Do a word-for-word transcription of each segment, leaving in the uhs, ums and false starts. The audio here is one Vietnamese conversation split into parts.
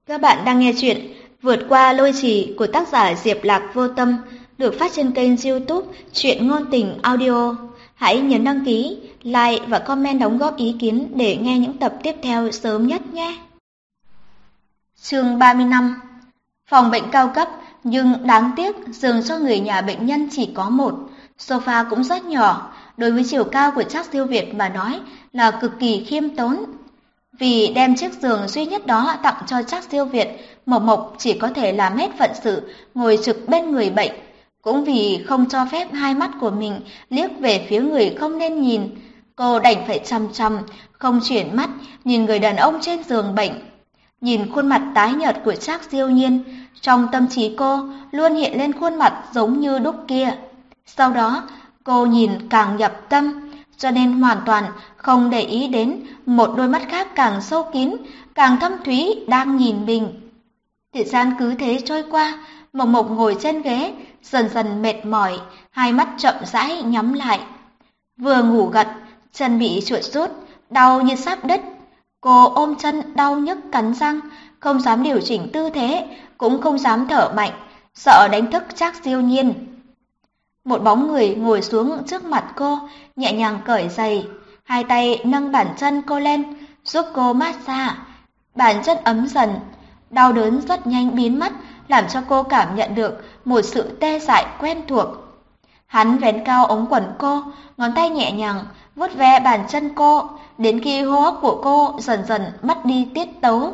Các bạn đang nghe chuyện Vượt qua lôi trì của tác giả Diệp Lạc Vô Tâm, được phát trên kênh YouTube Truyện Ngôn Tình Audio. Hãy nhấn đăng ký, like và comment đóng góp ý kiến để nghe những tập tiếp theo sớm nhất nhé. Chương ba mươi lăm. Phòng bệnh cao cấp, nhưng đáng tiếc giường cho người nhà bệnh nhân chỉ có một, sofa cũng rất nhỏ, đối với chiều cao của Trác Siêu Việt mà nói là cực kỳ khiêm tốn. Vì đem chiếc giường duy nhất đó tặng cho Trác Siêu Việt, Mộc Mộc chỉ có thể làm hết phận sự ngồi trực bên người bệnh. Cũng vì không cho phép hai mắt của mình liếc về phía người không nên nhìn, cô đành phải chăm chăm, không chuyển mắt nhìn người đàn ông trên giường bệnh. Nhìn khuôn mặt tái nhợt của Trác Siêu Nhiên, trong tâm trí cô luôn hiện lên khuôn mặt giống như đúc kia. Sau đó, cô nhìn càng nhập tâm, cho nên hoàn toàn không để ý đến một đôi mắt khác càng sâu kín, càng thâm thúy đang nhìn mình. Thời gian cứ thế trôi qua, Mộc Mộc ngồi trên ghế, dần dần mệt mỏi, hai mắt chậm rãi nhắm lại. Vừa ngủ gật, chân bị chuột rút, đau như sắp đứt. Cô ôm chân đau nhức cắn răng, không dám điều chỉnh tư thế, cũng không dám thở mạnh, sợ đánh thức Trác Siêu Nhiên. Một bóng người ngồi xuống trước mặt cô, nhẹ nhàng cởi giày, hai tay nâng bàn chân cô lên, giúp cô massage. Bàn chân ấm dần, đau đớn rất nhanh biến mất, làm cho cô cảm nhận được một sự tê dại quen thuộc. Hắn vén cao ống quần cô, ngón tay nhẹ nhàng vuốt ve bàn chân cô, đến khi hô hấp của cô dần dần mất đi tiết tấu.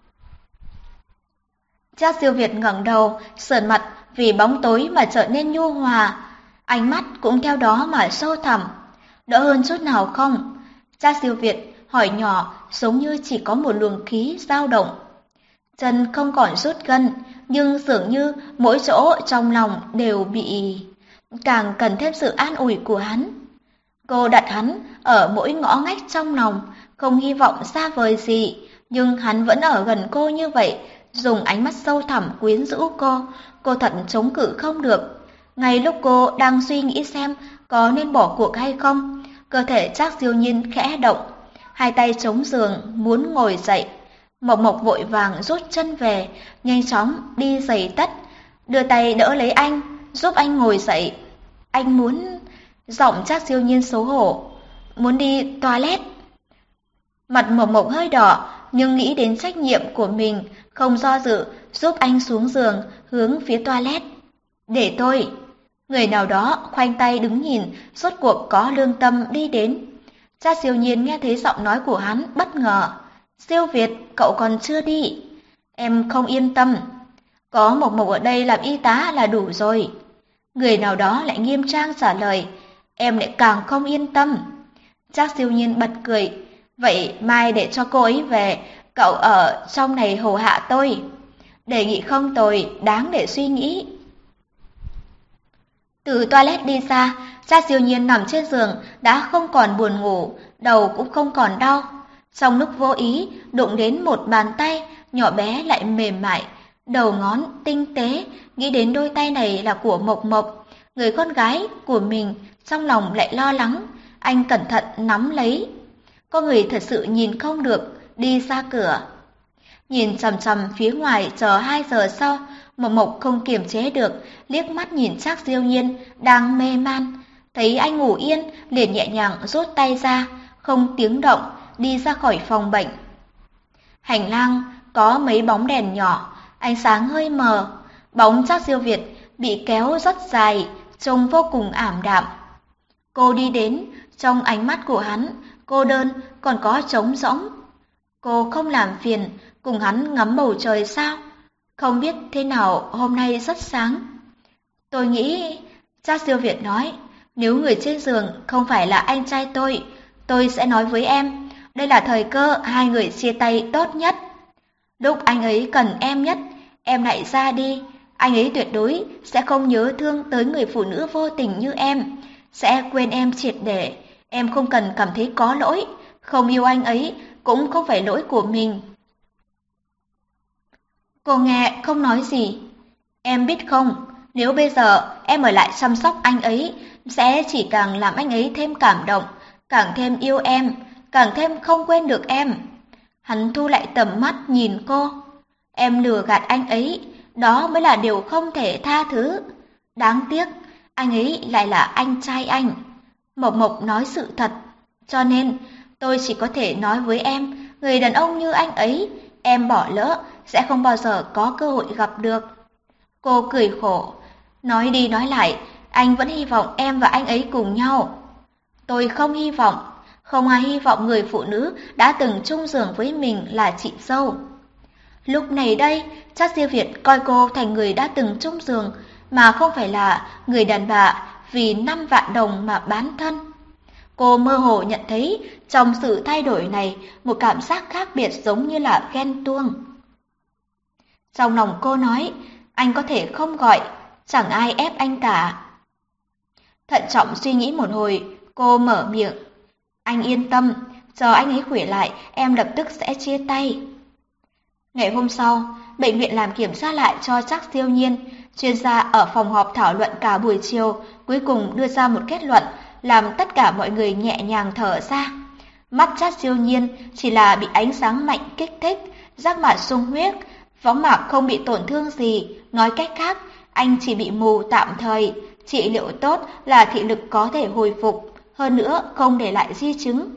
Trác Siêu Việt ngẩng đầu, sườn mặt vì bóng tối mà trở nên nhu hòa, ánh mắt cũng theo đó mà sâu thẳm. Đỡ hơn chút nào không? Trác Siêu Việt hỏi nhỏ, giống như chỉ có một luồng khí dao động. Chân không còn rút gân, nhưng dường như mỗi chỗ trong lòng đều bị... càng cần thêm sự an ủi của hắn. Cô đặt hắn ở mỗi ngõ ngách trong lòng, không hy vọng xa vời gì, nhưng hắn vẫn ở gần cô như vậy, dùng ánh mắt sâu thẳm quyến rũ cô, cô thật chống cự không được. Ngay lúc cô đang suy nghĩ xem có nên bỏ cuộc hay không, cơ thể Trác Siêu Nhiên khẽ động, hai tay chống giường muốn ngồi dậy. Mộc Mộc vội vàng rút chân về, nhanh chóng đi giày tất, đưa tay đỡ lấy anh, giúp anh ngồi dậy. Anh muốn... Giọng Trác Siêu Nhiên xấu hổ, muốn đi toilet. Mặt Mộc Mộc hơi đỏ, nhưng nghĩ đến trách nhiệm của mình, không do dự, giúp anh xuống giường, hướng phía toilet. Để tôi. Người nào đó khoanh tay đứng nhìn, rốt cuộc có lương tâm đi đến. Trác Siêu Nhiên nghe thấy giọng nói của hắn, bất ngờ. Siêu Việt, cậu còn chưa đi. Em không yên tâm. Có Mộc Mộc ở đây làm y tá là đủ rồi. Người nào đó lại nghiêm trang trả lời. Em lại càng không yên tâm. Trác Siêu Nhiên bật cười. Vậy mai để cho cô ấy về, cậu ở trong này hầu hạ tôi. Đề nghị không tồi, đáng để suy nghĩ. Từ toilet đi ra, Trác Siêu Nhiên nằm trên giường đã không còn buồn ngủ, đầu cũng không còn đau. Trong lúc vô ý đụng đến một bàn tay nhỏ bé lại mềm mại, đầu ngón tinh tế, nghĩ đến đôi tay này là của Mộc Mộc, người con gái của mình, trong lòng lại lo lắng. Anh cẩn thận nắm lấy. Có người thật sự nhìn không được, đi ra cửa. Nhìn chằm chằm phía ngoài chờ hai giờ sau, Mộc Mộc không kiềm chế được, liếc mắt nhìn Trác Siêu Nhiên đang mê man, thấy anh ngủ yên, liền nhẹ nhàng rút tay ra, không tiếng động đi ra khỏi phòng bệnh. Hành lang có mấy bóng đèn nhỏ, ánh sáng hơi mờ, bóng Trác Siêu Việt bị kéo rất dài, trông vô cùng ảm đạm. Cô đi đến, trong ánh mắt của hắn, cô đơn còn có trống rỗng. Cô không làm phiền, cùng hắn ngắm bầu trời sao? Không biết thế nào hôm nay rất sáng. Tôi nghĩ, Trác Siêu Việt nói, nếu người trên giường không phải là anh trai tôi, tôi sẽ nói với em, đây là thời cơ hai người chia tay tốt nhất. Lúc anh ấy cần em nhất, em lại ra đi, anh ấy tuyệt đối sẽ không nhớ thương tới người phụ nữ vô tình như em, sẽ quên em triệt để. Em không cần cảm thấy có lỗi, không yêu anh ấy cũng không phải lỗi của mình. Cô nghe không nói gì. Em biết không, nếu bây giờ em ở lại chăm sóc anh ấy, sẽ chỉ càng làm anh ấy thêm cảm động, càng thêm yêu em, càng thêm không quên được em. Hắn thu lại tầm mắt nhìn cô. Em lừa gạt anh ấy, đó mới là điều không thể tha thứ. Đáng tiếc, anh ấy lại là anh trai anh. Mộc Mộc nói sự thật, cho nên tôi chỉ có thể nói với em, người đàn ông như anh ấy, em bỏ lỡ, sẽ không bao giờ có cơ hội gặp được. Cô cười khổ, nói đi nói lại, anh vẫn hy vọng em và anh ấy cùng nhau. Tôi không hy vọng, không ai hy vọng người phụ nữ đã từng chung giường với mình là chị dâu. Lúc này đây, Trác Siêu Việt coi cô thành người đã từng chung giường, mà không phải là người đàn bà vì năm vạn đồng mà bán thân. Cô mơ hồ nhận thấy trong sự thay đổi này một cảm giác khác biệt giống như là ghen tuông. Trong lòng cô nói, anh có thể không gọi, chẳng ai ép anh cả. Thận trọng suy nghĩ một hồi, cô mở miệng. Anh yên tâm, chờ anh ấy khỏe lại, em lập tức sẽ chia tay. Ngày hôm sau, bệnh viện làm kiểm tra lại cho Trác Siêu Nhiên. Chuyên gia ở phòng họp thảo luận cả buổi chiều, cuối cùng đưa ra một kết luận, làm tất cả mọi người nhẹ nhàng thở ra. Mắt Trác Siêu Nhiên chỉ là bị ánh sáng mạnh kích thích, giác mạc sung huyết, võng mạc không bị tổn thương gì. Nói cách khác, anh chỉ bị mù tạm thời, trị liệu tốt là thị lực có thể hồi phục, hơn nữa không để lại di chứng.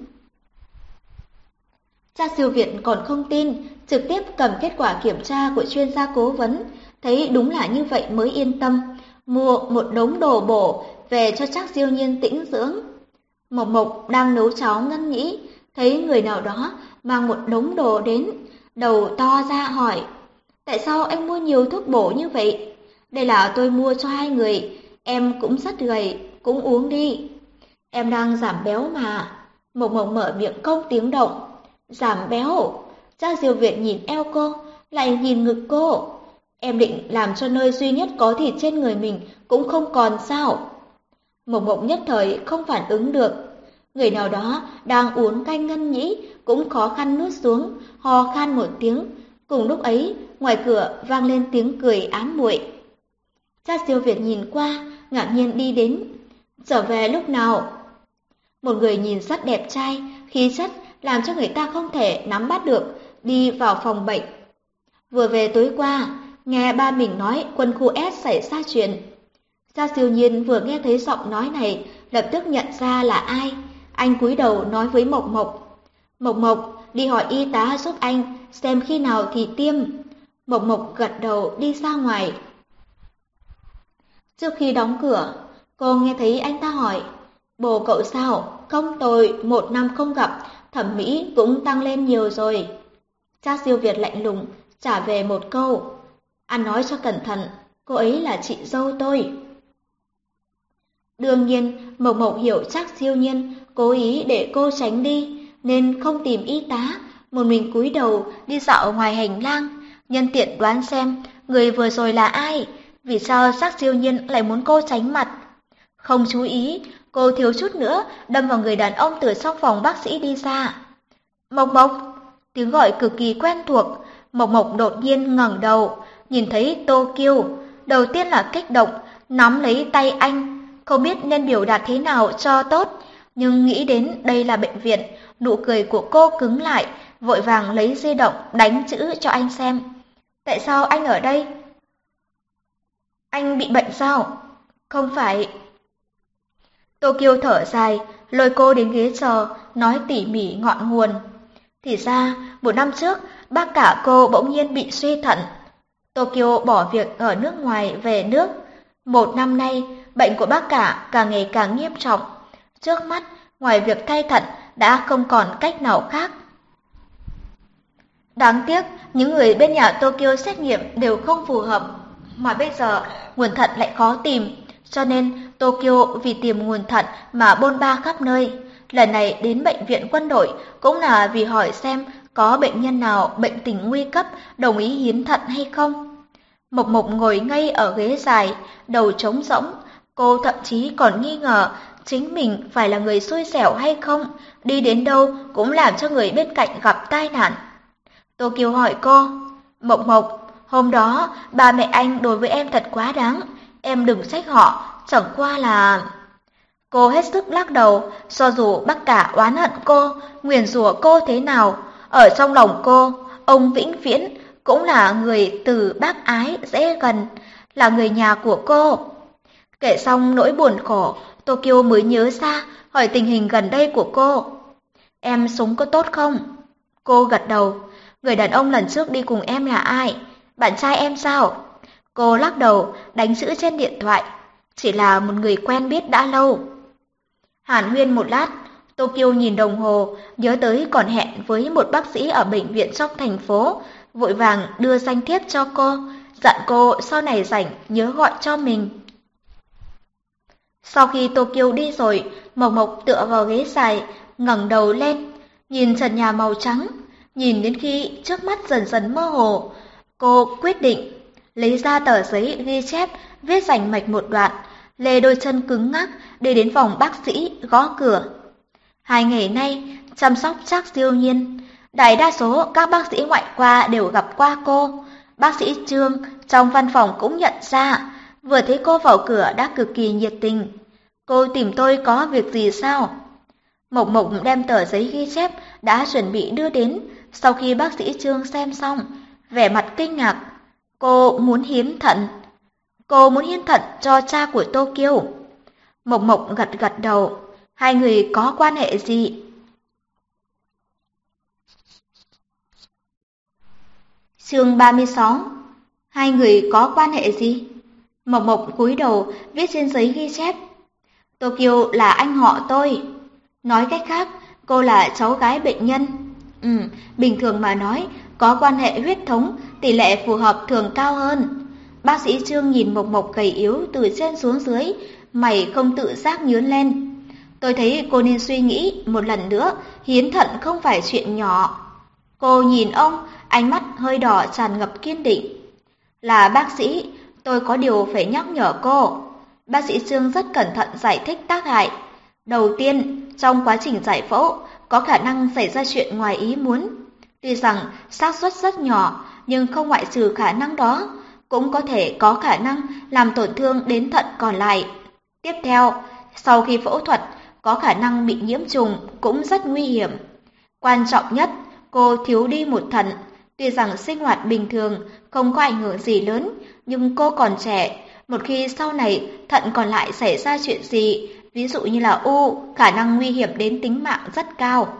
Trác Siêu Việt còn không tin, trực tiếp cầm kết quả kiểm tra của chuyên gia cố vấn, thấy đúng là như vậy mới yên tâm, mua một đống đồ bổ về cho Trác Siêu Nhiên tĩnh dưỡng. Mộc Mộc đang nấu cháo ngân nhĩ, thấy người nào đó mang một đống đồ đến, đầu to ra hỏi, tại sao anh mua nhiều thuốc bổ như vậy? Đây là tôi mua cho hai người, em cũng rất gầy, cũng uống đi. Em đang giảm béo mà. Mộc Mộc mở miệng không tiếng động. Giảm béo? Trác Siêu Việt nhìn eo cô, lại nhìn ngực cô. Em định làm cho nơi duy nhất có thịt trên người mình cũng không còn sao? Mộc Mộc nhất thời không phản ứng được. Người nào đó đang uống canh ngân nhĩ cũng khó khăn nuốt xuống, ho khan một tiếng. Cùng lúc ấy, ngoài cửa vang lên tiếng cười ám muội. Trác Siêu Việt nhìn qua, ngạc nhiên đi đến. Trở về lúc nào? Một người nhìn rất đẹp trai, khí chất làm cho người ta không thể nắm bắt được, đi vào phòng bệnh. Vừa về tối qua, nghe ba mình nói quân khu S xảy ra chuyện. Trác Siêu Nhiên vừa nghe thấy giọng nói này, lập tức nhận ra là ai. Anh cúi đầu nói với Mộc Mộc. Mộc Mộc, đi hỏi y tá giúp anh, xem khi nào thì tiêm. Mộc Mộc gật đầu đi ra ngoài. Trước khi đóng cửa, cô nghe thấy anh ta hỏi, bồ cậu sao? Không tồi, một năm không gặp, thẩm mỹ cũng tăng lên nhiều rồi. Trác Siêu Việt lạnh lùng trả về một câu, anh nói cho cẩn thận, cô ấy là chị dâu tôi. Đương nhiên, Mộc Mộc hiểu Trác Siêu Nhiên cố ý để cô tránh đi, nên không tìm y tá, một mình cúi đầu đi dạo ngoài hành lang, nhân tiện đoán xem người vừa rồi là ai, vì sao Trác Siêu Nhiên lại muốn cô tránh mặt. Không chú ý, cô thiếu chút nữa đâm vào người đàn ông từ trong phòng bác sĩ đi ra. Mộc Mộc, tiếng gọi cực kỳ quen thuộc. Mộc Mộc đột nhiên ngẩng đầu, nhìn thấy Tô Kiêu, đầu tiên là kích động, nắm lấy tay anh, không biết nên biểu đạt thế nào cho tốt, nhưng nghĩ đến đây là bệnh viện, nụ cười của cô cứng lại, vội vàng lấy di động đánh chữ cho anh xem. Tại sao anh ở đây? Anh bị bệnh sao? Không phải. Tô Kiêu thở dài, lôi cô đến ghế chờ, nói tỉ mỉ ngọn nguồn. Thì ra, một năm trước, bác cả cô bỗng nhiên bị suy thận. Tô Kiêu bỏ việc ở nước ngoài về nước. Một năm nay, bệnh của bác cả càng ngày càng nghiêm trọng. Trước mắt, ngoài việc thay thận, đã không còn cách nào khác. Đáng tiếc, những người bên nhà Tô Kiêu xét nghiệm đều không phù hợp, mà bây giờ nguồn thận lại khó tìm. Cho nên Tokyo vì tìm nguồn thận mà bôn ba khắp nơi. Lần này đến bệnh viện quân đội cũng là vì hỏi xem có bệnh nhân nào bệnh tình nguy cấp đồng ý hiến thận hay không. Mộc Mộc ngồi ngây ở ghế dài, đầu trống rỗng. Cô thậm chí còn nghi ngờ chính mình phải là người xui xẻo hay không, đi đến đâu cũng làm cho người bên cạnh gặp tai nạn. Tokyo hỏi cô, Mộc Mộc, hôm đó ba mẹ anh đối với em thật quá đáng. Em đừng trách họ, chẳng qua là... Cô hết sức lắc đầu, cho dù bác cả oán hận cô, nguyền rủa cô thế nào, ở trong lòng cô, ông vĩnh viễn cũng là người từ bác ái dễ gần, là người nhà của cô. Kể xong nỗi buồn khổ, Tokyo mới nhớ ra hỏi tình hình gần đây của cô. Em sống có tốt không? Cô gật đầu. Người đàn ông lần trước đi cùng em là ai? Bạn trai em sao? Cô lắc đầu, đánh chữ trên điện thoại. Chỉ là một người quen biết đã lâu. Hàn huyên một lát, Tokyo nhìn đồng hồ, nhớ tới còn hẹn với một bác sĩ ở bệnh viện trong thành phố, vội vàng đưa danh thiếp cho cô, dặn cô sau này rảnh nhớ gọi cho mình. Sau khi Tokyo đi rồi, Mộc Mộc tựa vào ghế dài, ngẩng đầu lên, nhìn trần nhà màu trắng, nhìn đến khi trước mắt dần dần mơ hồ. Cô quyết định lấy ra tờ giấy ghi chép, viết rành mạch một đoạn, lê đôi chân cứng ngắc đi đến phòng bác sĩ gõ cửa. Hai ngày nay chăm sóc Trác Diêu Nhiên, đại đa số các bác sĩ ngoại khoa đều gặp qua cô. Bác sĩ Trương trong văn phòng cũng nhận ra, vừa thấy cô vào cửa đã cực kỳ nhiệt tình. Cô tìm tôi có việc gì sao? Mộc Mộc đem tờ giấy ghi chép đã chuẩn bị đưa đến, sau khi bác sĩ Trương xem xong, vẻ mặt kinh ngạc. Cô muốn hiến thận. Cô muốn hiến thận cho cha của Tokyo. Mộc Mộc gật gật đầu. Hai người có quan hệ gì? Chương ba mươi sáu. Hai người có quan hệ gì? Mộc Mộc cúi đầu viết trên giấy ghi chép. Tokyo là anh họ tôi. Nói cách khác, cô là cháu gái bệnh nhân. Ừ, bình thường mà nói, có quan hệ huyết thống, tỷ lệ phù hợp thường cao hơn. Bác sĩ Trương nhìn Mộc Mộc gầy yếu từ trên xuống dưới, mày không tự giác nhướng lên. Tôi thấy cô nên suy nghĩ một lần nữa, hiến thận không phải chuyện nhỏ. Cô nhìn ông, ánh mắt hơi đỏ tràn ngập kiên định. Là bác sĩ, tôi có điều phải nhắc nhở cô. Bác sĩ Trương rất cẩn thận giải thích tác hại. Đầu tiên, trong quá trình giải phẫu, có khả năng xảy ra chuyện ngoài ý muốn. Tuy rằng xác suất rất nhỏ, nhưng không ngoại trừ khả năng đó, cũng có thể có khả năng làm tổn thương đến thận còn lại. Tiếp theo, sau khi phẫu thuật, có khả năng bị nhiễm trùng cũng rất nguy hiểm. Quan trọng nhất, cô thiếu đi một thận. Tuy rằng sinh hoạt bình thường, không có ảnh hưởng gì lớn, nhưng cô còn trẻ. Một khi sau này thận còn lại xảy ra chuyện gì, ví dụ như là u, khả năng nguy hiểm đến tính mạng rất cao.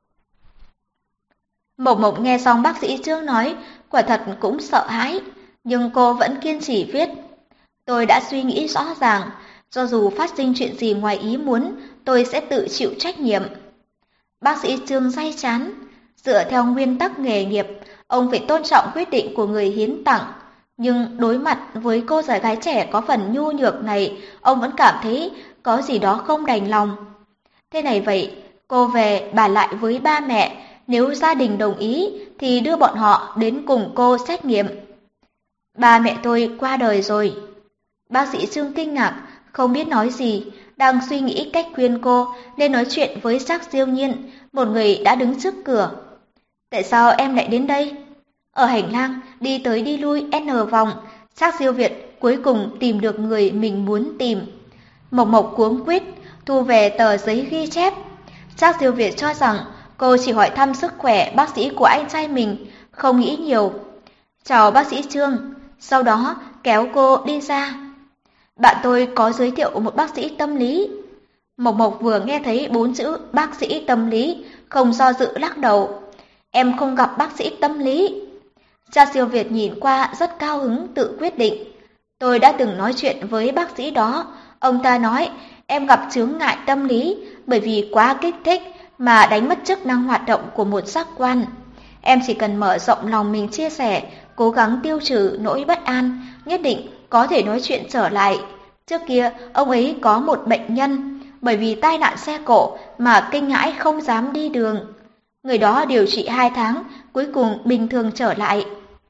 Mộc Mộc nghe xong bác sĩ Trương nói, quả thật cũng sợ hãi, nhưng cô vẫn kiên trì viết. Tôi đã suy nghĩ rõ ràng, cho dù phát sinh chuyện gì ngoài ý muốn, tôi sẽ tự chịu trách nhiệm. Bác sĩ Trương day chán. Dựa theo nguyên tắc nghề nghiệp, ông phải tôn trọng quyết định của người hiến tặng. Nhưng đối mặt với cô giải gái trẻ có phần nhu nhược này, ông vẫn cảm thấy có gì đó không đành lòng. Thế này vậy, cô về bàn lại với ba mẹ, nếu gia đình đồng ý thì đưa bọn họ đến cùng cô xét nghiệm. Ba mẹ tôi qua đời rồi. Bác sĩ Trương kinh ngạc, không biết nói gì, đang suy nghĩ cách khuyên cô nên nói chuyện với Trác Diêu Nhiên, một người đã đứng trước cửa. Tại sao em lại đến đây? Ở hành lang, đi tới đi lui N vòng, Trác Diêu Việt cuối cùng tìm được người mình muốn tìm. Mộc Mộc cuống quýt, thu về tờ giấy ghi chép. Trác Diêu Việt cho rằng cô chỉ hỏi thăm sức khỏe bác sĩ của anh trai mình, không nghĩ nhiều. Chào bác sĩ Trương, sau đó kéo cô đi ra. Bạn tôi có giới thiệu một bác sĩ tâm lý. Mộc Mộc vừa nghe thấy bốn chữ bác sĩ tâm lý, không do dự lắc đầu. Em không gặp bác sĩ tâm lý. Trác Diêu Việt nhìn qua rất cao hứng tự quyết định. Tôi đã từng nói chuyện với bác sĩ đó. Ông ta nói em gặp chướng ngại tâm lý bởi vì quá kích thích mà đánh mất chức năng hoạt động của một giác quan. Em chỉ cần mở rộng lòng mình chia sẻ, cố gắng tiêu trừ nỗi bất an, nhất định có thể nói chuyện trở lại. Trước kia, ông ấy có một bệnh nhân, bởi vì tai nạn xe cộ mà kinh hãi không dám đi đường. Người đó điều trị hai tháng, cuối cùng bình thường trở lại.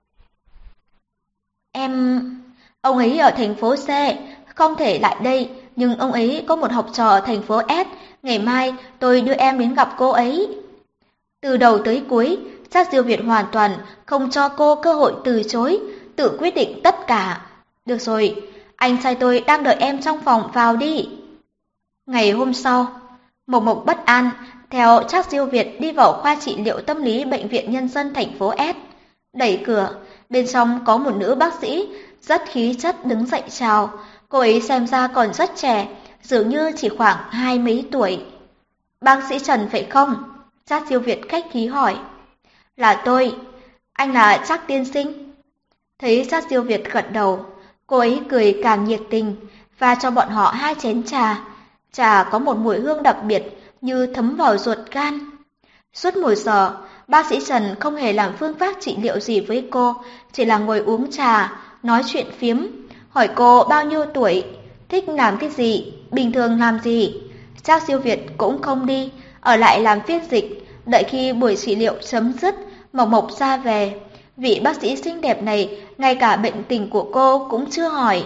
Em... Ông ấy ở thành phố C, không thể lại đây, nhưng ông ấy có một học trò ở thành phố S, ngày mai tôi đưa em đến gặp cô ấy. Từ đầu tới cuối, Trác Diêu Việt hoàn toàn không cho cô cơ hội từ chối, tự quyết định tất cả. Được rồi, anh trai tôi đang đợi em trong phòng, vào đi. Ngày hôm sau, Mộc Mộc bất an theo Trác Diêu Việt đi vào khoa trị liệu tâm lý bệnh viện nhân dân thành phố S. Đẩy cửa, Bên trong có một nữ bác sĩ rất khí chất đứng dậy chào. Cô ấy xem ra còn rất trẻ, dường như chỉ khoảng hai mấy tuổi. Bác sĩ Trần phải không? Trác Siêu Việt khách khí hỏi. Là tôi. Anh là Trác tiên sinh. Thấy Trác Siêu Việt gật đầu, cô ấy cười càng nhiệt tình, pha cho bọn họ hai chén trà. Trà có một mùi hương đặc biệt như thấm vào ruột gan. Suốt một giờ, bác sĩ Trần không hề làm phương pháp trị liệu gì với cô, chỉ là ngồi uống trà, nói chuyện phiếm, hỏi cô bao nhiêu tuổi, thích làm cái gì, bình thường làm gì. Trác Siêu Việt cũng không đi, ở lại làm phiên dịch, đợi khi buổi trị liệu chấm dứt, Mộc Mộc ra về. Vị bác sĩ xinh đẹp này, ngay cả bệnh tình của cô cũng chưa hỏi.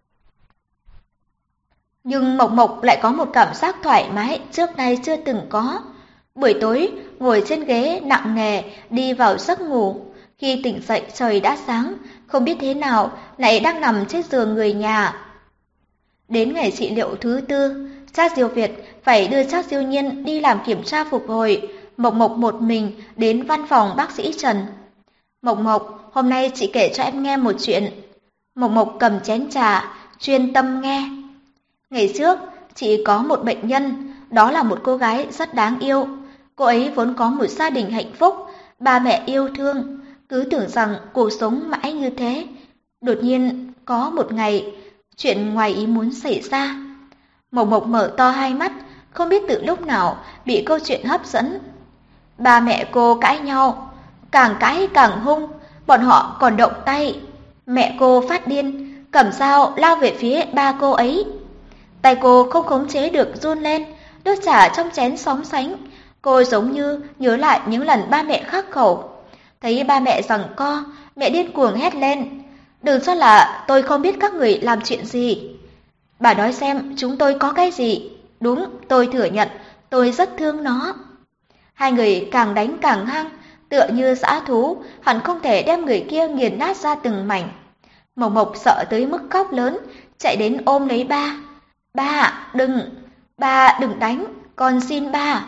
Nhưng Mộc Mộc lại có một cảm giác thoải mái trước nay chưa từng có. Buổi tối, ngồi trên ghế nặng nề, đi vào giấc ngủ. Khi tỉnh dậy trời đã sáng, không biết thế nào lại đang nằm trên giường người nhà. Đến ngày trị liệu thứ tư, Trác Siêu Việt phải đưa Trác Siêu Nhiên đi làm kiểm tra phục hồi. Mộc Mộc một mình đến văn phòng bác sĩ Trần. Mộc Mộc, hôm nay chị kể cho em nghe một chuyện. Mộc Mộc cầm chén trà, chuyên tâm nghe. Ngày trước, chị có một bệnh nhân, đó là một cô gái rất đáng yêu. Cô ấy vốn có một gia đình hạnh phúc, ba mẹ yêu thương, cứ tưởng rằng cuộc sống mãi như thế. Đột nhiên, có một ngày, chuyện ngoài ý muốn xảy ra. Mộc Mộc mở to hai mắt, không biết từ lúc nào bị câu chuyện hấp dẫn. Ba mẹ cô cãi nhau, càng cãi càng hung, bọn họ còn động tay. Mẹ cô phát điên, cầm dao lao về phía ba cô ấy. Tay cô không khống chế được run lên, nước trà trong chén xóng xánh. Cô giống như nhớ lại những lần ba mẹ khắc khẩu. Thấy ba mẹ giằng co, mẹ điên cuồng hét lên. Đừng cho là tôi không biết các người làm chuyện gì. Bà nói xem chúng tôi có cái gì. Đúng, tôi thừa nhận, tôi rất thương nó. Hai người càng đánh càng hăng, tựa như dã thú, hẳn không thể đem người kia nghiền nát ra từng mảnh. Mộc Mộc sợ tới mức khóc lớn, chạy đến ôm lấy ba. Ba, đừng, ba đừng đánh, con xin ba.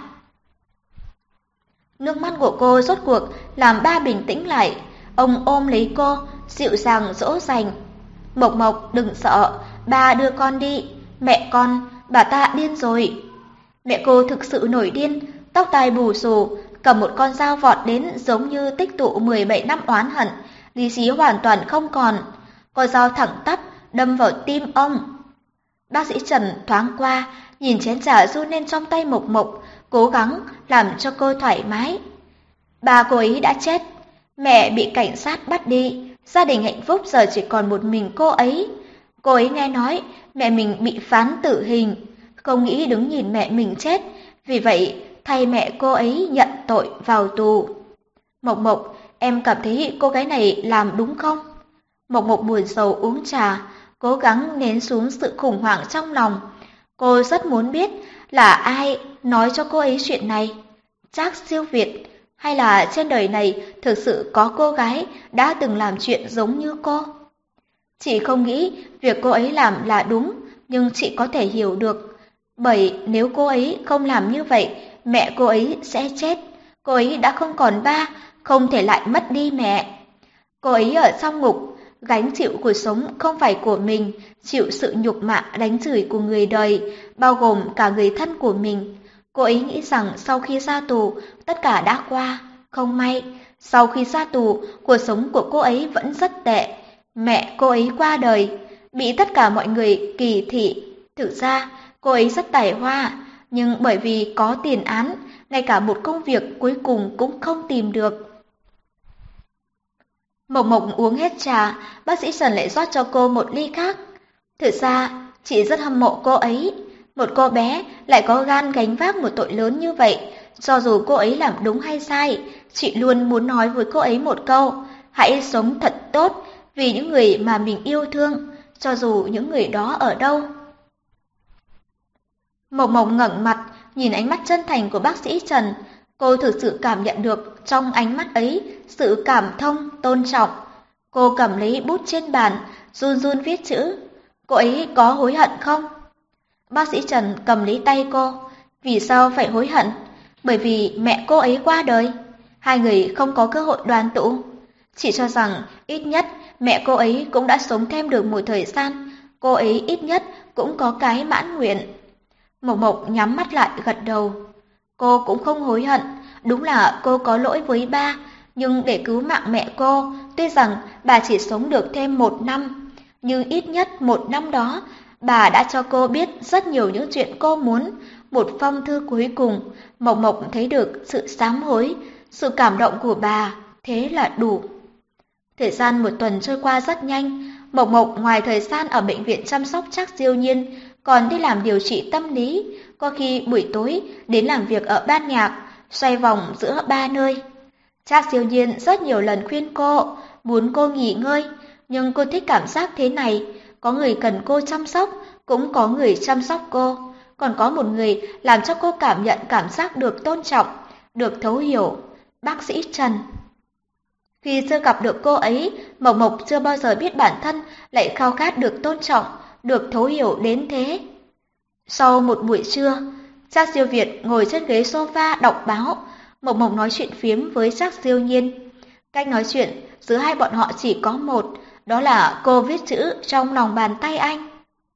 Nước mắt của cô rốt cuộc làm ba bình tĩnh lại. Ông ôm lấy cô, dịu dàng dỗ dành. Mộc Mộc đừng sợ, ba đưa con đi. Mẹ con, bà ta điên rồi. Mẹ cô thực sự nổi điên, tóc tai bù xù, cầm một con dao vọt đến giống như tích tụ mười bảy năm oán hận, lý trí hoàn toàn không còn. Con dao thẳng tắp đâm vào tim ông. Bác sĩ Trần thoáng qua, nhìn chén trà run lên trong tay Mộc Mộc, cố gắng làm cho cô thoải mái. Ba cô ấy đã chết, mẹ bị cảnh sát bắt đi, gia đình hạnh phúc giờ chỉ còn một mình cô ấy. Cô ấy nghe nói mẹ mình bị phán tử hình, không nghĩ đứng nhìn mẹ mình chết, vì vậy thay mẹ cô ấy nhận tội vào tù. Mộc Mộc, em cảm thấy cô gái này làm đúng không? Mộc Mộc buồn rầu uống trà, cố gắng nén xuống sự khủng hoảng trong lòng. Cô rất muốn biết là ai nói cho cô ấy chuyện này. Trác Siêu Việt, hay là trên đời này thực sự có cô gái đã từng làm chuyện giống như cô? Chị không nghĩ việc cô ấy làm là đúng, nhưng chị có thể hiểu được. Bởi nếu cô ấy không làm như vậy, mẹ cô ấy sẽ chết. Cô ấy đã không còn ba, không thể lại mất đi mẹ. Cô ấy ở trong ngục, gánh chịu cuộc sống không phải của mình, chịu sự nhục mạ đánh chửi của người đời, bao gồm cả người thân của mình. Cô ấy nghĩ rằng sau khi ra tù, tất cả đã qua. Không may, sau khi ra tù, cuộc sống của cô ấy vẫn rất tệ. Mẹ cô ấy qua đời, bị tất cả mọi người kỳ thị. Thực ra, cô ấy rất tài hoa, nhưng bởi vì có tiền án, ngay cả một công việc cuối cùng cũng không tìm được. Mộc Mộc uống hết trà, bác sĩ Trần lại rót cho cô một ly khác. Thực ra, chị rất hâm mộ cô ấy. Một cô bé lại có gan gánh vác một tội lớn như vậy. Cho dù cô ấy làm đúng hay sai, chị luôn muốn nói với cô ấy một câu. Hãy sống thật tốt vì những người mà mình yêu thương, cho dù những người đó ở đâu. Mộc Mộc ngẩng mặt, nhìn ánh mắt chân thành của bác sĩ Trần. Cô thực sự cảm nhận được trong ánh mắt ấy sự cảm thông, tôn trọng. Cô cầm lấy bút trên bàn, run run viết chữ. Cô ấy có hối hận không? Bác sĩ Trần cầm lấy tay cô. Vì sao phải hối hận? Bởi vì mẹ cô ấy qua đời. Hai người không có cơ hội đoàn tụ. Chị cho rằng ít nhất mẹ cô ấy cũng đã sống thêm được một thời gian, cô ấy ít nhất cũng có cái mãn nguyện. Mộc Mộc nhắm mắt lại gật đầu. Cô cũng không hối hận, đúng là cô có lỗi với ba, nhưng để cứu mạng mẹ cô, tuy rằng bà chỉ sống được thêm một năm, nhưng ít nhất một năm đó, bà đã cho cô biết rất nhiều những chuyện cô muốn. Một phong thư cuối cùng, Mộc Mộc thấy được sự sám hối, sự cảm động của bà, thế là đủ. Thời gian một tuần trôi qua rất nhanh, Mộc Mộc ngoài thời gian ở bệnh viện chăm sóc Trác Diêu Nhiên, còn đi làm điều trị tâm lý, có khi buổi tối đến làm việc ở ban nhạc, xoay vòng giữa ba nơi. Trác Diêu Nhiên rất nhiều lần khuyên cô, muốn cô nghỉ ngơi, nhưng cô thích cảm giác thế này, có người cần cô chăm sóc, cũng có người chăm sóc cô, còn có một người làm cho cô cảm nhận cảm giác được tôn trọng, được thấu hiểu, bác sĩ Trần. Khi chưa gặp được cô ấy, Mộc Mộc chưa bao giờ biết bản thân lại khao khát được tôn trọng, được thấu hiểu đến thế. Sau một buổi trưa, Trác Diêu Việt ngồi trên ghế sofa đọc báo, Mộc Mộc nói chuyện phiếm với Trác Diêu Nhiên. Cách nói chuyện giữa hai bọn họ chỉ có một, đó là cô viết chữ trong lòng bàn tay anh.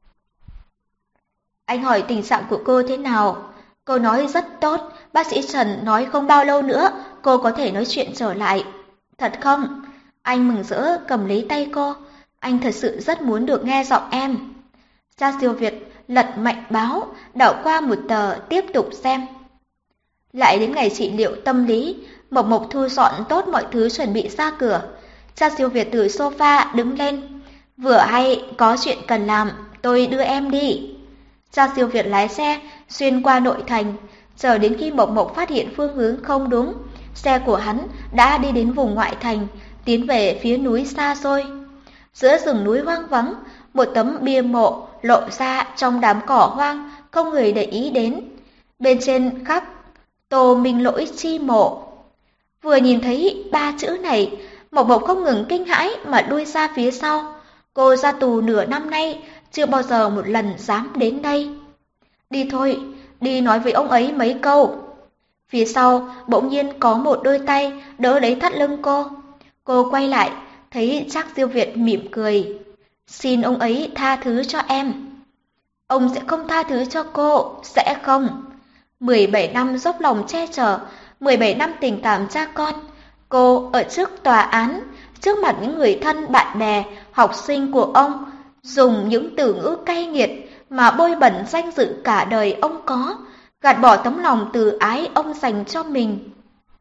Anh hỏi tình trạng của cô thế nào? Cô nói rất tốt, bác sĩ Trần nói không bao lâu nữa cô có thể nói chuyện trở lại. Thật không? Anh mừng rỡ cầm lấy tay cô, anh thật sự rất muốn được nghe giọng em. Trác Diêu Việt lật mạnh báo, đảo qua một tờ tiếp tục xem. Lại đến ngày trị liệu tâm lý, Mộc Mộc thu dọn tốt mọi thứ chuẩn bị ra cửa. Trác Diêu Việt từ sofa đứng lên. Vừa hay có chuyện cần làm, tôi đưa em đi. Trác Diêu Việt lái xe xuyên qua nội thành, chờ đến khi Mộc Mộc phát hiện phương hướng không đúng, xe của hắn đã đi đến vùng ngoại thành, tiến về phía núi xa xôi. Giữa rừng núi hoang vắng, một tấm bia mộ lộ ra trong đám cỏ hoang, không người để ý đến. Bên trên khắc Tô Minh Lỗi chi mộ. Vừa nhìn thấy ba chữ này, Mộc Mộc không ngừng kinh hãi mà lui ra phía sau. Cô ra tù nửa năm nay, chưa bao giờ một lần dám đến đây. Đi thôi, đi nói với ông ấy mấy câu. Phía sau bỗng nhiên có một đôi tay đỡ lấy thắt lưng cô. Cô quay lại, thấy Trác Diêu Việt mỉm cười. Xin ông ấy tha thứ cho em. Ông sẽ không tha thứ cho cô, sẽ không. mười bảy năm dốc lòng che chở, mười bảy năm tình cảm cha con. Cô ở trước tòa án, trước mặt những người thân bạn bè, học sinh của ông, dùng những từ ngữ cay nghiệt mà bôi bẩn danh dự cả đời ông có, gạt bỏ tấm lòng từ ái ông dành cho mình.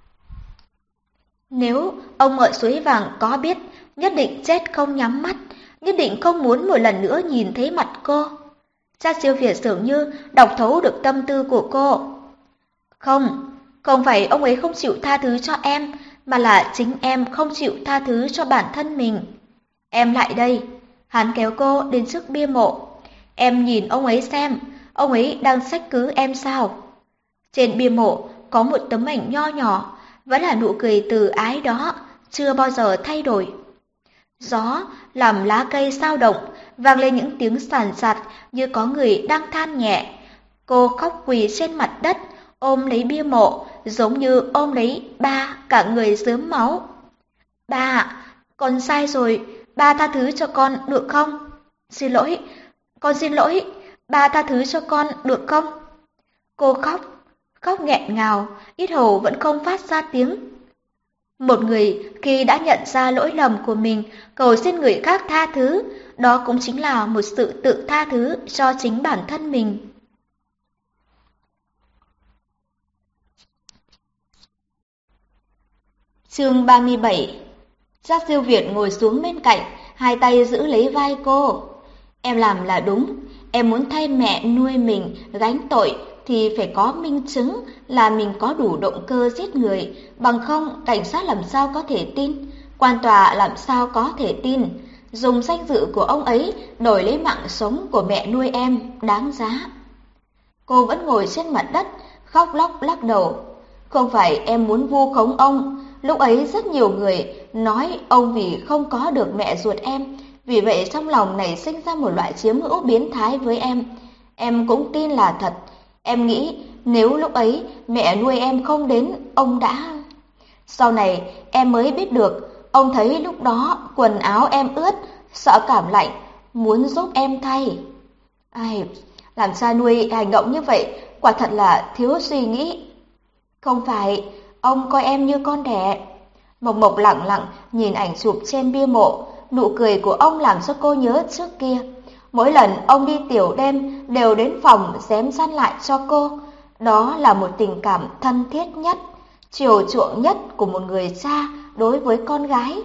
Nếu ông ở Suối Vàng có biết, nhất định chết không nhắm mắt, nhất định không muốn một lần nữa nhìn thấy mặt cô. Trác Diêu Việt dường như đọc thấu được tâm tư của cô. Không, không phải ông ấy không chịu tha thứ cho em, mà là chính em không chịu tha thứ cho bản thân mình. Em lại đây. Hắn kéo cô đến trước bia mộ. Em nhìn ông ấy xem, ông ấy đang trách cứ em sao? Trên bia mộ có một tấm ảnh nho nhỏ, vẫn là nụ cười từ ái đó, chưa bao giờ thay đổi. Gió làm lá cây xao động, vang lên những tiếng sàn sạt như có người đang than nhẹ. Cô khóc quỳ trên mặt đất, ôm lấy bia mộ, giống như ôm lấy ba cả người rớm máu. Ba, con sai rồi, ba tha thứ cho con được không? Xin lỗi, con xin lỗi, ba tha thứ cho con được không? Cô khóc, khóc nghẹn ngào, ít hầu vẫn không phát ra tiếng. Một người khi đã nhận ra lỗi lầm của mình, cầu xin người khác tha thứ, đó cũng chính là một sự tự tha thứ cho chính bản thân mình. Chương ba mươi bảy. Trác Diêu Việt ngồi xuống bên cạnh, hai tay giữ lấy vai cô. Em làm là đúng, em muốn thay mẹ nuôi mình gánh tội thì phải có minh chứng là mình có đủ động cơ giết người, bằng không cảnh sát làm sao có thể tin, quan tòa làm sao có thể tin. Dùng danh dự của ông ấy đổi lấy mạng sống của mẹ nuôi em, đáng giá. Cô vẫn ngồi trên mặt đất, khóc lóc lắc đầu. Không phải em muốn vu khống ông, lúc ấy rất nhiều người nói ông vì không có được mẹ ruột em, vì vậy trong lòng nảy sinh ra một loại chiếm hữu biến thái với em. Em cũng tin là thật. Em nghĩ nếu lúc ấy mẹ nuôi em không đến, ông đã... Sau này em mới biết được Ông thấy lúc đó quần áo em ướt, sợ cảm lạnh, muốn giúp em thay. Ai, làm cha nuôi hành động như vậy quả thật là thiếu suy nghĩ. Không phải, ông coi em như con đẻ. Mộc Mộc lặng lặng nhìn ảnh chụp trên bia mộ, nụ cười của ông làm cho cô nhớ trước kia. Mỗi lần ông đi tiểu đêm đều đến phòng xém chăn lại cho cô. Đó là một tình cảm thân thiết nhất, chiều chuộng nhất của một người cha đối với con gái.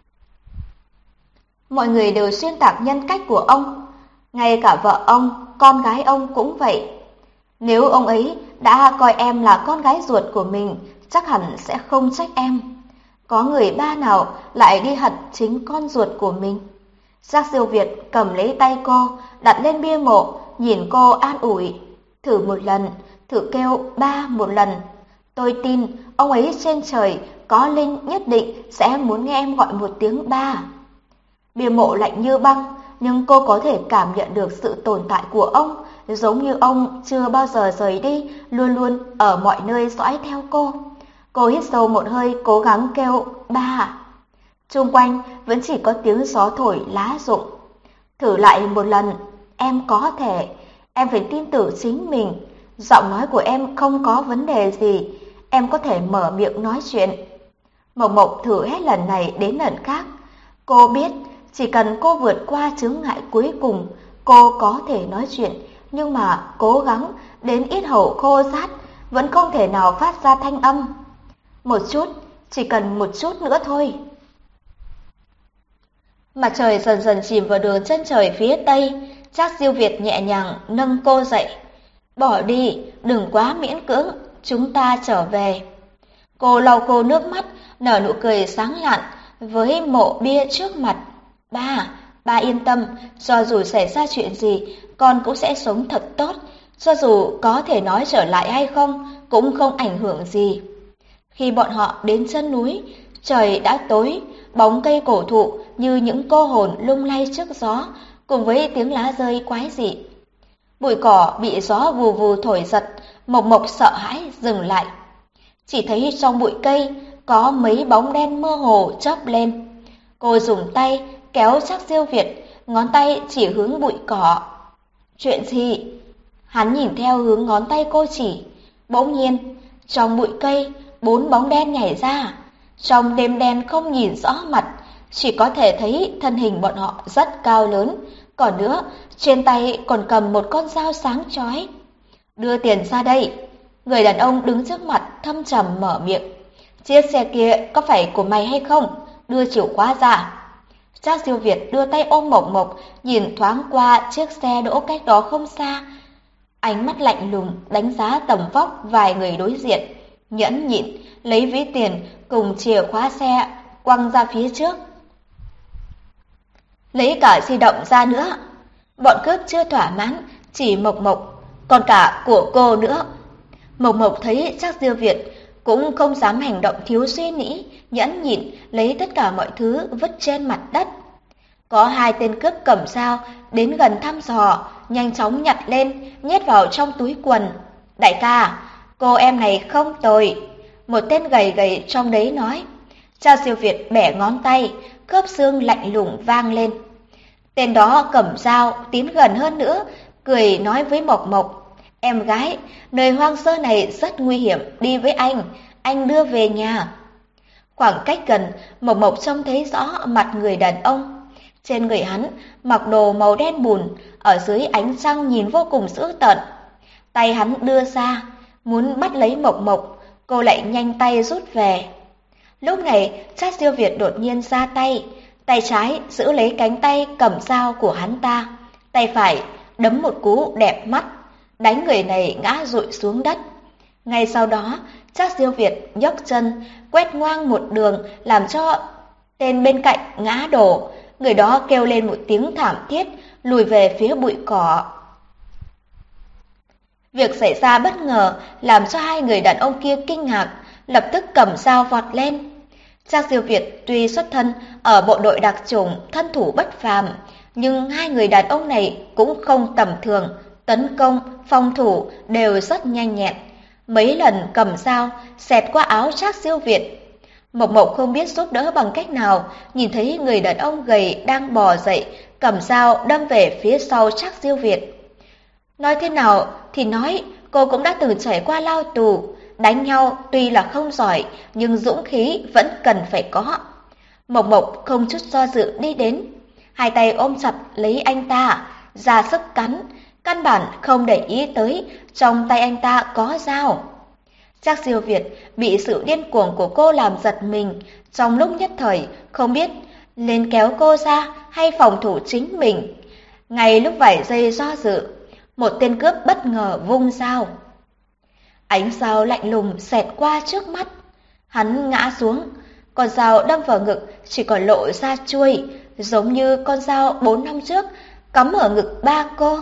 Mọi người đều xuyên tạc nhân cách của ông, ngay cả vợ ông, con gái ông cũng vậy. Nếu ông ấy đã coi em là con gái ruột của mình, chắc hẳn sẽ không trách em. Có người ba nào lại đi hận chính con ruột của mình? Giác Siêu Việt cầm lấy tay cô, đặt lên bia mộ, nhìn cô an ủi. Thử một lần, thử kêu ba một lần. Tôi tin ông ấy trên trời có linh nhất định sẽ muốn nghe em gọi một tiếng ba. Bia mộ lạnh như băng, nhưng cô có thể cảm nhận được sự tồn tại của ông, giống như ông chưa bao giờ rời đi, luôn luôn ở mọi nơi dõi theo cô. Cô hít sâu một hơi, cố gắng kêu ba. Xung quanh vẫn chỉ có tiếng gió thổi lá rụng. Thử lại một lần, em có thể, em phải tin tưởng chính mình. Giọng nói của em không có vấn đề gì, em có thể mở miệng nói chuyện. Mộc Mộc thử hết lần này đến lần khác. Cô biết chỉ cần cô vượt qua chướng ngại cuối cùng, cô có thể nói chuyện, nhưng mà cố gắng đến yết hầu khô rát vẫn không thể nào phát ra thanh âm. Một chút, chỉ cần một chút nữa thôi. Mặt trời dần dần chìm vào đường chân trời phía tây, Trác Siêu Việt nhẹ nhàng nâng cô dậy. Bỏ đi, đừng quá miễn cưỡng, chúng ta trở về. Cô lau khô nước mắt, nở nụ cười sáng lạn với mộ bia trước mặt. Ba, ba yên tâm, cho dù xảy ra chuyện gì, con cũng sẽ sống thật tốt. Cho dù có thể nói trở lại hay không, cũng không ảnh hưởng gì. Khi bọn họ đến chân núi, trời đã tối, bóng cây cổ thụ như những cô hồn lung lay trước gió, cùng với tiếng lá rơi quái dị. Bụi cỏ bị gió vù vù thổi giật, Mộc Mộc sợ hãi dừng lại. Chỉ thấy trong bụi cây có mấy bóng đen mơ hồ chớp lên. Cô dùng tay kéo Trác Siêu Việt, ngón tay chỉ hướng bụi cỏ. Chuyện gì? Hắn nhìn theo hướng ngón tay cô chỉ. Bỗng nhiên, trong bụi cây, bốn bóng đen nhảy ra. Trong đêm đen không nhìn rõ mặt, chỉ có thể thấy thân hình bọn họ rất cao lớn. Còn nữa, trên tay còn cầm một con dao sáng chói. Đưa tiền ra đây. Người đàn ông đứng trước mặt thâm trầm mở miệng. Chiếc xe kia có phải của mày hay không? Đưa chìa khóa ra. Trác Siêu Việt đưa tay ôm Mộc Mộc, nhìn thoáng qua chiếc xe đỗ cách đó không xa. Ánh mắt lạnh lùng đánh giá tầm vóc vài người đối diện, nhẫn nhịn lấy ví tiền cùng chìa khóa xe quăng ra phía trước. Lấy cả di động ra nữa. Bọn cướp chưa thỏa mãn, chỉ Mộc Mộc, còn cả của cô nữa. Mộc Mộc thấy Trác Siêu Việt cũng không dám hành động thiếu suy nghĩ, nhẫn nhịn lấy tất cả mọi thứ vứt trên mặt đất. Có hai tên cướp cầm dao đến gần thăm dò, nhanh chóng nhặt lên, nhét vào trong túi quần. Đại ca, cô em này không tồi. Một tên gầy gầy trong đấy nói. Trác Siêu Việt bẻ ngón tay, khớp xương lạnh lùng vang lên. Tên đó cầm dao tiến gần hơn nữa, cười nói với Mộc Mộc. Em gái, nơi hoang sơ này rất nguy hiểm, đi với anh, anh đưa về nhà. Khoảng cách gần, Mộc Mộc trông thấy rõ mặt người đàn ông. Trên người hắn mặc đồ màu đen bùn, ở dưới ánh trăng nhìn vô cùng dữ tợn. Tay hắn đưa ra, muốn bắt lấy Mộc Mộc, cô lại nhanh tay rút về. Lúc này, Trác Siêu Việt đột nhiên ra tay, tay trái giữ lấy cánh tay cầm dao của hắn ta, tay phải đấm một cú đẹp mắt, đánh người này ngã rụi xuống đất. Ngay sau đó, Trác Siêu Việt nhấc chân, quét ngoang một đường làm cho tên bên cạnh ngã đổ. Người đó kêu lên một tiếng thảm thiết, lùi về phía bụi cỏ. Việc xảy ra bất ngờ làm cho hai người đàn ông kia kinh ngạc, lập tức cầm dao vọt lên. Trác Siêu Việt tuy xuất thân ở bộ đội đặc chủng, thân thủ bất phàm, nhưng hai người đàn ông này cũng không tầm thường, tấn công, phòng thủ đều rất nhanh nhẹn. Mấy lần cầm dao xẹt qua áo Trác Siêu Việt. Mộc Mộc không biết giúp đỡ bằng cách nào, nhìn thấy người đàn ông gầy đang bò dậy, cầm dao đâm về phía sau Trác Diêu Việt. Nói thế nào thì nói, cô cũng đã từng trải qua lao tù, đánh nhau tuy là không giỏi, nhưng dũng khí vẫn cần phải có. Mộc Mộc không chút do dự đi đến, hai tay ôm chặt lấy anh ta, ra sức cắn, căn bản không để ý tới trong tay anh ta có dao. Trác Diêu Việt bị sự điên cuồng của cô làm giật mình, trong lúc nhất thời không biết nên kéo cô ra hay phòng thủ chính mình. Ngay lúc vài giây do dự, một tên cướp bất ngờ vung dao. Ánh dao lạnh lùng xẹt qua trước mắt, hắn ngã xuống, con dao đâm vào ngực chỉ còn lộ ra chuôi, giống như con dao bốn năm trước cắm ở ngực ba cô.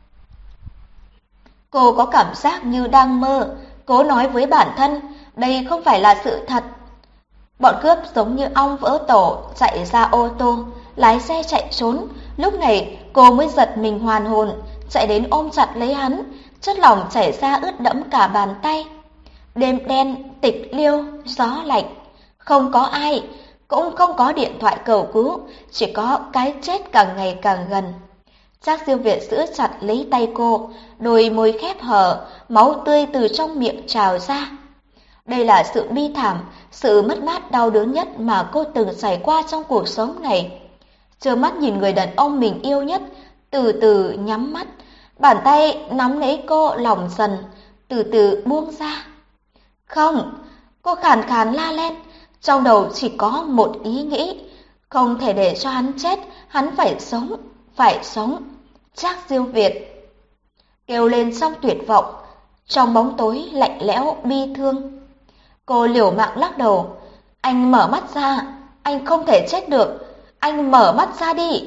Cô có cảm giác như đang mơ, cố nói với bản thân, đây không phải là sự thật. Bọn cướp giống như ong vỡ tổ chạy ra ô tô, lái xe chạy trốn. Lúc này cô mới giật mình hoàn hồn, chạy đến ôm chặt lấy hắn, chất lỏng chảy ra ướt đẫm cả bàn tay. Đêm đen, tịch liêu, gió lạnh, không có ai, cũng không có điện thoại cầu cứu, chỉ có cái chết càng ngày càng gần. Trác Diêu Việt giữ chặt lấy tay cô, đôi môi khép hờ, máu tươi từ trong miệng trào ra. Đây là sự bi thảm, sự mất mát đau đớn nhất mà cô từng trải qua trong cuộc sống này. Trơ mắt nhìn người đàn ông mình yêu nhất, từ từ nhắm mắt, bàn tay nắm lấy cô lỏng dần, từ từ buông ra. Không, cô khàn khàn la lên, trong đầu chỉ có một ý nghĩ, không thể để cho hắn chết, hắn phải sống, phải sống. Trác Diêu Việt kêu lên trong tuyệt vọng, trong bóng tối lạnh lẽo bi thương. Cô liều mạng lắc đầu, anh mở mắt ra, anh không thể chết được, anh mở mắt ra đi.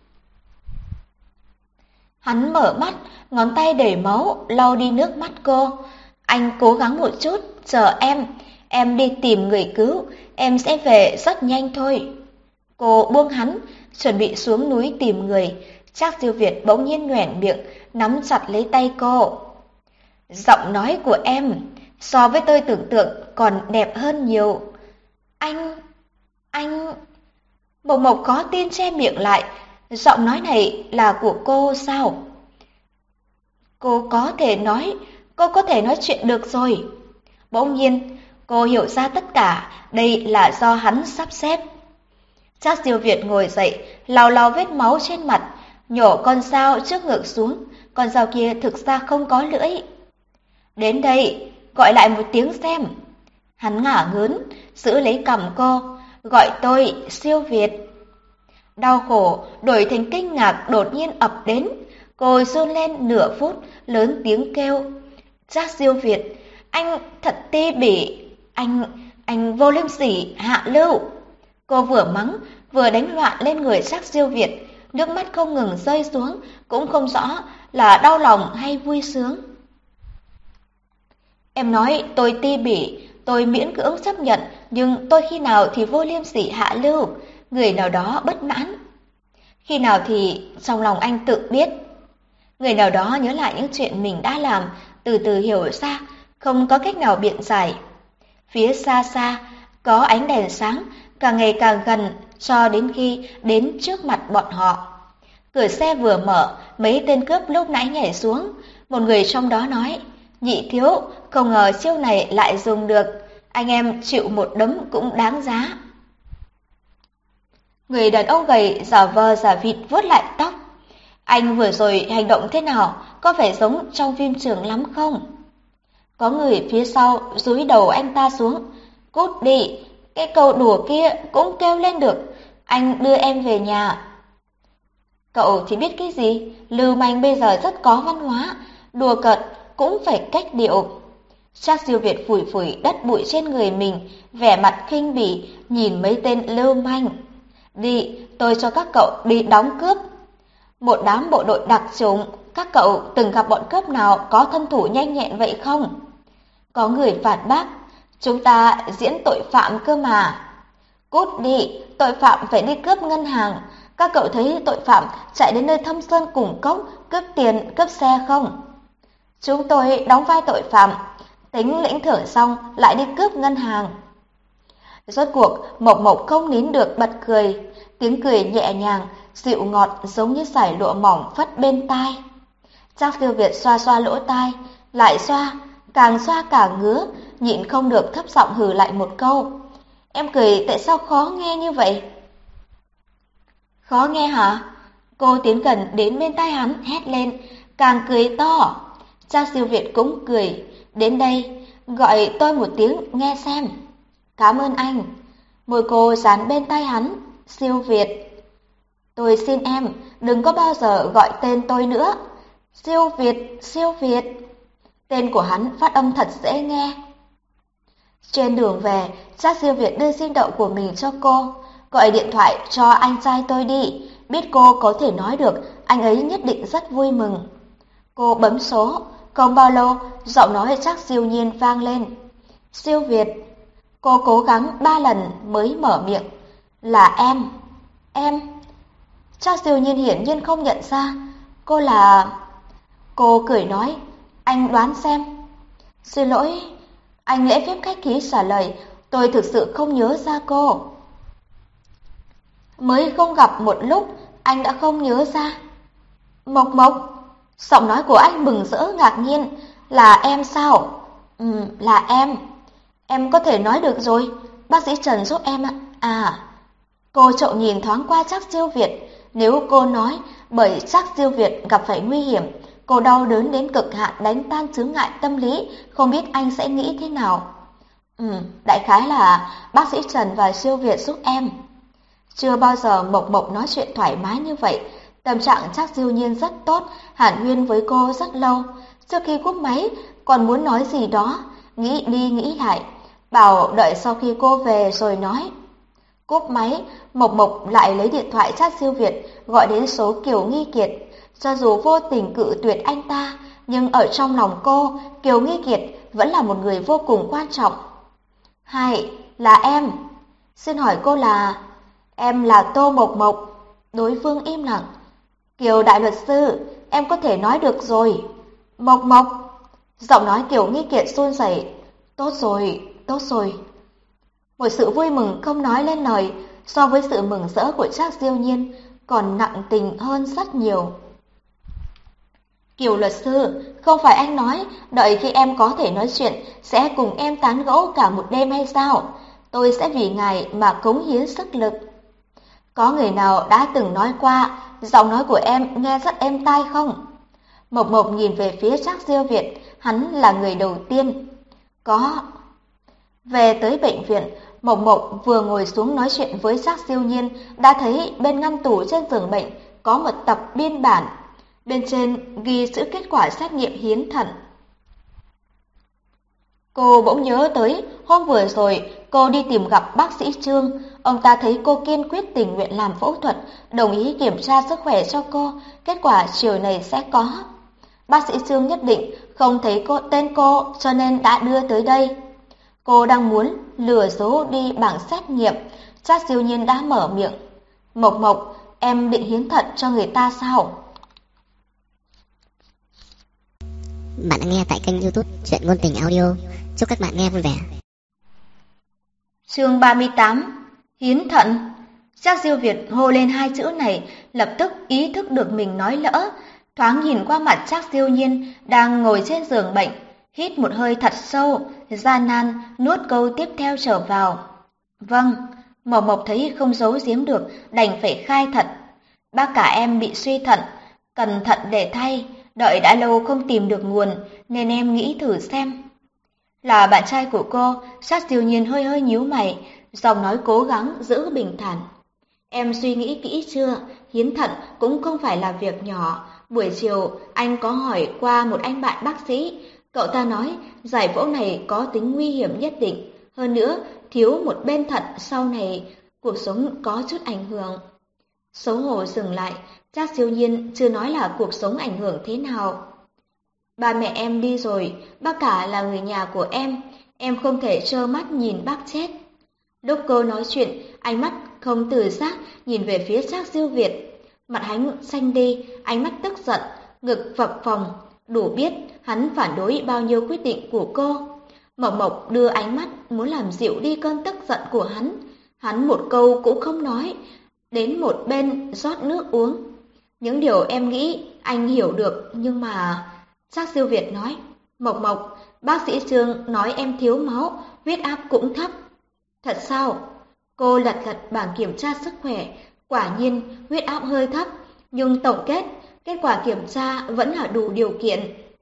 Hắn mở mắt, ngón tay đầy máu lau đi nước mắt cô. Anh cố gắng một chút, chờ em, em đi tìm người cứu, em sẽ về rất nhanh thôi. Cô buông hắn, chuẩn bị xuống núi tìm người. Trác Diêu Việt bỗng nhiên nhoẻn miệng, nắm chặt lấy tay cô. Giọng nói của em so với tôi tưởng tượng còn đẹp hơn nhiều. Anh, anh... Mộc Mộc khó tin che miệng lại, giọng nói này là của cô sao? Cô có thể nói, cô có thể nói chuyện được rồi. Bỗng nhiên, cô hiểu ra tất cả, đây là do hắn sắp xếp. Trác Diêu Việt ngồi dậy, lau lau vết máu trên mặt, nhổ con dao trước ngực xuống, con dao kia thực ra không có lưỡi. Đến đây, gọi lại một tiếng xem. Hắn ngả ngớn, giữ lấy cằm cô, gọi tôi Siêu Việt. Đau khổ đổi thành kinh ngạc đột nhiên ập đến, cô run lên nửa phút, lớn tiếng kêu. Trác Siêu Việt, anh thật ti bỉ, anh, anh vô liêm sỉ, hạ lưu. Cô vừa mắng, vừa đánh loạn lên người Trác Siêu Việt, nước mắt không ngừng rơi xuống, cũng không rõ là đau lòng hay vui sướng. Em nói tôi ti bỉ, tôi miễn cưỡng chấp nhận, nhưng tôi khi nào thì vô liêm sỉ hạ lưu, người nào đó bất mãn. Khi nào thì trong lòng anh tự biết. Người nào đó nhớ lại những chuyện mình đã làm, từ từ hiểu ra, không có cách nào biện giải. Phía xa xa, có ánh đèn sáng, càng ngày càng gần, cho đến khi đến trước mặt bọn họ. Cửa xe vừa mở, mấy tên cướp lúc nãy nhảy xuống. Một người trong đó nói, nhị thiếu, không ngờ chiêu này lại dùng được, anh em chịu một đấm cũng đáng giá. Người đàn ông gầy giả vờ giả vịt vuốt lại tóc. Anh vừa rồi hành động thế nào, có phải giống trong phim trường lắm không? Có người phía sau dúi đầu anh ta xuống. Cút đi, cái câu đùa kia cũng kêu lên được, anh đưa em về nhà. Cậu thì biết cái gì, lưu manh bây giờ rất có văn hóa, đùa cợt cũng phải cách điệu. Trác Siêu Việt phủi phủi đất bụi trên người mình, vẻ mặt khinh bỉ nhìn mấy tên lưu manh. Đi, tôi cho các cậu đi đóng cướp. Một đám bộ đội đặc chủng, các cậu từng gặp bọn cướp nào có thân thủ nhanh nhẹn vậy không? Có người phản bác, chúng ta diễn tội phạm cơ mà. Cút đi, tội phạm phải đi cướp ngân hàng. Các cậu thấy tội phạm chạy đến nơi thâm sơn cùng cốc, cướp tiền, cướp xe không? Chúng tôi đóng vai tội phạm, tính lĩnh thưởng xong lại đi cướp ngân hàng. Rốt cuộc, Mộc Mộc không nín được bật cười, tiếng cười nhẹ nhàng, dịu ngọt giống như sải lụa mỏng phất bên tai. Trác Siêu Việt xoa xoa lỗ tai, lại xoa, càng xoa càng ngứa, nhịn không được thấp giọng hừ lại một câu. Em cười tại sao khó nghe như vậy? Khó nghe hả? Cô tiến gần đến bên tai hắn hét lên, càng cười to. Trác Siêu Việt cũng cười, đến đây, gọi tôi một tiếng nghe xem. Cảm ơn anh. Môi cô dán bên tai hắn, Siêu Việt. Tôi xin em, đừng có bao giờ gọi tên tôi nữa. Siêu Việt, Siêu Việt. Tên của hắn phát âm thật dễ nghe. Trên đường về, Trác Siêu Việt đưa di động của mình cho cô, gọi điện thoại cho anh trai tôi đi, biết cô có thể nói được, anh ấy nhất định rất vui mừng. Cô bấm số, không bao lâu, giọng nói Trác Siêu Nhiên vang lên. Siêu Việt. Cô cố gắng ba lần mới mở miệng. Là em. Em. Trác Siêu Nhiên hiển nhiên không nhận ra. Cô là... Cô cười nói. Anh đoán xem. Xin lỗi. Anh lễ phép khách khí trả lời. Tôi thực sự không nhớ ra cô. Mới không gặp một lúc, anh đã không nhớ ra. Mộc Mộc. Giọng nói của anh bừng rỡ ngạc nhiên. Là em sao? Ừ, là em. Em có thể nói được rồi. Bác sĩ Trần giúp em ạ. À. Cô trộm nhìn thoáng qua Trác Siêu Việt. Nếu cô nói bởi Trác Siêu Việt gặp phải nguy hiểm, cô đau đớn đến cực hạn đánh tan chướng ngại tâm lý, không biết anh sẽ nghĩ thế nào. Ừ, đại khái là bác sĩ Trần và Siêu Việt giúp em. Chưa bao giờ Mộc Mộc nói chuyện thoải mái như vậy. Tâm trạng Trác Siêu Nhiên rất tốt, hàn huyên với cô rất lâu. Trước khi cúp máy, còn muốn nói gì đó, nghĩ đi nghĩ lại, bảo đợi sau khi cô về rồi nói. Cúp máy, Mộc Mộc lại lấy điện thoại Trác Siêu Việt, gọi đến số Kiều Nghi Kiệt. Cho dù vô tình cự tuyệt anh ta, nhưng ở trong lòng cô, Kiều Nghi Kiệt vẫn là một người vô cùng quan trọng. Hai, là em. Xin hỏi cô là... Em là Tô Mộc Mộc. Đối phương im lặng. Kiều đại luật sư, em có thể nói được rồi. Mộc Mộc. Giọng nói Kiều Nghi Kiệt run rẩy. Tốt rồi, tốt rồi. Một sự vui mừng không nói lên lời, so với sự mừng rỡ của Trác Siêu Nhiên còn nặng tình hơn rất nhiều. Kiều luật sư, không phải anh nói đợi khi em có thể nói chuyện sẽ cùng em tán gẫu cả một đêm hay sao? Tôi sẽ vì ngài mà cống hiến sức lực. Có người nào đã từng nói qua giọng nói của em nghe rất êm tai không? Mộc Mộc nhìn về phía Trác Siêu Việt, hắn là người đầu tiên. Có. Về tới bệnh viện, Mộc Mộc vừa ngồi xuống nói chuyện với Trác Siêu Nhiên, đã thấy bên ngăn tủ trên giường bệnh có một tập biên bản. Bên trên ghi chữ kết quả xét nghiệm hiến thận. Cô bỗng nhớ tới hôm vừa rồi cô đi tìm gặp bác sĩ Trương. Ông ta thấy cô kiên quyết tình nguyện làm phẫu thuật, đồng ý kiểm tra sức khỏe cho cô. Kết quả chiều này sẽ có. Bác sĩ Trương nhất định không thấy cô, tên cô cho nên đã đưa tới đây. Cô đang muốn lừa dối đi bảng xét nghiệm. Trác Siêu Nhiên đã mở miệng. Mộc Mộc, em định hiến thận cho người ta sao? Bạn đang nghe tại kênh YouTube Chuyện Ngôn Tình Audio. Chúc các bạn nghe vui vẻ. Chương ba mươi tám. Hiến thận. Trác Siêu Việt hô lên hai chữ này, lập tức ý thức được mình nói lỡ, thoáng nhìn qua mặt Trác Siêu Nhiên đang ngồi trên giường bệnh, hít một hơi thật sâu, gian nan nuốt câu tiếp theo trở vào. Vâng, Mộc Mộc thấy không giấu giếm được, đành phải khai thật. Bác cả em bị suy thận, cần thận để thay, đợi đã lâu không tìm được nguồn, nên em nghĩ thử xem. Là bạn trai của cô, Trác Siêu Nhiên hơi hơi nhíu mày, giọng nói cố gắng giữ bình thản. Em suy nghĩ kỹ chưa? Hiến thận cũng không phải là việc nhỏ. Buổi chiều, anh có hỏi qua một anh bạn bác sĩ. Cậu ta nói giải phẫu này có tính nguy hiểm nhất định. Hơn nữa, thiếu một bên thận sau này, cuộc sống có chút ảnh hưởng. Xấu hổ dừng lại, Trác Siêu Nhiên chưa nói là cuộc sống ảnh hưởng thế nào. Ba mẹ em đi rồi, bác cả là người nhà của em, em không thể trơ mắt nhìn bác chết. Lúc cô nói chuyện, ánh mắt không tự giác nhìn về phía Trác Siêu Việt. Mặt hắn xanh đi, ánh mắt tức giận, ngực phập phồng, đủ biết hắn phản đối bao nhiêu quyết định của cô. Mộc Mộc đưa ánh mắt muốn làm dịu đi cơn tức giận của hắn. Hắn một câu cũng không nói, đến một bên rót nước uống. Những điều em nghĩ anh hiểu được, nhưng mà... Trác Siêu Việt nói, Mộc Mộc, bác sĩ Trương nói em thiếu máu, huyết áp cũng thấp. Thật sao? Cô lật lật bảng kiểm tra sức khỏe, quả nhiên huyết áp hơi thấp, nhưng tổng kết, kết quả kiểm tra vẫn là đủ điều kiện.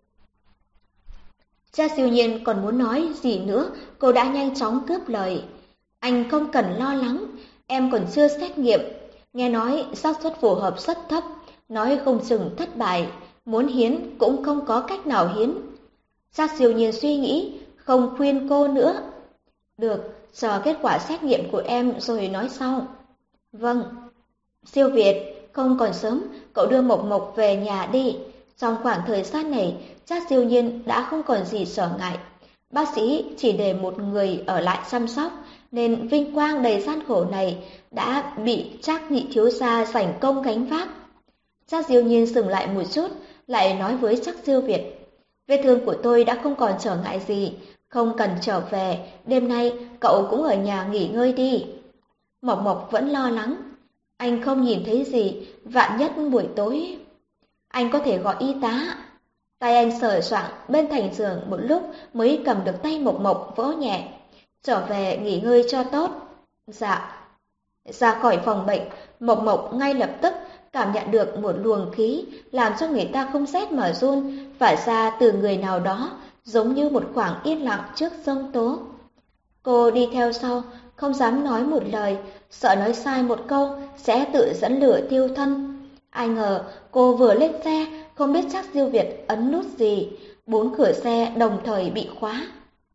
Trác Siêu Nhiên còn muốn nói gì nữa, cô đã nhanh chóng cướp lời. Anh không cần lo lắng, em còn chưa xét nghiệm, nghe nói xác suất phù hợp rất thấp, nói không chừng thất bại, muốn hiến cũng không có cách nào hiến. Trác Siêu Nhiên suy nghĩ, không khuyên cô nữa. Được, chờ kết quả xét nghiệm của em rồi nói sau. Vâng. Siêu Việt, không còn sớm, cậu đưa Mộc Mộc về nhà đi. Trong khoảng thời gian này, Trác Siêu Nhiên đã không còn gì trở ngại. Bác sĩ chỉ để một người ở lại chăm sóc, nên vinh quang đầy gian khổ này đã bị Trác Nhị thiếu gia giành công gánh vác. Trác Siêu Nhiên dừng lại một chút, lại nói với Trác Siêu Việt, vết thương của tôi đã không còn trở ngại gì, không cần trở về, đêm nay cậu cũng ở nhà nghỉ ngơi đi. Mộc Mộc vẫn lo lắng, anh không nhìn thấy gì, vạn nhất buổi tối. Anh có thể gọi y tá. Tay anh sờ soạng bên thành giường một lúc mới cầm được tay Mộc Mộc vỗ nhẹ. Trở về nghỉ ngơi cho tốt. Dạ. Ra khỏi phòng bệnh, Mộc Mộc ngay lập tức cảm nhận được một luồng khí làm cho người ta không rét mà run phả ra từ người nào đó, giống như một khoảng yên lặng trước giông tố. Cô đi theo sau, không dám nói một lời, sợ nói sai một câu sẽ tự dẫn lửa tiêu thân. Ai ngờ cô vừa lên xe, không biết Trác Siêu Việt ấn nút gì, bốn cửa xe đồng thời bị khóa.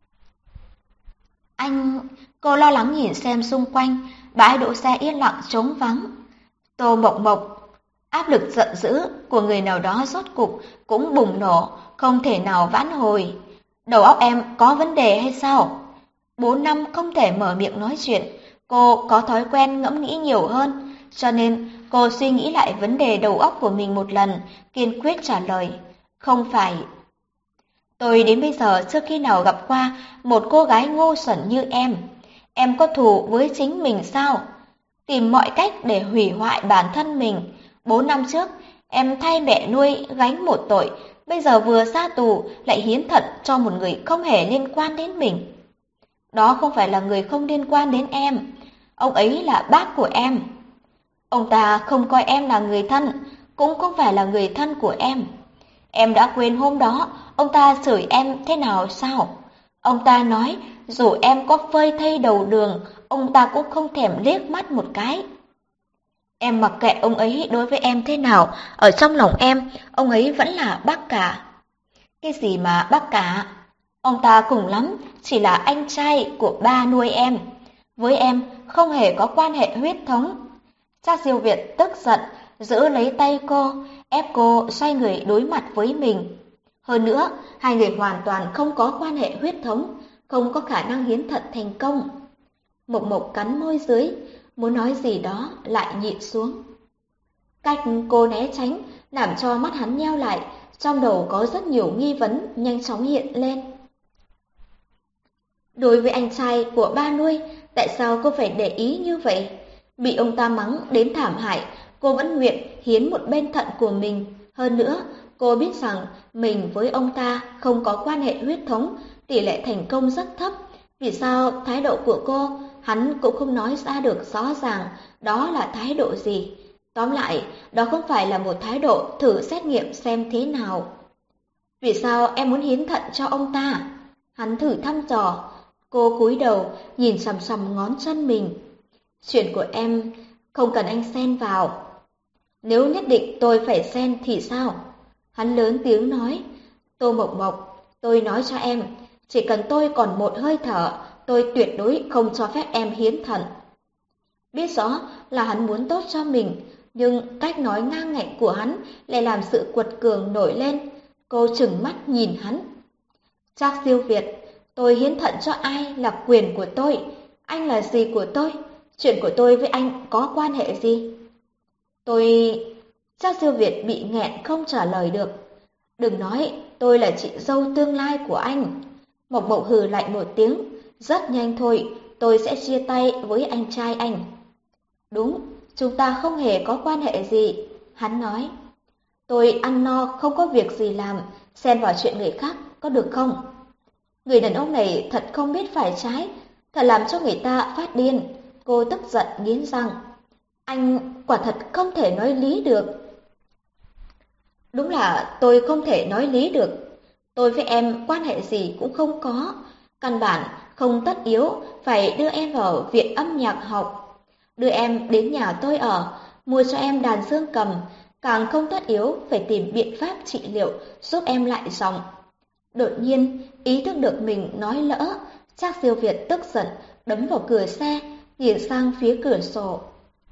Anh... Cô lo lắng nhìn xem xung quanh, bãi đỗ xe yên lặng trống vắng. Tô Mộc Mộc, áp lực giận dữ của người nào đó rốt cục cũng bùng nổ, không thể nào vãn hồi. Đầu óc em có vấn đề hay sao? Bốn năm không thể mở miệng nói chuyện, cô có thói quen ngẫm nghĩ nhiều hơn, cho nên cô suy nghĩ lại vấn đề đầu óc của mình một lần, kiên quyết trả lời. Không phải. Tôi đến bây giờ chưa khi nào gặp qua một cô gái ngu xuẩn như em. Em có thù với chính mình sao? Tìm mọi cách để hủy hoại bản thân mình. Bốn năm trước, em thay mẹ nuôi gánh một tội, bây giờ vừa ra tù lại hiến thận cho một người không hề liên quan đến mình. Đó không phải là người không liên quan đến em, ông ấy là bác của em. Ông ta không coi em là người thân, cũng không phải là người thân của em. Em đã quên hôm đó ông ta chửi em thế nào sao? Ông ta nói dù em có phơi thây đầu đường, ông ta cũng không thèm liếc mắt một cái. Em mặc kệ ông ấy đối với em thế nào, ở trong lòng em, ông ấy vẫn là bác cả. Cái gì mà bác cả? Ông ta cùng lắm chỉ là anh trai của ba nuôi em. Với em không hề có quan hệ huyết thống. Trác Siêu Việt tức giận, giữ lấy tay cô, ép cô xoay người đối mặt với mình. Hơn nữa, hai người hoàn toàn không có quan hệ huyết thống, không có khả năng hiến thận thành công. Mộc Mộc cắn môi dưới, muốn nói gì đó lại nhịn xuống. Cách cô né tránh làm cho mắt hắn nheo lại, trong đầu có rất nhiều nghi vấn nhanh chóng hiện lên. Đối với anh trai của ba nuôi, tại sao cô phải để ý như vậy? Bị ông ta mắng đến thảm hại, cô vẫn nguyện hiến một bên thận của mình. Hơn nữa, cô biết rằng mình với ông ta không có quan hệ huyết thống, tỷ lệ thành công rất thấp. Vì sao thái độ của cô, hắn cũng không nói ra được rõ ràng đó là thái độ gì. Tóm lại, đó không phải là một thái độ thử xét nghiệm xem thế nào. Vì sao em muốn hiến thận cho ông ta? Hắn thử thăm dò. Cô cúi đầu nhìn sằm sằm ngón chân mình. Chuyện của em không cần anh xen vào. Nếu nhất định tôi phải xen thì sao? Hắn lớn tiếng nói. Tô Mộc Mộc, tôi nói cho em, chỉ cần tôi còn một hơi thở, tôi tuyệt đối không cho phép em hiến thận. Biết rõ là hắn muốn tốt cho mình, nhưng cách nói ngang ngạnh của hắn lại làm sự quật cường nổi lên. Cô trừng mắt nhìn hắn. Trác Siêu Việt, tôi hiến thận cho ai là quyền của tôi. Anh là gì của tôi? Chuyện của tôi với anh có quan hệ gì? Tôi... Trác Siêu Việt bị nghẹn không trả lời được. Đừng nói tôi là chị dâu tương lai của anh. Mộc Mộc hừ lạnh một tiếng, rất nhanh thôi, tôi sẽ chia tay với anh trai anh. Đúng, chúng ta không hề có quan hệ gì, hắn nói. Tôi ăn no không có việc gì làm, xen vào chuyện người khác, có được không? Người đàn ông này thật không biết phải trái, thật làm cho người ta phát điên. Cô tức giận nghiến răng. Anh quả thật không thể nói lý được. Đúng là tôi không thể nói lý được. Tôi với em quan hệ gì cũng không có. Căn bản không tất yếu phải đưa em vào viện âm nhạc học. Đưa em đến nhà tôi ở, mua cho em đàn dương cầm. Càng không tất yếu phải tìm biện pháp trị liệu giúp em lại giọng. Đột nhiên ý thức được mình nói lỡ, Trác Siêu Việt tức giận đấm vào cửa xe, nhìn sang phía cửa sổ.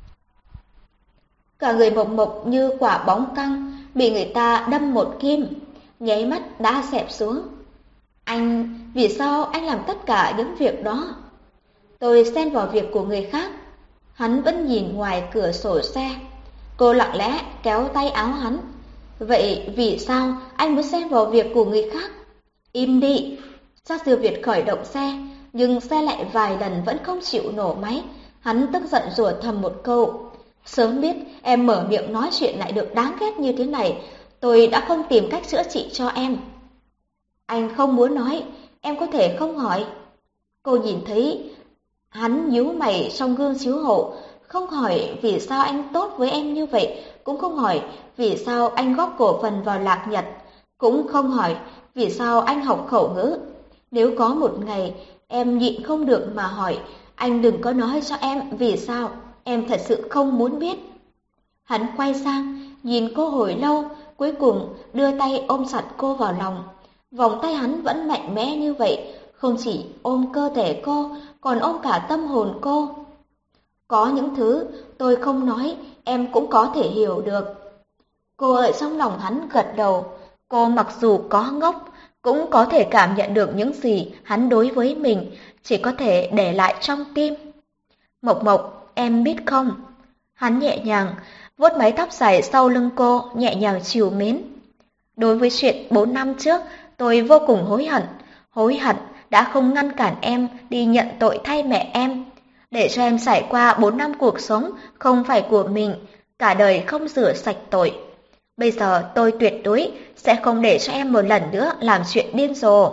Cả người Mộc Mộc như quả bóng căng bị người ta đâm một kim, nháy mắt đã xẹp xuống. Anh, vì sao anh làm tất cả những việc đó? Tôi xen vào việc của người khác. Hắn vẫn nhìn ngoài cửa sổ xe. Cô lặng lẽ kéo tay áo hắn. Vậy vì sao anh muốn xen vào việc của người khác? Im đi! Trác Siêu Việt khởi động xe, nhưng xe lại vài lần vẫn không chịu nổ máy. Hắn tức giận rủa thầm một câu. Sớm biết em mở miệng nói chuyện lại được đáng ghét như thế này, tôi đã không tìm cách chữa trị cho em. Anh không muốn nói, em có thể không hỏi. Cô nhìn thấy hắn nhíu mày trong gương chiếu hậu, không hỏi vì sao anh tốt với em như vậy, cũng không hỏi vì sao anh góp cổ phần vào Lạc Nhật, cũng không hỏi vì sao anh học khẩu ngữ. Nếu có một ngày em nhịn không được mà hỏi, anh đừng có nói cho em vì sao, em thật sự không muốn biết. Hắn quay sang, nhìn cô hồi lâu, cuối cùng đưa tay ôm chặt cô vào lòng. Vòng tay hắn vẫn mạnh mẽ như vậy, không chỉ ôm cơ thể cô, còn ôm cả tâm hồn cô. Có những thứ tôi không nói, em cũng có thể hiểu được. Cô ở trong lòng hắn gật đầu. Cô mặc dù có ngốc, cũng có thể cảm nhận được những gì hắn đối với mình, chỉ có thể để lại trong tim. Mộc Mộc, em biết không? Hắn nhẹ nhàng vuốt mái tóc dài sau lưng cô, nhẹ nhàng trìu mến. Đối với chuyện bốn năm trước, tôi vô cùng hối hận. Hối hận đã không ngăn cản em đi nhận tội thay mẹ em, để cho em trải qua bốn năm cuộc sống không phải của mình, cả đời không rửa sạch tội. Bây giờ tôi tuyệt đối sẽ không để cho em một lần nữa làm chuyện điên rồ.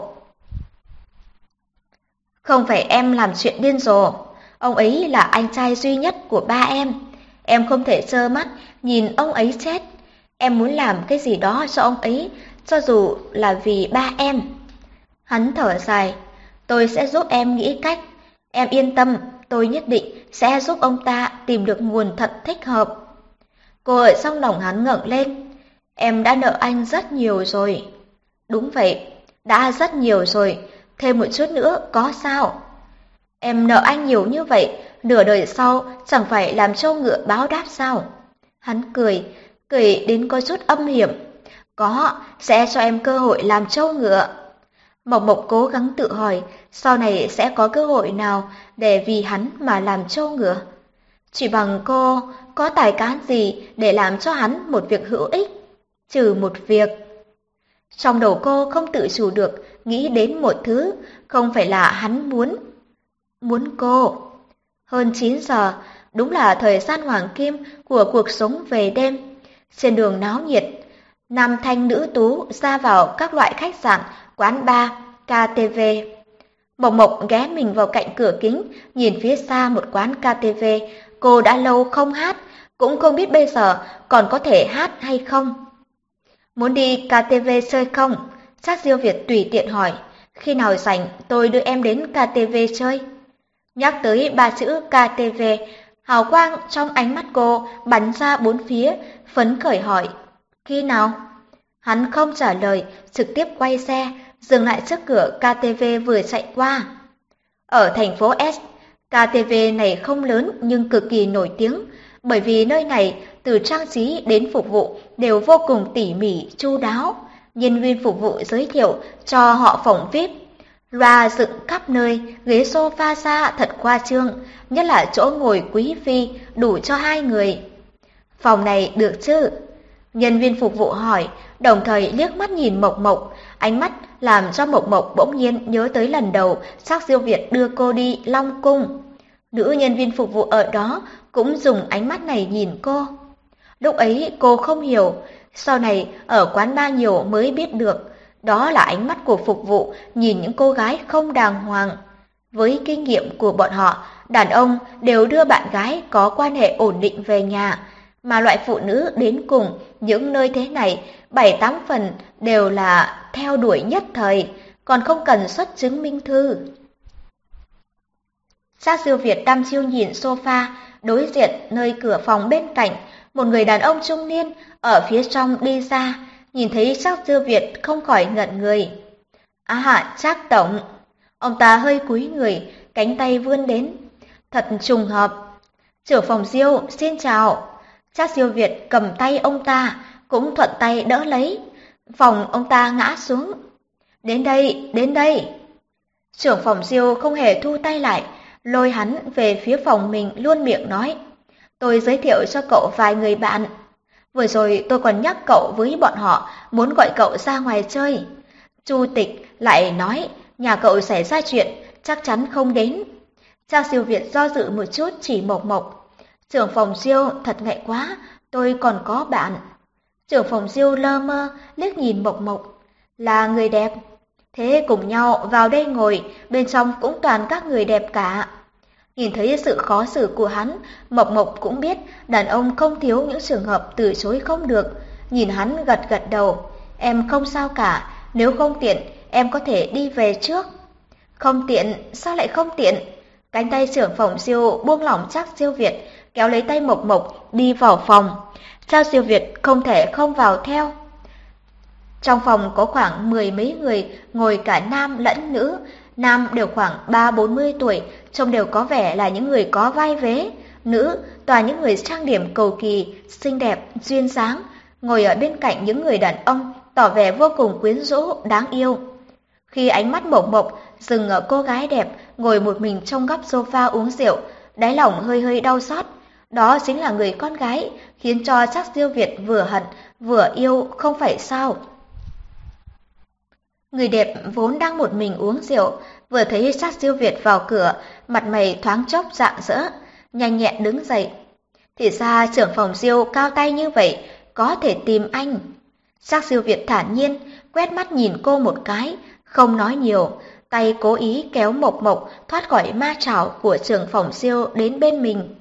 Không phải em làm chuyện điên rồ, ông ấy là anh trai duy nhất của ba em. Em không thể trơ mắt nhìn ông ấy chết. Em muốn làm cái gì đó cho ông ấy, cho dù là vì ba em. Hắn thở dài. Tôi sẽ giúp em nghĩ cách. Em yên tâm, tôi nhất định sẽ giúp ông ta tìm được nguồn thận thích hợp. Cô ở trong lòng hắn ngẩng lên. Em đã nợ anh rất nhiều rồi. Đúng vậy, đã rất nhiều rồi. Thêm một chút nữa có sao? Em nợ anh nhiều như vậy, nửa đời sau chẳng phải làm trâu ngựa báo đáp sao? Hắn cười, cười đến có chút âm hiểm. Có, sẽ cho em cơ hội làm trâu ngựa. Mộc Mộc cố gắng tự hỏi, sau này sẽ có cơ hội nào để vì hắn mà làm trâu ngựa? Chỉ bằng cô, có tài cán gì để làm cho hắn một việc hữu ích? Trừ một việc. Trong đầu cô không tự chủ được nghĩ đến một thứ, không phải là hắn muốn. Muốn cô. Hơn chín giờ, đúng là thời gian hoàng kim của cuộc sống về đêm. Trên đường náo nhiệt, nam thanh nữ tú ra vào các loại khách sạn, quán bar, ca tê vê. Mộc Mộc ghé mình vào cạnh cửa kính, nhìn phía xa một quán ca tê vê. Cô đã lâu không hát, cũng không biết bây giờ còn có thể hát hay không. Muốn đi ca tê vê chơi không? Trác Siêu Việt tùy tiện hỏi. Khi nào rảnh tôi đưa em đến ca tê vê chơi. Nhắc tới ba chữ ca tê vê, hào quang trong ánh mắt cô bắn ra bốn phía, phấn khởi hỏi. Khi nào? Hắn không trả lời, trực tiếp quay xe, dừng lại trước cửa ca tê vê vừa chạy qua. Ở thành phố S, ca tê vê này không lớn nhưng cực kỳ nổi tiếng, bởi vì nơi này từ trang trí đến phục vụ đều vô cùng tỉ mỉ, chu đáo. Nhân viên phục vụ giới thiệu cho họ phòng vi ai pi, loa dựng khắp nơi, ghế sofa xa thật khoa trương, nhất là chỗ ngồi quý phi đủ cho hai người. Phòng này được chứ? Nhân viên phục vụ hỏi, đồng thời liếc mắt nhìn Mộc Mộc, ánh mắt làm cho Mộc Mộc bỗng nhiên nhớ tới lần đầu Trác Siêu Việt đưa cô đi Long Cung. Nữ nhân viên phục vụ ở đó cũng dùng ánh mắt này nhìn cô. Lúc ấy cô không hiểu, sau này ở quán bar nhiều mới biết được, đó là ánh mắt của phục vụ nhìn những cô gái không đàng hoàng. Với kinh nghiệm của bọn họ, đàn ông đều đưa bạn gái có quan hệ ổn định về nhà, mà loại phụ nữ đến cùng những nơi thế này bảy tám phần đều là theo đuổi nhất thời, còn không cần xuất chứng minh thư. Trác Siêu Việt đăm chiêu nhìn sofa, đối diện nơi cửa phòng bên cạnh, một người đàn ông trung niên ở phía trong đi ra, nhìn thấy Trác Siêu Việt không khỏi ngẩn người. À, Trác tổng. Ông ta hơi cúi người, cánh tay vươn đến. Thật trùng hợp. Trưởng phòng Diêu, xin chào. Trác Siêu Việt cầm tay ông ta, cũng thuận tay đỡ lấy. Phòng ông ta ngã xuống. Đến đây, đến đây. Trưởng phòng Diêu không hề thu tay lại, lôi hắn về phía phòng mình luôn miệng nói. Tôi giới thiệu cho cậu vài người bạn. Vừa rồi tôi còn nhắc cậu với bọn họ muốn gọi cậu ra ngoài chơi. Chu Tịch lại nói nhà cậu xảy ra chuyện, chắc chắn không đến. Trác Siêu Việt do dự một chút chỉ Mộc Mộc. Trưởng phòng Diêu thật ngại quá, tôi còn có bạn. Trưởng phòng Diêu lơ mơ liếc nhìn Mộc Mộc. Là người đẹp. Thế cùng nhau vào đây ngồi, bên trong cũng toàn các người đẹp cả. Nhìn thấy sự khó xử của hắn, Mộc Mộc cũng biết đàn ông không thiếu những trường hợp từ chối không được. Nhìn hắn gật gật đầu. Em không sao cả, nếu không tiện, em có thể đi về trước. Không tiện, sao lại không tiện? Cánh tay trưởng phòng Siêu buông lỏng Trác Siêu Việt, kéo lấy tay Mộc Mộc đi vào phòng. Trác Siêu Việt không thể không vào theo. Trong phòng có khoảng mười mấy người, ngồi cả nam lẫn nữ. Nam đều khoảng ba bốn mươi tuổi, trông đều có vẻ là những người có vai vế. Nữ toàn những người trang điểm cầu kỳ, xinh đẹp, duyên dáng, ngồi ở bên cạnh những người đàn ông, tỏ vẻ vô cùng quyến rũ, đáng yêu. Khi ánh mắt Mộc Mộc dừng ở cô gái đẹp ngồi một mình trong góc sofa uống rượu, đáy lòng hơi hơi đau xót. Đó chính là người con gái khiến cho Trác Siêu Việt vừa hận vừa yêu, không phải sao? Người đẹp vốn đang một mình uống rượu, vừa thấy Trác Siêu Việt vào cửa, mặt mày thoáng chốc rạng rỡ, nhanh nhẹn đứng dậy. Thì ra trưởng phòng Diêu cao tay như vậy, có thể tìm anh. Trác Siêu Việt thản nhiên, quét mắt nhìn cô một cái, không nói nhiều, tay cố ý kéo Mộc Mộc thoát khỏi ma trảo của trưởng phòng Diêu đến bên mình.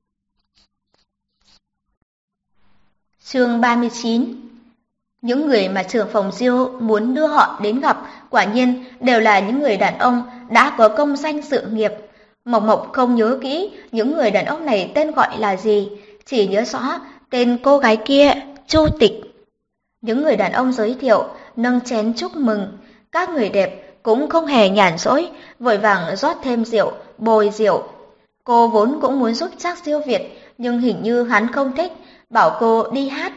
Chương ba mươi chín. Những người mà trưởng phòng Diêu muốn đưa họ đến gặp quả nhiên đều là những người đàn ông đã có công danh sự nghiệp. Mộc Mộc không nhớ kỹ những người đàn ông này tên gọi là gì, chỉ nhớ rõ tên cô gái kia, Chu Tịch. Những người đàn ông giới thiệu, nâng chén chúc mừng. Các người đẹp cũng không hề nhàn rỗi, vội vàng rót thêm rượu, bồi rượu. Cô vốn cũng muốn giúp Trác Siêu Việt, nhưng hình như hắn không thích, bảo cô đi hát.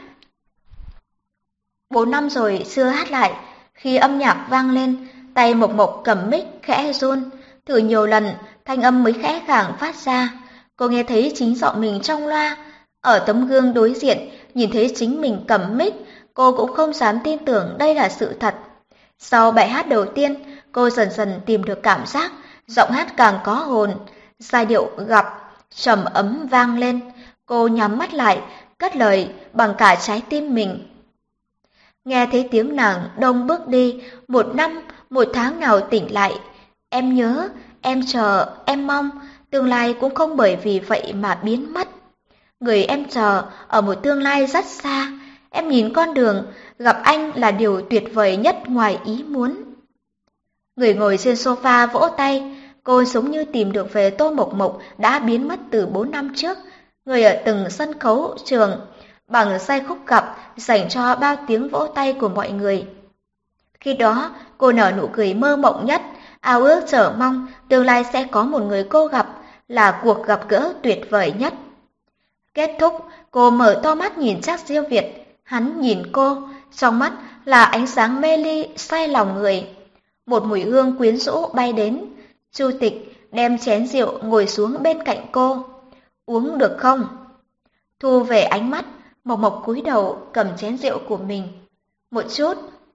Bốn năm rồi chưa hát lại, khi âm nhạc vang lên, tay Mộc Mộc cầm mic khẽ run, thử nhiều lần, thanh âm mới khẽ khàng phát ra. Cô nghe thấy chính giọng mình trong loa, ở tấm gương đối diện, nhìn thấy chính mình cầm mic, cô cũng không dám tin tưởng đây là sự thật. Sau bài hát đầu tiên, cô dần dần tìm được cảm giác, giọng hát càng có hồn, giai điệu gặp, trầm ấm vang lên. Cô nhắm mắt lại, cất lời bằng cả trái tim mình. Nghe thấy tiếng nàng đông bước đi, một năm, một tháng nào tỉnh lại. Em nhớ, em chờ, em mong, tương lai cũng không bởi vì vậy mà biến mất. Người em chờ ở một tương lai rất xa, em nhìn con đường, gặp anh là điều tuyệt vời nhất ngoài ý muốn. Người ngồi trên sofa vỗ tay, cô giống như tìm được về Tô Mộc Mộc đã biến mất từ bốn năm trước, người ở từng sân khấu trường, bằng giai khúc gặp dành cho bao tiếng vỗ tay của mọi người. Khi đó, cô nở nụ cười mơ mộng nhất, ao ước chờ mong tương lai sẽ có một người cô gặp, là cuộc gặp gỡ tuyệt vời nhất. Kết thúc, cô mở to mắt nhìn Trác Siêu Việt, hắn nhìn cô, trong mắt là ánh sáng mê ly say lòng người. Một mùi hương quyến rũ bay đến, Chu Tịch đem chén rượu ngồi xuống bên cạnh cô. Uống được không? Thu về ánh mắt, Mộc Mộc cúi đầu cầm chén rượu của mình. Một chút.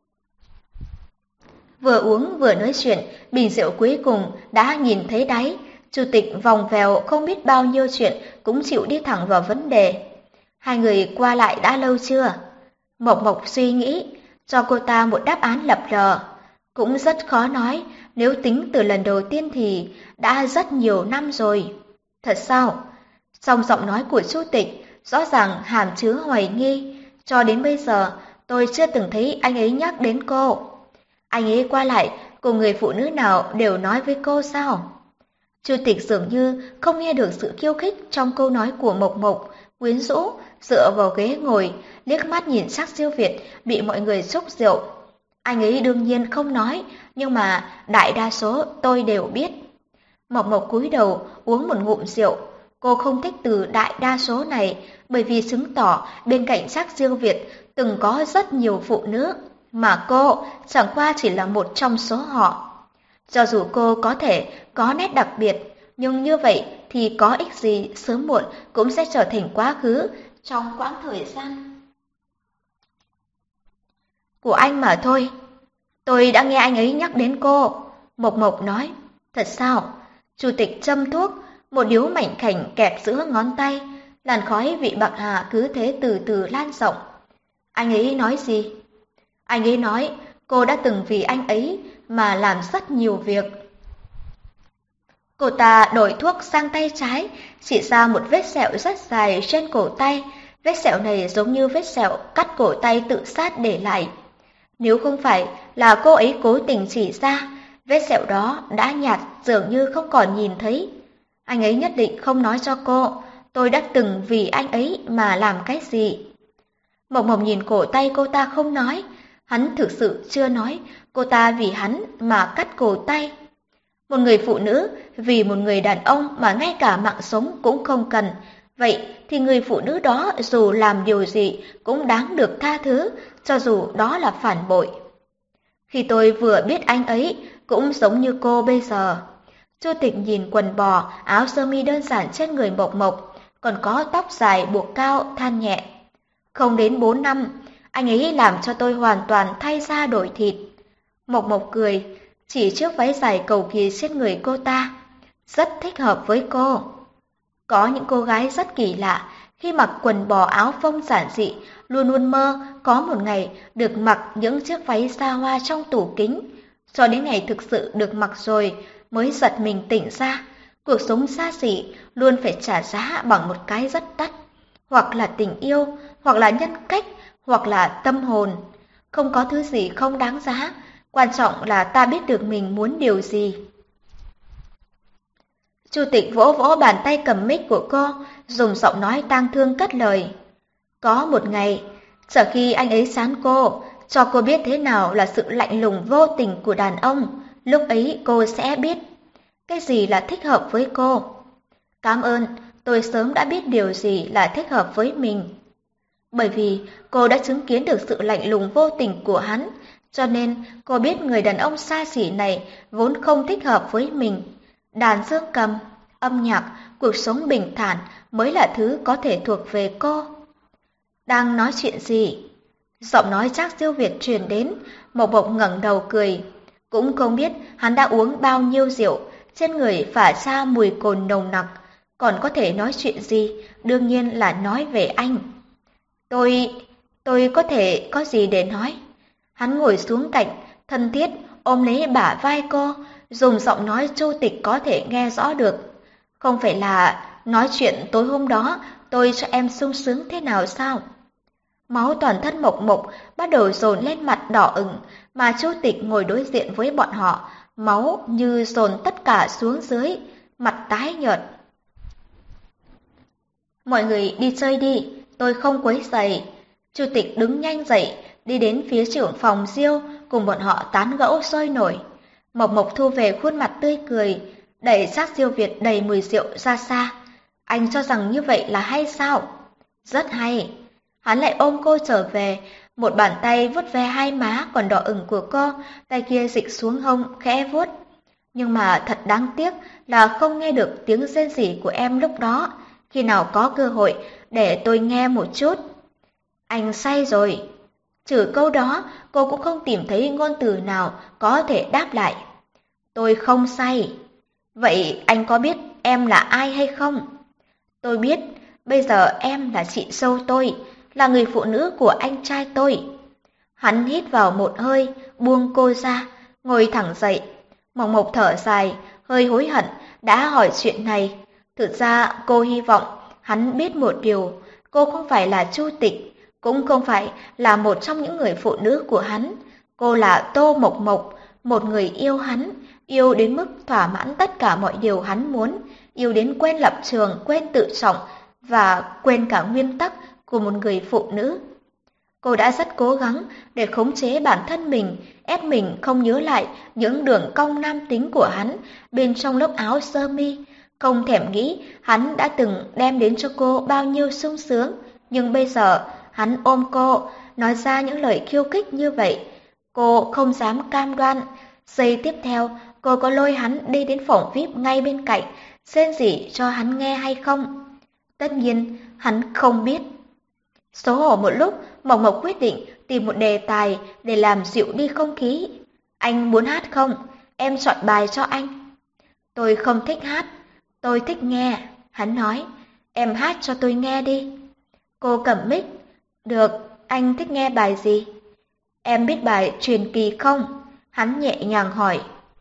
Vừa uống vừa nói chuyện, bình rượu cuối cùng đã nhìn thấy đáy. Chủ tịch vòng vèo không biết bao nhiêu chuyện cũng chịu đi thẳng vào vấn đề. Hai người qua lại đã lâu chưa? Mộc Mộc suy nghĩ, cho cô ta một đáp án lập lờ. Cũng rất khó nói, nếu tính từ lần đầu tiên thì đã rất nhiều năm rồi. Thật sao? Trong giọng nói của chủ tịch rõ ràng hàm chứa hoài nghi. Cho đến bây giờ tôi chưa từng thấy anh ấy nhắc đến cô. Anh ấy qua lại cùng người phụ nữ nào đều nói với cô sao? Chủ tịch dường như không nghe được sự khiêu khích trong câu nói của Mộc Mộc, quyến rũ, dựa vào ghế ngồi, liếc mắt nhìn Trác Siêu Việt bị mọi người xúc rượu. Anh ấy đương nhiên không nói, nhưng mà đại đa số tôi đều biết. Mộc Mộc cúi đầu uống một ngụm rượu. Cô không thích từ đại đa số này, bởi vì chứng tỏ bên cạnh Trác Siêu Việt từng có rất nhiều phụ nữ, mà cô chẳng qua chỉ là một trong số họ. Cho dù cô có thể có nét đặc biệt, nhưng như vậy thì có ích gì, sớm muộn cũng sẽ trở thành quá khứ trong quãng thời gian của anh mà thôi. Tôi đã nghe anh ấy nhắc đến cô. Mộc Mộc nói. Thật sao? Chủ tịch châm thuốc, một điếu mảnh khảnh kẹt giữa ngón tay, làn khói vị bạc hà cứ thế từ từ lan rộng. Anh ấy nói gì? Anh ấy nói cô đã từng vì anh ấy mà làm rất nhiều việc. Cô ta đổi thuốc sang tay trái, chỉ ra một vết sẹo rất dài trên cổ tay. Vết sẹo này giống như vết sẹo cắt cổ tay tự sát để lại. Nếu không phải là cô ấy cố tình chỉ ra, vết sẹo đó đã nhạt dường như không còn nhìn thấy. Anh ấy nhất định không nói cho cô, tôi đã từng vì anh ấy mà làm cái gì. Mộc Mộc nhìn cổ tay cô ta không nói, hắn thực sự chưa nói cô ta vì hắn mà cắt cổ tay. Một người phụ nữ vì một người đàn ông mà ngay cả mạng sống cũng không cần, vậy thì người phụ nữ đó dù làm điều gì cũng đáng được tha thứ, cho dù đó là phản bội. Khi tôi vừa biết anh ấy, cũng giống như cô bây giờ. Chu Tịch nhìn quần bò, áo sơ mi đơn giản trên người Mộc Mộc, còn có tóc dài buộc cao, than nhẹ. Không đến bốn năm, anh ấy làm cho tôi hoàn toàn thay da đổi thịt. Mộc Mộc cười, chỉ chiếc váy dài cầu kỳ trên người cô ta. Rất thích hợp với cô. Có những cô gái rất kỳ lạ, khi mặc quần bò áo phông giản dị, luôn luôn mơ có một ngày được mặc những chiếc váy xa hoa trong tủ kính. Cho đến ngày thực sự được mặc rồi, mới giật mình tỉnh ra. Cuộc sống xa xỉ luôn phải trả giá bằng một cái rất đắt. Hoặc là tình yêu, hoặc là nhân cách, hoặc là tâm hồn. Không có thứ gì không đáng giá, quan trọng là ta biết được mình muốn điều gì. Chủ tịch vỗ vỗ bàn tay cầm mic của cô, dùng giọng nói tang thương cất lời. Có một ngày, chờ khi anh ấy sán cô, cho cô biết thế nào là sự lạnh lùng vô tình của đàn ông, lúc ấy cô sẽ biết cái gì là thích hợp với cô. Cảm ơn, tôi sớm đã biết điều gì là thích hợp với mình. Bởi vì cô đã chứng kiến được sự lạnh lùng vô tình của hắn, cho nên cô biết người đàn ông xa xỉ này vốn không thích hợp với mình. Đàn dương cầm, âm nhạc, cuộc sống bình thản mới là thứ có thể thuộc về cô. Đang nói chuyện gì? Giọng nói Trác Siêu Việt truyền đến, Mộc Mộc ngẩng đầu cười. Cũng không biết hắn đã uống bao nhiêu rượu, trên người phả ra mùi cồn nồng nặc. Còn có thể nói chuyện gì? Đương nhiên là nói về anh. Tôi... tôi có thể có gì để nói? Hắn ngồi xuống cạnh, thân thiết, ôm lấy bả vai cô, dùng giọng nói Chu Tịch có thể nghe rõ được. Không phải là nói chuyện tối hôm đó tôi cho em sung sướng thế nào sao? Máu toàn thân Mộc Mộc bắt đầu dồn lên mặt đỏ ửng, mà Chu Tịch ngồi đối diện với bọn họ, máu như dồn tất cả xuống dưới, mặt tái nhợt. Mọi người đi chơi đi, tôi không quấy rầy. Chủ tịch đứng nhanh dậy, đi đến phía trưởng phòng Diêu, cùng bọn họ tán gẫu sôi nổi. Mộc Mộc thu về khuôn mặt tươi cười, đẩy Trác Siêu Việt đầy mùi rượu ra xa. Anh cho rằng như vậy là hay sao? Rất hay. Hắn lại ôm cô trở về, một bàn tay vuốt ve hai má còn đỏ ửng của cô, tay kia dịch xuống hông khẽ vuốt. Nhưng mà thật đáng tiếc là không nghe được tiếng rên rỉ của em lúc đó. Khi nào có cơ hội để tôi nghe một chút. Anh say rồi. Trừ câu đó, cô cũng không tìm thấy ngôn từ nào có thể đáp lại. Tôi không say. Vậy anh có biết em là ai hay không? Tôi biết, bây giờ em là chị dâu tôi, là người phụ nữ của anh trai tôi. Hắn hít vào một hơi, buông cô ra, ngồi thẳng dậy. Mộc Mộc thở dài, hơi hối hận đã hỏi chuyện này. Thực ra cô hy vọng hắn biết một điều, cô không phải là Chu Tịch, cũng không phải là một trong những người phụ nữ của hắn. Cô là Tô Mộc Mộc, một người yêu hắn, yêu đến mức thỏa mãn tất cả mọi điều hắn muốn, yêu đến quên lập trường, quên tự trọng và quên cả nguyên tắc của một người phụ nữ. Cô đã rất cố gắng để khống chế bản thân mình, ép mình không nhớ lại những đường cong nam tính của hắn bên trong lớp áo sơ mi, không thèm nghĩ hắn đã từng đem đến cho cô bao nhiêu sung sướng. Nhưng bây giờ hắn ôm cô, nói ra những lời khiêu khích như vậy. Cô không dám cam đoan. Giây tiếp theo, cô có lôi hắn đi đến phòng vi ai pi ngay bên cạnh, rên rỉ cho hắn nghe hay không? Tất nhiên, hắn không biết. Xấu hổ một lúc, Mộc Mộc quyết định tìm một đề tài để làm dịu đi không khí. Anh muốn hát không? Em chọn bài cho anh. Tôi không thích hát, tôi thích nghe. Hắn nói, em hát cho tôi nghe đi. Cô cầm mic. Được, anh thích nghe bài gì? Em biết bài Truyền Kỳ không? Hắn nhẹ nhàng hỏi.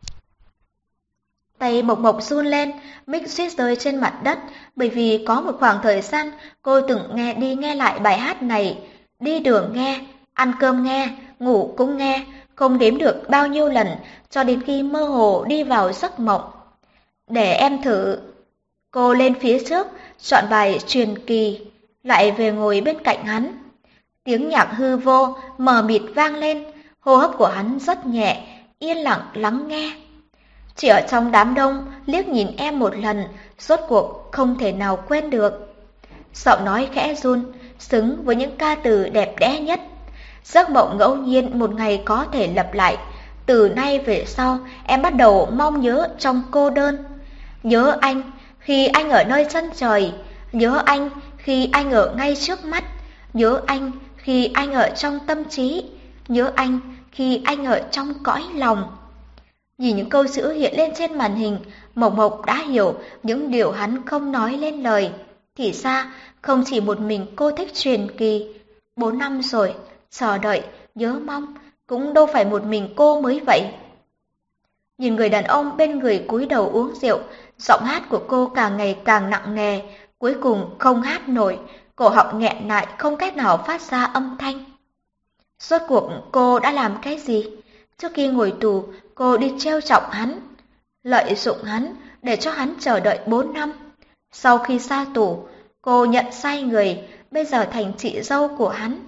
Tay Mộc Mộc run lên, mic suýt rơi trên mặt đất, bởi vì có một khoảng thời gian cô từng nghe đi nghe lại bài hát này, đi đường nghe, ăn cơm nghe, ngủ cũng nghe, không đếm được bao nhiêu lần, cho đến khi mơ hồ đi vào giấc mộng. Để em thử. Cô lên phía trước, chọn bài Truyền Kỳ, lại về ngồi bên cạnh hắn. Tiếng nhạc hư vô, mờ mịt vang lên, hô hấp của hắn rất nhẹ, yên lặng lắng nghe. Chỉ ở trong đám đông, liếc nhìn em một lần, rốt cuộc không thể nào quên được. Giọng nói khẽ run, xứng với những ca từ đẹp đẽ nhất. Giấc mộng ngẫu nhiên một ngày có thể lặp lại. Từ nay về sau, em bắt đầu mong nhớ trong cô đơn. Nhớ anh khi anh ở nơi chân trời, nhớ anh khi anh ở ngay trước mắt, nhớ anh khi anh ở trong tâm trí, nhớ anh khi anh ở trong cõi lòng. Nhìn những câu chữ hiện lên trên màn hình, Mộc Mộc đã hiểu những điều hắn không nói lên lời. Thì ra, không chỉ một mình cô thích Truyền Kỳ. Bốn năm rồi, chờ đợi, nhớ mong, cũng đâu phải một mình cô mới vậy. Nhìn người đàn ông bên người cúi đầu uống rượu, giọng hát của cô càng ngày càng nặng nề, cuối cùng không hát nổi, cổ họng nghẹn lại không cách nào phát ra âm thanh. Rốt cuộc cô đã làm cái gì? Trước khi ngồi tù, cô đi trêu chọc hắn, lợi dụng hắn để cho hắn chờ đợi bốn năm. Sau khi ra tù, cô nhận sai người, bây giờ thành chị dâu của hắn.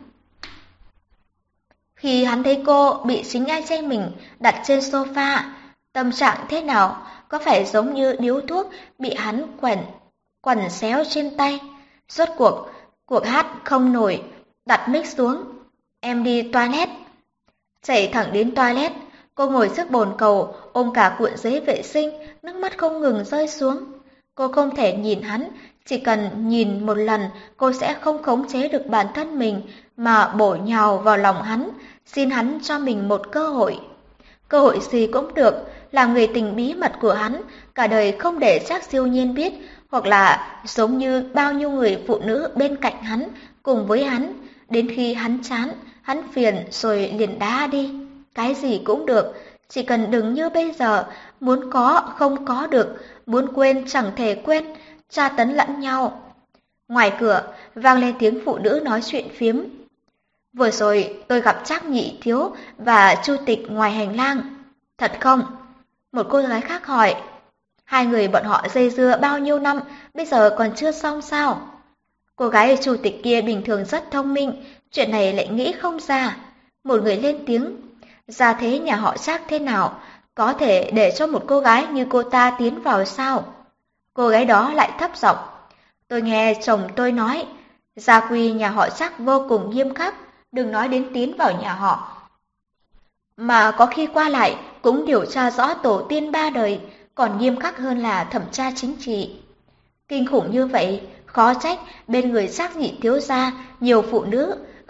Khi hắn thấy cô bị chính ai trai mình đặt trên sofa, tâm trạng thế nào? Có phải giống như điếu thuốc bị hắn quẩn, quẩn xéo trên tay? Rốt cuộc, cuộc hát không nổi, đặt mic xuống. Em đi toilet. Chạy thẳng đến toilet, cô ngồi trước bồn cầu, ôm cả cuộn giấy vệ sinh, nước mắt không ngừng rơi xuống. Cô không thể nhìn hắn, chỉ cần nhìn một lần, cô sẽ không khống chế được bản thân mình, mà bổ nhào vào lòng hắn, xin hắn cho mình một cơ hội. Cơ hội gì cũng được, làm người tình bí mật của hắn, cả đời không để Trác Siêu Nhiên biết, hoặc là giống như bao nhiêu người phụ nữ bên cạnh hắn, cùng với hắn, đến khi hắn chán, hắn phiền rồi liền đá đi. Cái gì cũng được, chỉ cần đừng như bây giờ, muốn có không có được, muốn quên chẳng thể quên, tra tấn lẫn nhau. Ngoài cửa, vang lên tiếng phụ nữ nói chuyện phiếm. Vừa rồi tôi gặp Trác Nhị Thiếu và Chu Tịch ngoài hành lang. Thật không? Một cô gái khác hỏi. Hai người bọn họ dây dưa bao nhiêu năm, bây giờ còn chưa xong sao? Cô gái Chu Tịch kia bình thường rất thông minh, chuyện này lại nghĩ không ra. Một người lên tiếng. Gia thế nhà họ Trác thế nào, có thể để cho một cô gái như cô ta tiến vào sao? Cô gái đó lại thấp giọng. Tôi nghe chồng tôi nói, gia quy nhà họ Trác vô cùng nghiêm khắc, đừng nói đến tiến vào nhà họ. Mà có khi qua lại cũng điều tra rõ tổ tiên ba đời, còn nghiêm khắc hơn là thẩm tra chính trị. Kinh khủng như vậy, khó trách bên người Trác Nhị thiếu gia nhiều phụ nữ,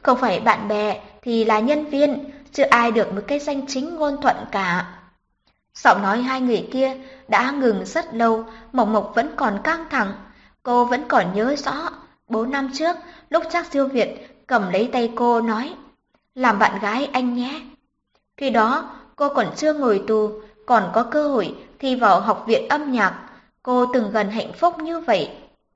không phải bạn bè thì là nhân viên, chưa ai được một cái danh chính ngôn thuận cả. Giọng nói hai người kia đã ngừng rất lâu, Mộc Mộc vẫn còn căng thẳng. Cô vẫn còn nhớ rõ, bốn năm trước, lúc Trác Siêu Việt cầm lấy tay cô nói, làm bạn gái anh nhé. Khi đó, cô còn chưa ngồi tù, còn có cơ hội thi vào học viện âm nhạc. Cô từng gần hạnh phúc như vậy.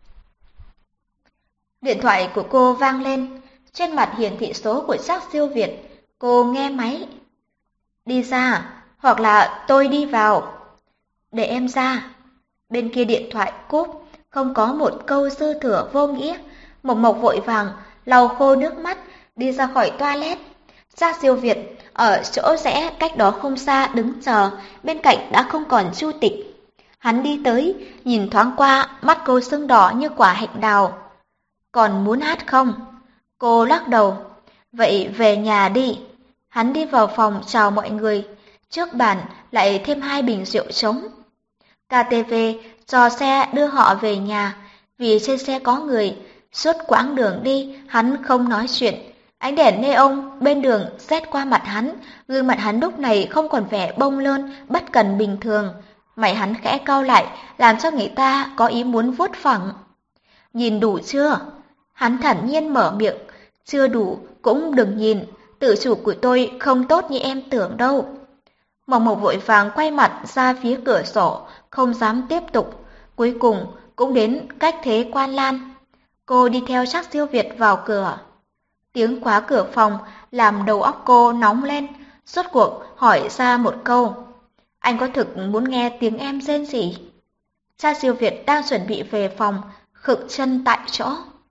Điện thoại của cô vang lên, trên mặt hiển thị số của Trác Siêu Việt. Cô nghe máy. Đi ra, hoặc là tôi đi vào. Để em ra. Bên kia điện thoại cúp, không có một câu dư thừa vô nghĩa. Mộc Mộc vội vàng, lau khô nước mắt, đi ra khỏi toilet. Trác Siêu Việt ở chỗ rẽ cách đó không xa đứng chờ, bên cạnh đã không còn Chu Tịch. Hắn đi tới, nhìn thoáng qua, mắt cô sưng đỏ như quả hạnh đào. Còn muốn hát không? Cô lắc đầu. Vậy về nhà đi. Hắn đi vào phòng chào mọi người. Trước bàn lại thêm hai bình rượu trống. ca tê vê cho xe đưa họ về nhà. Vì trên xe có người, suốt quãng đường đi hắn không nói chuyện. Ánh đèn neon bên đường rét qua mặt hắn, gương mặt hắn lúc này không còn vẻ bông lơn, bất cần bình thường. Mày hắn khẽ cau lại, làm cho người ta có ý muốn vuốt phẳng. Nhìn đủ chưa? Hắn thản nhiên mở miệng. Chưa đủ, cũng đừng nhìn. Tự chủ của tôi không tốt như em tưởng đâu. Mộc Mộc vội vàng quay mặt ra phía cửa sổ, không dám tiếp tục. Cuối cùng cũng đến cách thế Quan Lan. Cô đi theo Trác Siêu Việt vào cửa. Tiếng khóa cửa phòng làm đầu óc cô nóng lên, rốt cuộc hỏi ra một câu. Anh có thực muốn nghe tiếng em rên rỉ? Trác Siêu Việt đang chuẩn bị về phòng, khựng chân tại chỗ.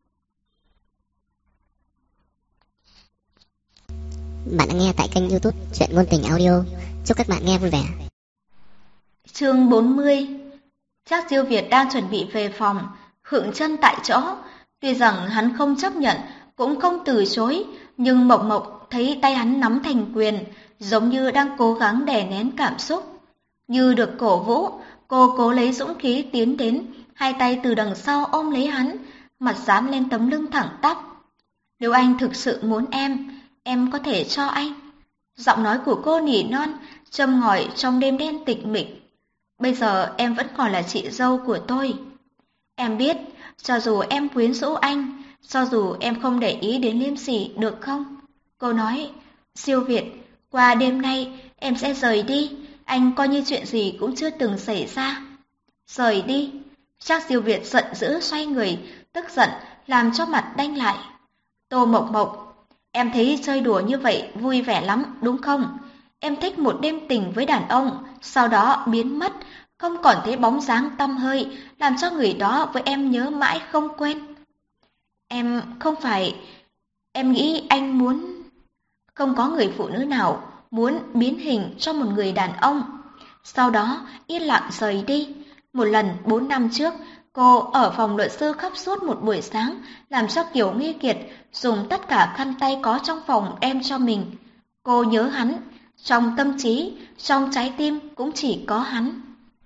Bạn đã nghe tại kênh YouTube Truyện Ngôn Tình Audio. Chúc các bạn nghe vui vẻ. Chương bốn mươi. Trác Siêu Việt đang chuẩn bị về phòng, khựng chân tại chỗ. Tuy rằng hắn không chấp nhận, cũng không từ chối, nhưng Mộc Mộc thấy tay hắn nắm thành quyền, giống như đang cố gắng đè nén cảm xúc. Như được cổ vũ, cô cố lấy dũng khí tiến đến, hai tay từ đằng sau ôm lấy hắn, mặt dán lên tấm lưng thẳng tắp. Nếu anh thực sự muốn em, em có thể cho anh. Giọng nói của cô nỉ non, châm ngòi trong đêm đen tịch mịch. Bây giờ em vẫn còn là chị dâu của tôi. Em biết, cho dù em quyến rũ anh, cho dù em không để ý đến Liêm Sỉ được không? Cô nói, Siêu Việt, qua đêm nay em sẽ rời đi, anh coi như chuyện gì cũng chưa từng xảy ra. Rời đi. Trác Siêu Việt giận dữ xoay người, tức giận làm cho mặt đanh lại. Tô Mộc Mộc, em thấy chơi đùa như vậy vui vẻ lắm, đúng không? Em thích một đêm tình với đàn ông, sau đó biến mất, không còn thấy bóng dáng tăm hơi, làm cho người đó với em nhớ mãi không quên. Em không phải... Em nghĩ anh muốn... Không có người phụ nữ nào muốn biến hình cho một người đàn ông. Sau đó yên lặng rời đi. Một lần bốn năm trước, cô ở phòng luật sư khóc suốt một buổi sáng, làm cho Kiều Nghi Kiệt dùng tất cả khăn tay có trong phòng đem cho mình. Cô nhớ hắn, trong tâm trí, trong trái tim cũng chỉ có hắn.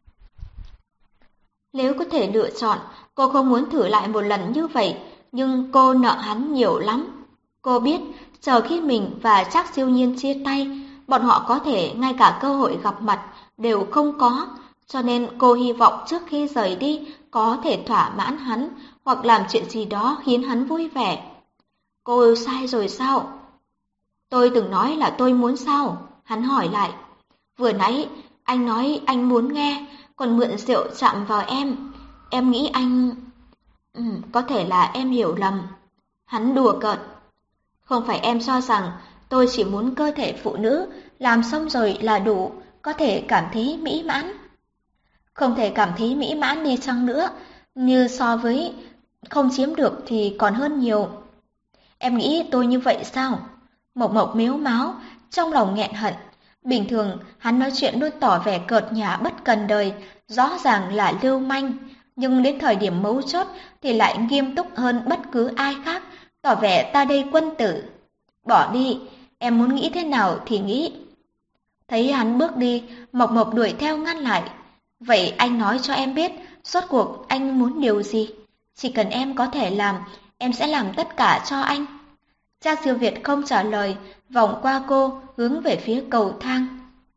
Nếu có thể lựa chọn, cô không muốn thử lại một lần như vậy, nhưng cô nợ hắn nhiều lắm. Cô biết, chờ khi mình và Trác Siêu Nhiên chia tay, bọn họ có thể ngay cả cơ hội gặp mặt đều không có, cho nên cô hy vọng trước khi rời đi có thể thỏa mãn hắn hoặc làm chuyện gì đó khiến hắn vui vẻ. Cô sai rồi sao? Tôi từng nói là tôi muốn sao? Hắn hỏi lại. Vừa nãy anh nói anh muốn nghe, còn mượn rượu chạm vào em. Em nghĩ anh... Ừ, có thể là em hiểu lầm. Hắn đùa cợt. Không phải em cho rằng tôi chỉ muốn cơ thể phụ nữ, làm xong rồi là đủ, có thể cảm thấy mỹ mãn. Không thể cảm thấy mỹ mãn đi chăng nữa, như so với không chiếm được thì còn hơn nhiều. Em nghĩ tôi như vậy sao? Mộc Mộc mếu máo, trong lòng nghẹn hận. Bình thường, hắn nói chuyện luôn tỏ vẻ cợt nhả bất cần đời, rõ ràng là lưu manh, nhưng đến thời điểm mấu chốt thì lại nghiêm túc hơn bất cứ ai khác, tỏ vẻ ta đây quân tử. Bỏ đi, em muốn nghĩ thế nào thì nghĩ. Thấy hắn bước đi, Mộc Mộc đuổi theo ngăn lại. Vậy anh nói cho em biết, rốt cuộc anh muốn điều gì? Chỉ cần em có thể làm, em sẽ làm tất cả cho anh. Trang Siêu Việt không trả lời, vòng qua cô, hướng về phía cầu thang.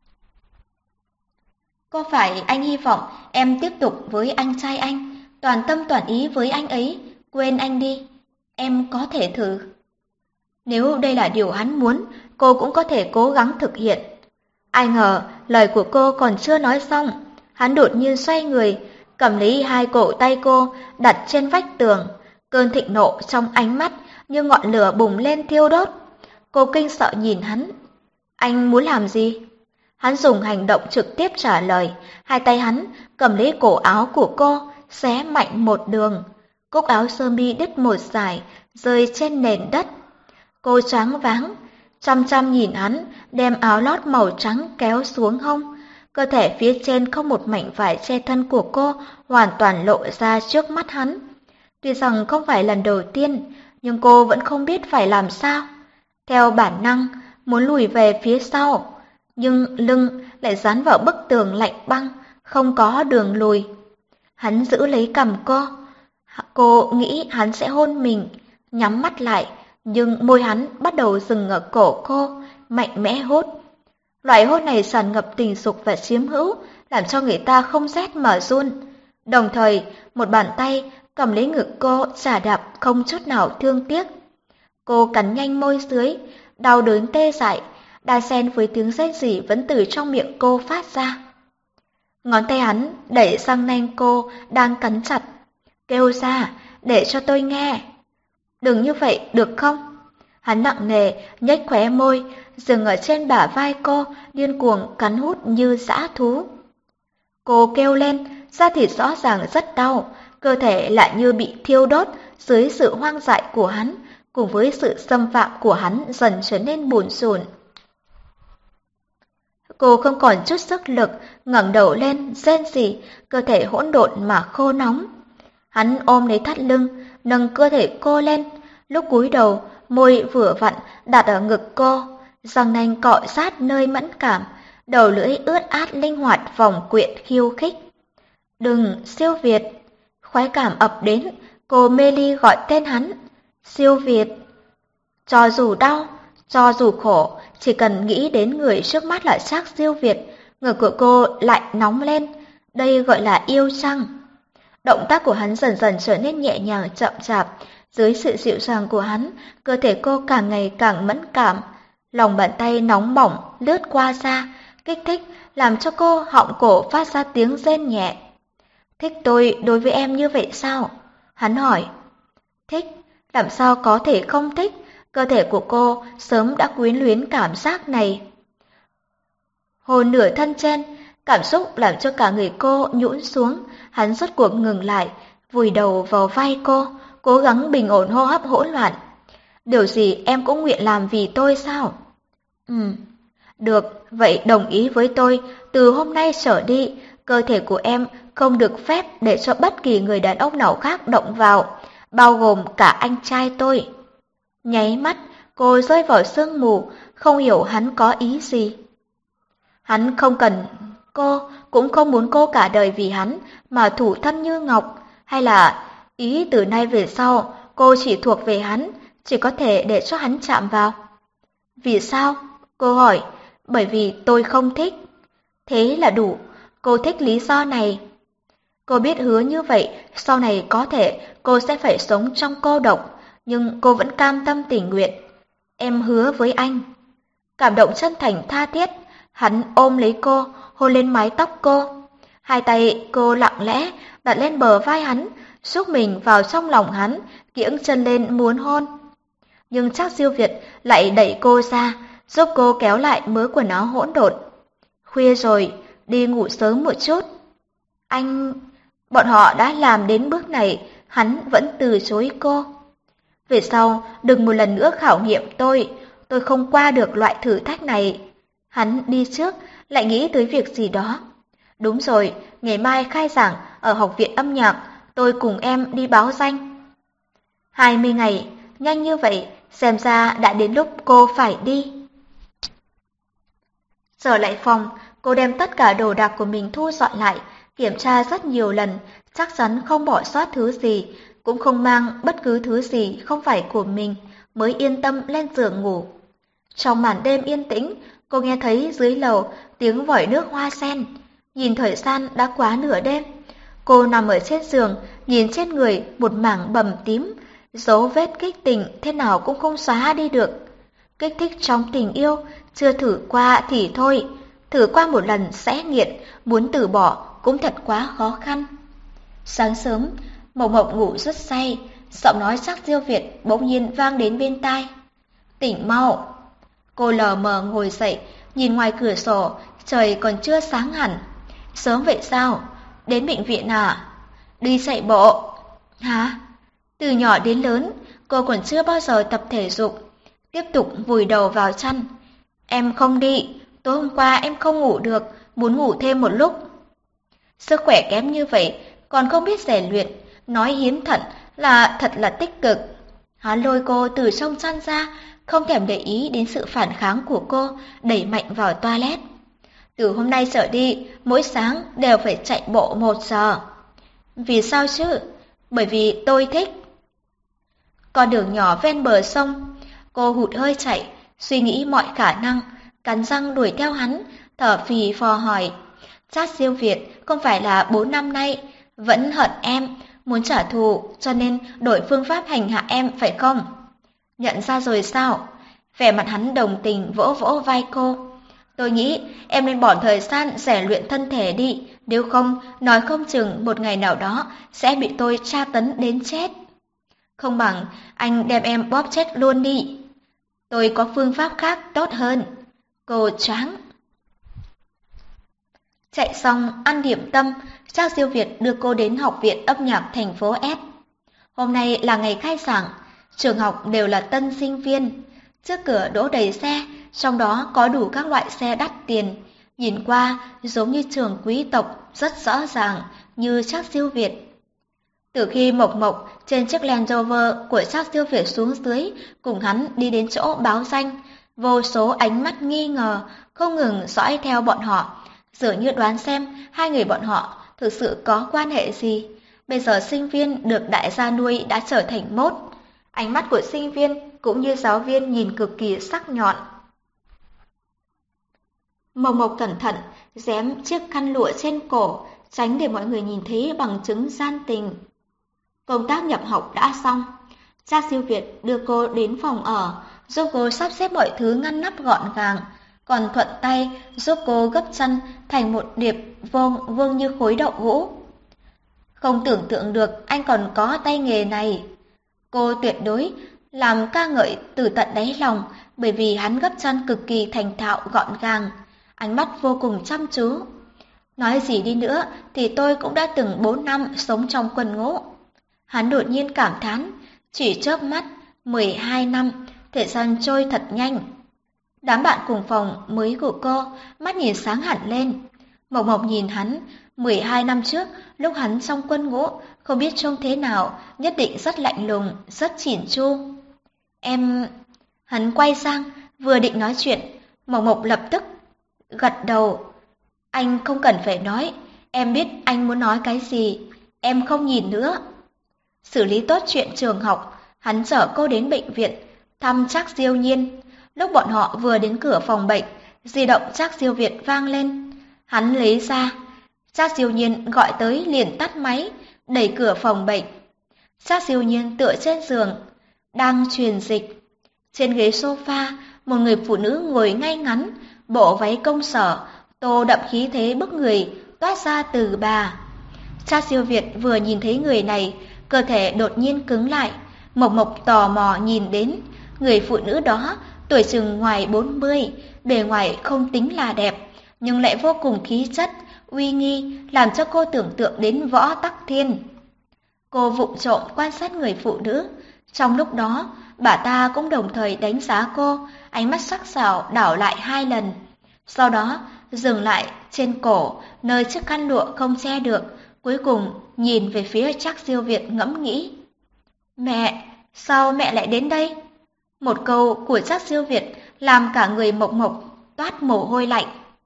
Có phải anh hy vọng em tiếp tục với anh trai anh, toàn tâm toàn ý với anh ấy, quên anh đi? Em có thể thử. Nếu đây là điều hắn muốn, cô cũng có thể cố gắng thực hiện. Ai ngờ, lời của cô còn chưa nói xong, hắn đột nhiên xoay người, cầm lấy hai cổ tay cô, đặt trên vách tường. Cơn thịnh nộ trong ánh mắt như ngọn lửa bùng lên thiêu đốt. Cô kinh sợ nhìn hắn. Anh muốn làm gì? Hắn dùng hành động trực tiếp trả lời, hai tay hắn cầm lấy cổ áo của cô, xé mạnh một đường. Cúc áo sơ mi đứt một dải, rơi trên nền đất. Cô choáng váng, chăm chăm nhìn hắn đem áo lót màu trắng kéo xuống hông. Cơ thể phía trên không một mảnh vải che thân của cô hoàn toàn lộ ra trước mắt hắn. Tuy rằng không phải lần đầu tiên, nhưng cô vẫn không biết phải làm sao. Theo bản năng, muốn lùi về phía sau, nhưng lưng lại dán vào bức tường lạnh băng, không có đường lùi. Hắn giữ lấy cằm cô. Cô nghĩ hắn sẽ hôn mình, nhắm mắt lại, nhưng môi hắn bắt đầu dừng ở cổ cô, mạnh mẽ hút. Loại hôn này tràn ngập tình dục và chiếm hữu, làm cho người ta không rét mà run. Đồng thời, một bàn tay cầm lấy ngực cô chà đạp không chút nào thương tiếc. Cô cắn nhanh môi dưới, đau đớn tê dại, đan xen với tiếng rên rỉ vẫn từ trong miệng cô phát ra. Ngón tay hắn đẩy răng nanh cô đang cắn chặt, kêu ra, để cho tôi nghe. Đừng như vậy, được không? Hắn nặng nề, nhếch khóe môi, dừng ở trên bả vai cô, điên cuồng cắn hút như dã thú. Cô kêu lên, da thịt rõ ràng rất đau, cơ thể lại như bị thiêu đốt dưới sự hoang dại của hắn, cùng với sự xâm phạm của hắn dần trở nên bủn rủn. Cô không còn chút sức lực, ngẩng đầu lên, rên rỉ, cơ thể hỗn độn mà khô nóng. Hắn ôm lấy thắt lưng, nâng cơ thể cô lên, lúc cúi đầu, môi vừa vặn đặt ở ngực cô, răng nanh cọ sát nơi mẫn cảm, đầu lưỡi ướt át linh hoạt vòng quyện khiêu khích. Đừng, Siêu Việt! Khoái cảm ập đến, cô mê ly gọi tên hắn. Siêu Việt! Cho dù đau, cho dù khổ, chỉ cần nghĩ đến người trước mắt là Trác Siêu Việt, ngực của cô lại nóng lên. Đây gọi là yêu chăng? Động tác của hắn dần dần trở nên nhẹ nhàng chậm chạp. Dưới sự dịu dàng của hắn, cơ thể cô càng ngày càng mẫn cảm. Lòng bàn tay nóng bỏng lướt qua da, kích thích làm cho cô họng cổ phát ra tiếng rên nhẹ. Thích tôi đối với em như vậy sao? Hắn hỏi. Thích, làm sao có thể không thích? Cơ thể của cô sớm đã quyến luyến cảm giác này. Hồn nửa thân trên, cảm xúc làm cho cả người cô nhũn xuống. Hắn rốt cuộc ngừng lại, vùi đầu vào vai cô, cố gắng bình ổn hô hấp hỗn loạn. Điều gì em cũng nguyện làm vì tôi sao? Ừm, được, vậy đồng ý với tôi, từ hôm nay trở đi, cơ thể của em không được phép để cho bất kỳ người đàn ông nào khác động vào, bao gồm cả anh trai tôi. Nháy mắt, cô rơi vào sương mù, không hiểu hắn có ý gì. Hắn không cần cô, cũng không muốn cô cả đời vì hắn mà thủ thân như ngọc, hay là ý từ nay về sau cô chỉ thuộc về hắn, chỉ có thể để cho hắn chạm vào. Vì sao? Cô hỏi. Bởi vì tôi không thích. Thế là đủ, cô thích lý do này. Cô biết hứa như vậy, sau này có thể cô sẽ phải sống trong cô độc, nhưng cô vẫn cam tâm tình nguyện. Em hứa với anh. Cảm động chân thành tha thiết, hắn ôm lấy cô, hôn lên mái tóc cô. Hai tay cô lặng lẽ đặt lên bờ vai hắn, xúc mình vào trong lòng hắn, kiễng chân lên muốn hôn. Nhưng Trác Siêu Việt lại đẩy cô ra, giúp cô kéo lại mớ quần áo hỗn độn. Khuya rồi, đi ngủ sớm một chút. Anh... Bọn họ đã làm đến bước này, hắn vẫn từ chối cô. Về sau, đừng một lần nữa khảo nghiệm tôi, tôi không qua được loại thử thách này. Hắn đi trước, lại nghĩ tới việc gì đó. Đúng rồi, ngày mai khai giảng ở học viện âm nhạc, tôi cùng em đi báo danh. Hai mươi ngày, nhanh như vậy, xem ra đã đến lúc cô phải đi. Trở lại phòng, cô đem tất cả đồ đạc của mình thu dọn lại, kiểm tra rất nhiều lần, chắc chắn không bỏ sót thứ gì, cũng không mang bất cứ thứ gì không phải của mình, mới yên tâm lên giường ngủ. Trong màn đêm yên tĩnh, cô nghe thấy dưới lầu tiếng vòi nước hoa sen. Nhìn thời gian đã quá nửa đêm. Cô nằm ở trên giường, nhìn trên người một mảng bầm tím, dấu vết kích tình thế nào cũng không xóa đi được. Kích thích trong tình yêu, chưa thử qua thì thôi, thử qua một lần sẽ nghiện, muốn từ bỏ cũng thật quá khó khăn. Sáng sớm, Mộc Mộc ngủ rất say, giọng nói sắc diêu Việt bỗng nhiên vang đến bên tai. Tỉnh mau! Cô lờ mờ ngồi dậy, nhìn ngoài cửa sổ, trời còn chưa sáng hẳn. Sớm vậy sao? Đến bệnh viện à? Đi chạy bộ. Hả? Từ nhỏ đến lớn, cô còn chưa bao giờ tập thể dục. Tiếp tục vùi đầu vào chăn. Em không đi, tối hôm qua em không ngủ được, muốn ngủ thêm một lúc. Sức khỏe kém như vậy, còn không biết rèn luyện, nói hiến thận là thật là tích cực. Hắn lôi cô từ trong chăn ra, không thèm để ý đến sự phản kháng của cô, đẩy mạnh vào toilet. Từ hôm nay trở đi, mỗi sáng đều phải chạy bộ một giờ. Vì sao chứ? Bởi vì tôi thích. Con đường nhỏ ven bờ sông, cô hụt hơi chạy, suy nghĩ mọi khả năng, cắn răng đuổi theo hắn, thở phì phò hỏi. Trác Siêu Việt không phải là bốn năm nay, vẫn hận em, muốn trả thù cho nên đổi phương pháp hành hạ em phải không? Nhận ra rồi sao? Vẻ mặt hắn đồng tình vỗ vỗ vai cô. Tôi nghĩ em nên bỏ thời gian rèn luyện thân thể đi, nếu không, nói không chừng một ngày nào đó sẽ bị tôi tra tấn đến chết. Không bằng anh đem em bóp chết luôn đi. Tôi có phương pháp khác tốt hơn. Cô choáng. Chạy xong ăn điểm tâm, Trác Siêu Việt đưa cô đến học viện âm nhạc thành phố S. Hôm nay là ngày khai giảng, trường học đều là tân sinh viên. Trước cửa đỗ đầy xe, trong đó có đủ các loại xe đắt tiền. Nhìn qua giống như trường quý tộc, rất rõ ràng như Trác Siêu Việt. Từ khi Mộc Mộc trên chiếc Land Rover của Trác Siêu Việt xuống dưới, cùng hắn đi đến chỗ báo danh, vô số ánh mắt nghi ngờ không ngừng dõi theo bọn họ, dường như đoán xem hai người bọn họ thực sự có quan hệ gì. Bây giờ sinh viên được đại gia nuôi đã trở thành mốt. Ánh mắt của sinh viên cũng như giáo viên nhìn cực kỳ sắc nhọn. Mộc Mộc cẩn thận dém chiếc khăn lụa trên cổ, tránh để mọi người nhìn thấy bằng chứng gian tình. Công tác nhập học đã xong. Trác Siêu Việt đưa cô đến phòng ở, giúp cô sắp xếp mọi thứ ngăn nắp gọn gàng, còn thuận tay giúp cô gấp chăn thành một điệp vuông vuông như khối đậu hũ. Không tưởng tượng được anh còn có tay nghề này. Cô tuyệt đối làm ca ngợi từ tận đáy lòng, bởi vì hắn gấp chăn cực kỳ thành thạo gọn gàng, ánh mắt vô cùng chăm chú. Nói gì đi nữa thì tôi cũng đã từng bốn năm sống trong quân ngũ. Hắn đột nhiên cảm thán, chỉ chớp mắt, mười hai năm, thời gian trôi thật nhanh. Đám bạn cùng phòng mới của cô, mắt nhìn sáng hẳn lên. Mộc Mộc nhìn hắn, mười hai năm trước, lúc hắn trong quân ngũ, không biết trông thế nào, nhất định rất lạnh lùng, rất chỉn chu. Em... Hắn quay sang, vừa định nói chuyện, Mộc Mộc lập tức gật đầu. Anh không cần phải nói, em biết anh muốn nói cái gì, em không nhìn nữa. Xử lý tốt chuyện trường học, hắn chở cô đến bệnh viện, thăm Trác Diêu Nhiên. Lúc bọn họ vừa đến cửa phòng bệnh, di động Trác Siêu Việt vang lên. Hắn lấy ra. Trác Diêu Nhiên gọi tới liền tắt máy, đẩy cửa phòng bệnh. Trác Diêu Nhiên tựa trên giường, đang truyền dịch. Trên ghế sofa, một người phụ nữ ngồi ngay ngắn, bộ váy công sở, tô đậm khí thế bức người, toát ra từ bà. Trác Siêu Việt vừa nhìn thấy người này, cơ thể đột nhiên cứng lại. Mộc Mộc tò mò nhìn đến, người phụ nữ đó tuổi chừng ngoài bốn mươi, bề ngoài không tính là đẹp, nhưng lại vô cùng khí chất, uy nghi, làm cho cô tưởng tượng đến Võ Tắc Thiên. Cô vụng trộm quan sát người phụ nữ, trong lúc đó, bà ta cũng đồng thời đánh giá cô, ánh mắt sắc sảo đảo lại hai lần. Sau đó, dừng lại trên cổ, nơi chiếc khăn lụa không che được, cuối cùng nhìn về phía Trác Siêu Việt ngẫm nghĩ. Mẹ, sao mẹ lại đến đây? Một câu của Trác Siêu Việt làm cả người Mộc Mộc toát mồ hôi lạnh.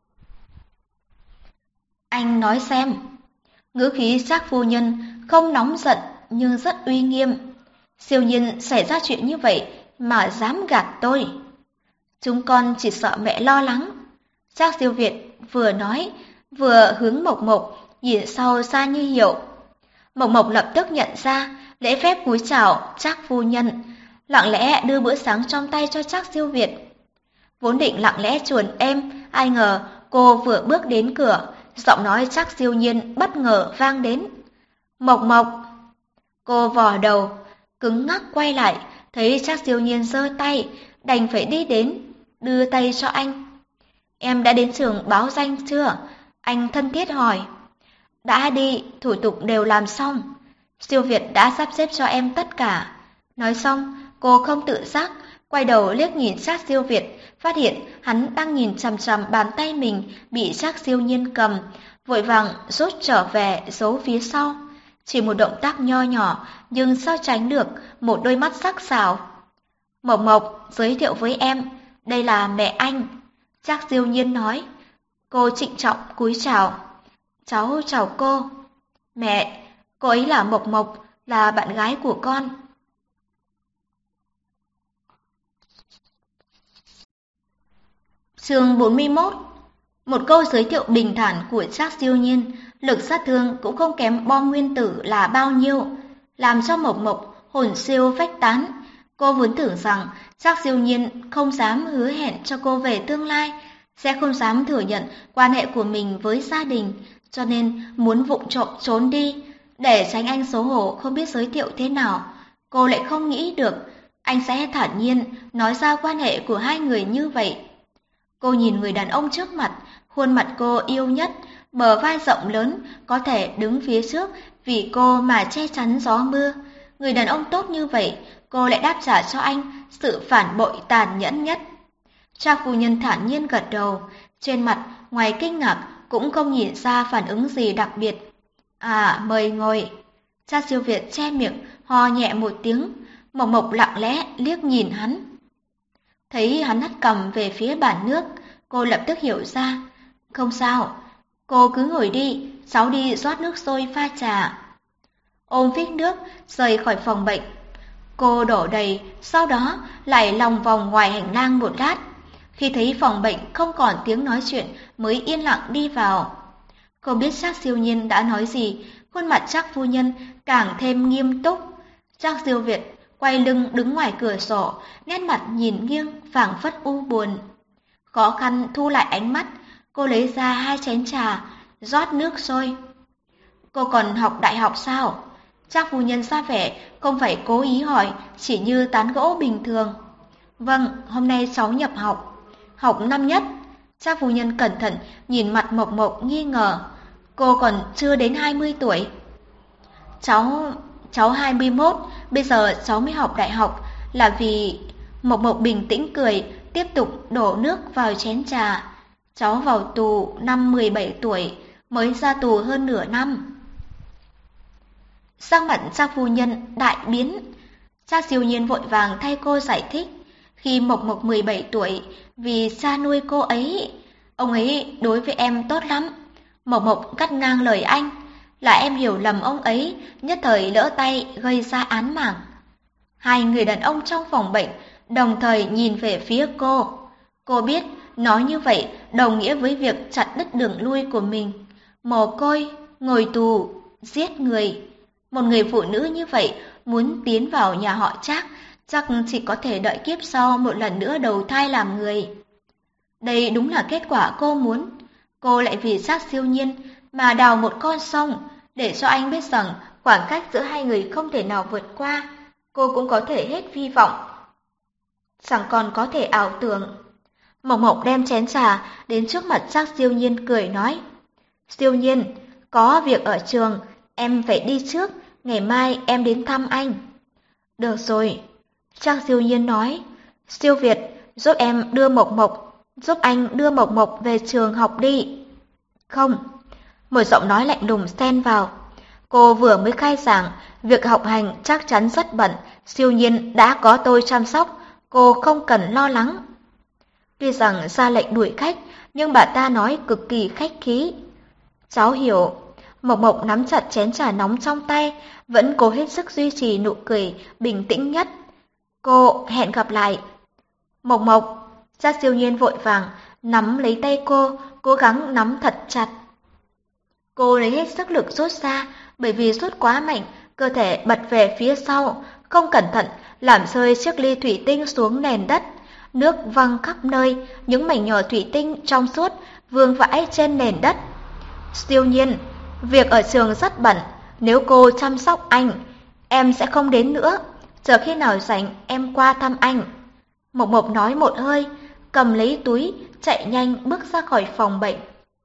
Anh nói xem. Ngữ khí Trác phu nhân không nóng giận nhưng rất uy nghiêm. Siêu Nhiên xảy ra chuyện như vậy, mà dám gạt tôi. Chúng con chỉ sợ mẹ lo lắng. Trác Siêu Việt vừa nói, vừa hướng Mộc Mộc nhìn sau xa như hiệu. Mộc Mộc lập tức nhận ra, lễ phép cúi chào Trác phu nhân, lặng lẽ đưa bữa sáng trong tay cho Trác Siêu Việt. Vốn định lặng lẽ chuồn êm, ai ngờ cô vừa bước đến cửa, giọng nói Trác Siêu Nhiên bất ngờ vang đến. Mộc Mộc. Cô vò đầu, cứng ngắc quay lại, thấy Trác Siêu Nhiên giơ tay, đành phải đi đến, đưa tay cho anh. Em đã đến trường báo danh chưa? Anh thân thiết hỏi. Đã đi, thủ tục đều làm xong. Siêu Việt đã sắp xếp cho em tất cả. Nói xong, cô không tự giác, quay đầu liếc nhìn Trác Siêu Việt, phát hiện hắn đang nhìn chằm chằm bàn tay mình bị Trác Siêu Nhiên cầm, vội vàng rút trở về giấu phía sau. Chỉ một động tác nho nhỏ, nhưng sao tránh được một đôi mắt sắc sảo. Mộc Mộc, giới thiệu với em, đây là mẹ anh. Trác Siêu Nhiên nói. Cô trịnh trọng cúi chào. Cháu chào cô. Mẹ, cô ấy là Mộc Mộc, là bạn gái của con. Chương bốn mươi mốt. Một câu giới thiệu bình thản của Trác Siêu Nhiên, lực sát thương cũng không kém bom nguyên tử là bao nhiêu, làm cho Mộc Mộc hồn siêu phách tán. Cô vốn tưởng rằng Trác Siêu Nhiên không dám hứa hẹn cho cô về tương lai, sẽ không dám thừa nhận quan hệ của mình với gia đình, cho nên muốn vụng trộm trốn đi, để tránh anh xấu hổ không biết giới thiệu thế nào. Cô lại không nghĩ được anh sẽ thản nhiên nói ra quan hệ của hai người như vậy. Cô nhìn người đàn ông trước mặt, khuôn mặt cô yêu nhất, bờ vai rộng lớn, có thể đứng phía trước vì cô mà che chắn gió mưa. Người đàn ông tốt như vậy, cô lại đáp trả cho anh sự phản bội tàn nhẫn nhất. Trác phu nhân thản nhiên gật đầu, trên mặt ngoài kinh ngạc cũng không nhìn ra phản ứng gì đặc biệt. À, mời ngồi. Trác Siêu Việt che miệng, ho nhẹ một tiếng, Mộc Mộc lặng lẽ liếc nhìn hắn. Thấy hắn hất cằm về phía bàn nước, cô lập tức hiểu ra. Không sao, cô cứ ngồi đi, cháu đi rót nước sôi pha trà. Ôm phích nước, rời khỏi phòng bệnh. Cô đổ đầy, sau đó lại lòng vòng ngoài hành lang một lát. Khi thấy phòng bệnh không còn tiếng nói chuyện mới yên lặng đi vào. Không biết Trác Siêu Nhiên đã nói gì, khuôn mặt Trác phu nhân càng thêm nghiêm túc. Trác Siêu Việt quay lưng đứng ngoài cửa sổ, nét mặt nhìn nghiêng phảng phất u buồn. Khó khăn thu lại ánh mắt, cô lấy ra hai chén trà, rót nước sôi. Cô còn học đại học sao? Trác phu nhân ra vẻ không phải cố ý hỏi, chỉ như tán gẫu bình thường. Vâng, hôm nay cháu nhập học. Học năm nhất. Trác phu nhân cẩn thận nhìn mặt Mộc Mộc nghi ngờ. Cô còn chưa đến hai mươi tuổi. Cháu... cháu hai mươi mốt, bây giờ cháu mới học đại học là vì... Mộc Mộc bình tĩnh cười, tiếp tục đổ nước vào chén trà. Cháu vào tù năm mười bảy tuổi, mới ra tù hơn nửa năm. Sắc mặt Trác phu nhân đại biến. Trác Siêu Nhiên vội vàng thay cô giải thích. Khi Mộc Mộc mười bảy tuổi, vì cha nuôi cô ấy, ông ấy đối với em tốt lắm. Mộc Mộc cắt ngang lời anh, là em hiểu lầm ông ấy, nhất thời lỡ tay gây ra án mạng. Hai người đàn ông trong phòng bệnh đồng thời nhìn về phía cô. Cô biết nói như vậy đồng nghĩa với việc chặt đứt đường lui của mình. Mồ côi, ngồi tù, giết người. Một người phụ nữ như vậy muốn tiến vào nhà họ Trác, chắc chỉ có thể đợi kiếp sau một lần nữa đầu thai làm người. Đây đúng là kết quả cô muốn. Cô lại vì Trác Siêu Nhiên mà đào một con sông, để cho anh biết rằng khoảng cách giữa hai người không thể nào vượt qua. Cô cũng có thể hết hy vọng, chẳng còn có thể ảo tưởng. Mộc Mộc đem chén trà đến trước mặt Trác Siêu Nhiên cười nói. Siêu Nhiên, có việc ở trường, em phải đi trước, ngày mai em đến thăm anh. Được rồi. Trác Siêu Nhiên nói. Siêu Việt, giúp em đưa Mộc Mộc, giúp anh đưa Mộc Mộc về trường học đi. Không. Một giọng nói lạnh lùng xen vào. Cô vừa mới khai giảng, việc học hành chắc chắn rất bận, Siêu Nhiên đã có tôi chăm sóc, cô không cần lo lắng. Tuy rằng ra lệnh đuổi khách, nhưng bà ta nói cực kỳ khách khí. Cháu hiểu. Mộc Mộc nắm chặt chén trà nóng trong tay, vẫn cố hết sức duy trì nụ cười bình tĩnh nhất. Cô hẹn gặp lại. Mộc Mộc, Trác Siêu Nhiên vội vàng nắm lấy tay cô, cố gắng nắm thật chặt. Cô lấy hết sức lực rút ra, bởi vì rút quá mạnh, cơ thể bật về phía sau, không cẩn thận làm rơi chiếc ly thủy tinh xuống nền đất. Nước văng khắp nơi, những mảnh nhỏ thủy tinh trong suốt vương vãi trên nền đất. Siêu Nhiên, việc ở trường rất bận, nếu cô chăm sóc anh, em sẽ không đến nữa. Chờ khi nào rảnh em qua thăm anh. Mộc Mộc nói một hơi, cầm lấy túi, chạy nhanh bước ra khỏi phòng bệnh.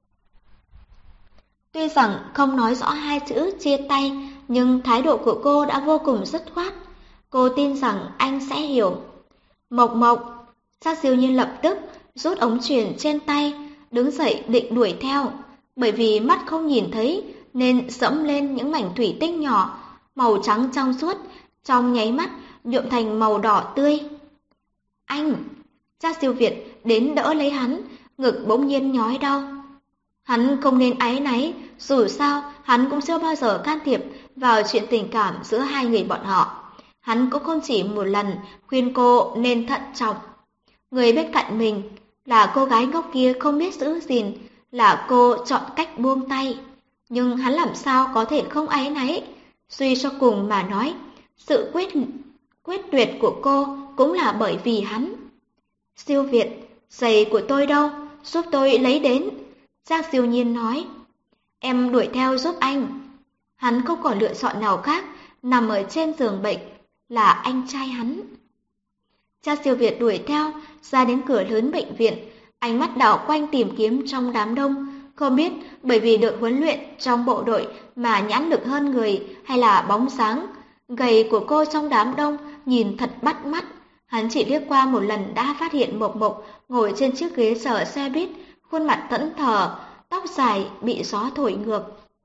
Tuy rằng không nói rõ hai chữ chia tay, nhưng thái độ của cô đã vô cùng dứt khoát. Cô tin rằng anh sẽ hiểu. Mộc Mộc, Trác Siêu Nhiên lập tức rút ống truyền trên tay, đứng dậy định đuổi theo. Bởi vì mắt không nhìn thấy nên dẫm lên những mảnh thủy tinh nhỏ, màu trắng trong suốt, trong nháy mắt nhuộm thành màu đỏ tươi. Anh! Trác Siêu Việt đến đỡ lấy hắn, ngực bỗng nhiên nhói đau. Hắn không nên áy náy, dù sao hắn cũng chưa bao giờ can thiệp vào chuyện tình cảm giữa hai người bọn họ. Hắn cũng không chỉ một lần khuyên cô nên thận trọng. Người bên cạnh mình là cô gái ngốc kia không biết giữ gìn, là cô chọn cách buông tay. Nhưng hắn làm sao có thể không áy náy? Suy cho cùng mà nói, sự quyết quyết tuyệt của cô cũng là bởi vì hắn. Siêu Việt, giày của tôi đâu? Giúp tôi lấy đến. Trác Siêu Nhiên nói. Em đuổi theo giúp anh. Hắn không còn lựa chọn nào khác, nằm ở trên giường bệnh là anh trai hắn. Trác Siêu Việt đuổi theo, ra đến cửa lớn bệnh viện, ánh mắt đảo quanh tìm kiếm trong đám đông, không biết bởi vì được huấn luyện trong bộ đội mà nhãn lực hơn người hay là bóng dáng gầy của cô trong đám đông nhìn thật bắt mắt. Hắn chỉ liếc qua một lần đã phát hiện Mộc Mộc ngồi trên chiếc ghế chờ xe buýt, khuôn mặt thẫn thờ, tóc dài bị gió thổi ngược.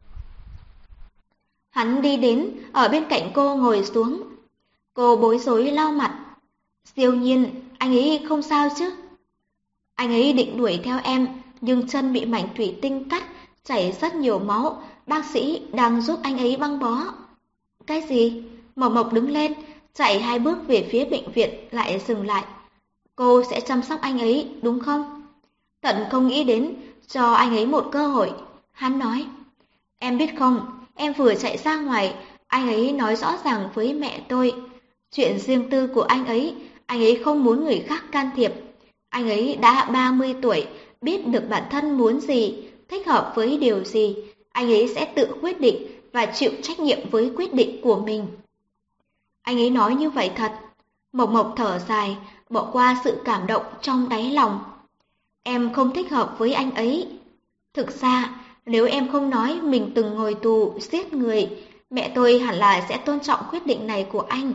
Hắn đi đến, ở bên cạnh cô ngồi xuống. Cô bối rối lau mặt. Siêu Nhiên, anh ấy không sao chứ? Anh ấy định đuổi theo em, nhưng chân bị mảnh thủy tinh cắt, chảy rất nhiều máu. Bác sĩ đang giúp anh ấy băng bó. Cái gì? Mộc Mộc đứng lên, chạy hai bước về phía bệnh viện lại dừng lại. Cô sẽ chăm sóc anh ấy, đúng không? Tận không nghĩ đến cho anh ấy một cơ hội. Hắn nói, em biết không, em vừa chạy ra ngoài, anh ấy nói rõ ràng với mẹ tôi. Chuyện riêng tư của anh ấy, anh ấy không muốn người khác can thiệp. Anh ấy đã ba mươi tuổi, biết được bản thân muốn gì, thích hợp với điều gì. Anh ấy sẽ tự quyết định và chịu trách nhiệm với quyết định của mình. Anh ấy nói như vậy thật. Mộc Mộc thở dài, bỏ qua sự cảm động trong đáy lòng. Em không thích hợp với anh ấy. Thực ra, nếu em không nói mình từng ngồi tù giết người, mẹ tôi hẳn là sẽ tôn trọng quyết định này của anh.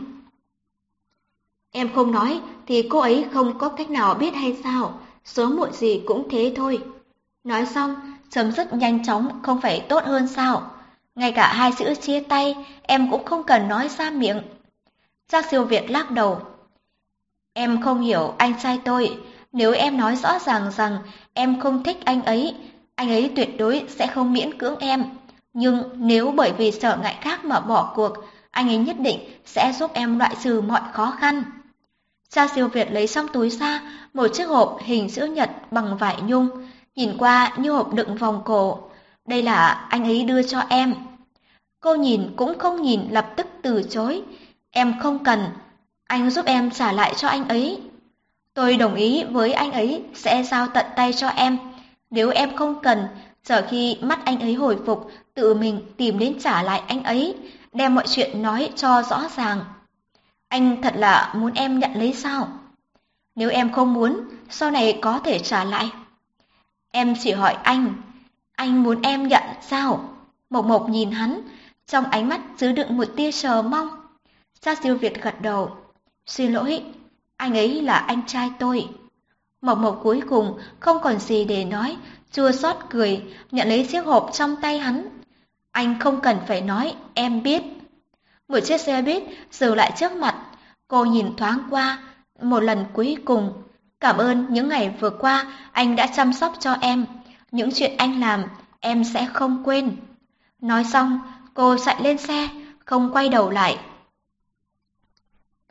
Em không nói thì cô ấy không có cách nào biết hay sao, sớm muộn gì cũng thế thôi. Nói xong, chấm dứt nhanh chóng không phải tốt hơn sao? Ngay cả hai chữ chia tay em cũng không cần nói ra miệng. Trác Siêu Việt lắc đầu. Em không hiểu anh trai tôi, nếu em nói rõ ràng rằng em không thích anh ấy, anh ấy tuyệt đối sẽ không miễn cưỡng em. Nhưng nếu bởi vì sợ ngại khác mà bỏ cuộc, anh ấy nhất định sẽ giúp em loại trừ mọi khó khăn. Trác Siêu Việt lấy trong túi ra một chiếc hộp hình chữ nhật bằng vải nhung, nhìn qua như hộp đựng vòng cổ. Đây là anh ấy đưa cho em. Cô nhìn cũng không nhìn, lập tức từ chối. Em không cần, anh giúp em trả lại cho anh ấy. Tôi đồng ý với anh ấy sẽ giao tận tay cho em. Nếu em không cần, chờ khi mắt anh ấy hồi phục, tự mình tìm đến trả lại anh ấy, đem mọi chuyện nói cho rõ ràng. Anh thật là muốn em nhận lấy sao? Nếu em không muốn, sau này có thể trả lại. Em chỉ hỏi anh, anh muốn em nhận sao? Mộc Mộc nhìn hắn, trong ánh mắt chứa đựng một tia chờ mong. Trác Siêu Việt gật đầu. Xin lỗi, anh ấy là anh trai tôi. Mộc Mộc cuối cùng không còn gì để nói, chua xót cười, nhận lấy chiếc hộp trong tay hắn. Anh không cần phải nói, em biết. Một chiếc xe buýt dừng lại trước mặt, cô nhìn thoáng qua, một lần cuối cùng. Cảm ơn những ngày vừa qua anh đã chăm sóc cho em, những chuyện anh làm em sẽ không quên. Nói xong, cô chạy lên xe, không quay đầu lại.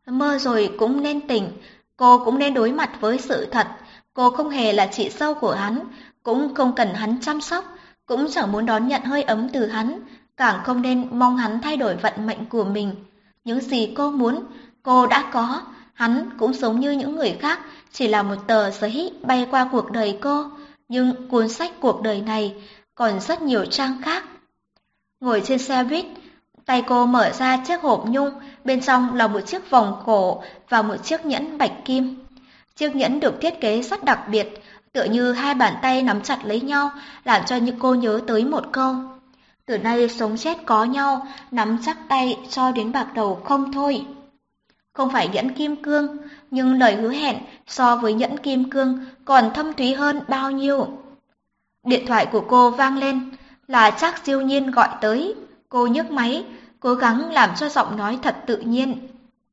Mơ rồi cũng nên tỉnh, cô cũng nên đối mặt với sự thật. Cô không hề là chị dâu của hắn, cũng không cần hắn chăm sóc, cũng chẳng muốn đón nhận hơi ấm từ hắn, càng không nên mong hắn thay đổi vận mệnh của mình. Những gì cô muốn, cô đã có, hắn cũng giống như những người khác, chỉ là một tờ giấy bay qua cuộc đời cô, nhưng cuốn sách cuộc đời này còn rất nhiều trang khác. Ngồi trên xe buýt, tay cô mở ra chiếc hộp nhung, bên trong là một chiếc vòng cổ và một chiếc nhẫn bạch kim. Chiếc nhẫn được thiết kế rất đặc biệt, tựa như hai bàn tay nắm chặt lấy nhau, làm cho những cô nhớ tới một câu. Từ nay sống chết có nhau, nắm chắc tay cho đến bạc đầu không thôi. Không phải nhẫn kim cương, nhưng lời hứa hẹn so với nhẫn kim cương còn thâm thúy hơn bao nhiêu. Điện thoại của cô vang lên, là Trác Siêu Nhiên gọi tới. Cô nhấc máy, cố gắng làm cho giọng nói thật tự nhiên.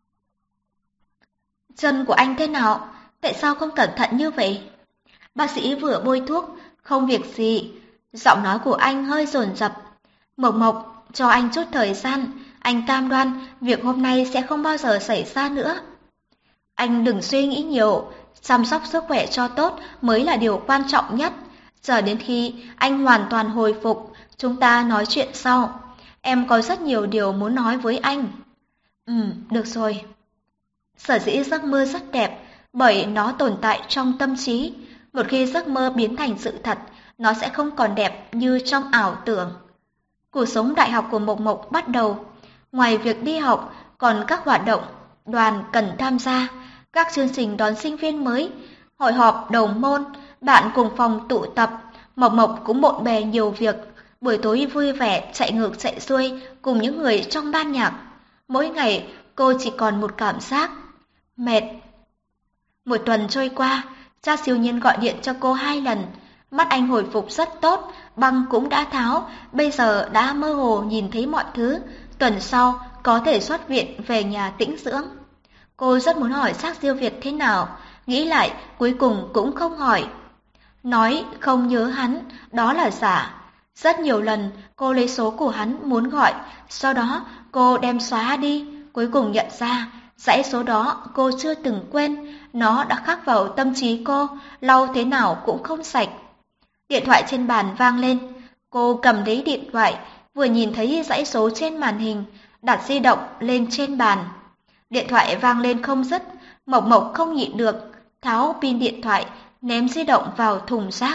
Chân của anh thế nào? Tại sao không cẩn thận như vậy? Bác sĩ vừa bôi thuốc, không việc gì. Giọng nói của anh hơi dồn dập. Mộc Mộc, cho anh chút thời gian, anh cam đoan việc hôm nay sẽ không bao giờ xảy ra nữa. Anh đừng suy nghĩ nhiều, chăm sóc sức khỏe cho tốt mới là điều quan trọng nhất. Chờ đến khi anh hoàn toàn hồi phục, chúng ta nói chuyện sau. Em có rất nhiều điều muốn nói với anh. Ừ, được rồi. Sở dĩ giấc mơ rất đẹp, bởi nó tồn tại trong tâm trí. Một khi giấc mơ biến thành sự thật, nó sẽ không còn đẹp như trong ảo tưởng. Cuộc sống đại học của Mộc Mộc bắt đầu. Ngoài việc đi học, còn các hoạt động đoàn cần tham gia, các chương trình đón sinh viên mới, hội họp đầu môn, bạn cùng phòng tụ tập. Mộc Mộc cũng bộn bề nhiều việc, buổi tối vui vẻ chạy ngược chạy xuôi cùng những người trong ban nhạc. Mỗi ngày cô chỉ còn một cảm giác mệt. Một tuần trôi qua, Trác Siêu Nhiên gọi điện cho cô hai lần. Mắt anh hồi phục rất tốt, băng cũng đã tháo, bây giờ đã mơ hồ nhìn thấy mọi thứ. Tuần sau có thể xuất viện về nhà tĩnh dưỡng. Cô rất muốn hỏi Trác Diêu Việt thế nào, nghĩ lại cuối cùng cũng không hỏi. Nói không nhớ hắn, đó là giả. Rất nhiều lần cô lấy số của hắn muốn gọi, sau đó cô đem xóa đi, cuối cùng nhận ra dãy số đó cô chưa từng quên, nó đã khắc vào tâm trí cô, lau thế nào cũng không sạch. Điện thoại trên bàn vang lên, cô cầm lấy điện thoại, vừa nhìn thấy dãy số trên màn hình, đặt di động lên trên bàn. Điện thoại vang lên không dứt, Mộc Mộc không nhịn được, tháo pin điện thoại, ném di động vào thùng rác.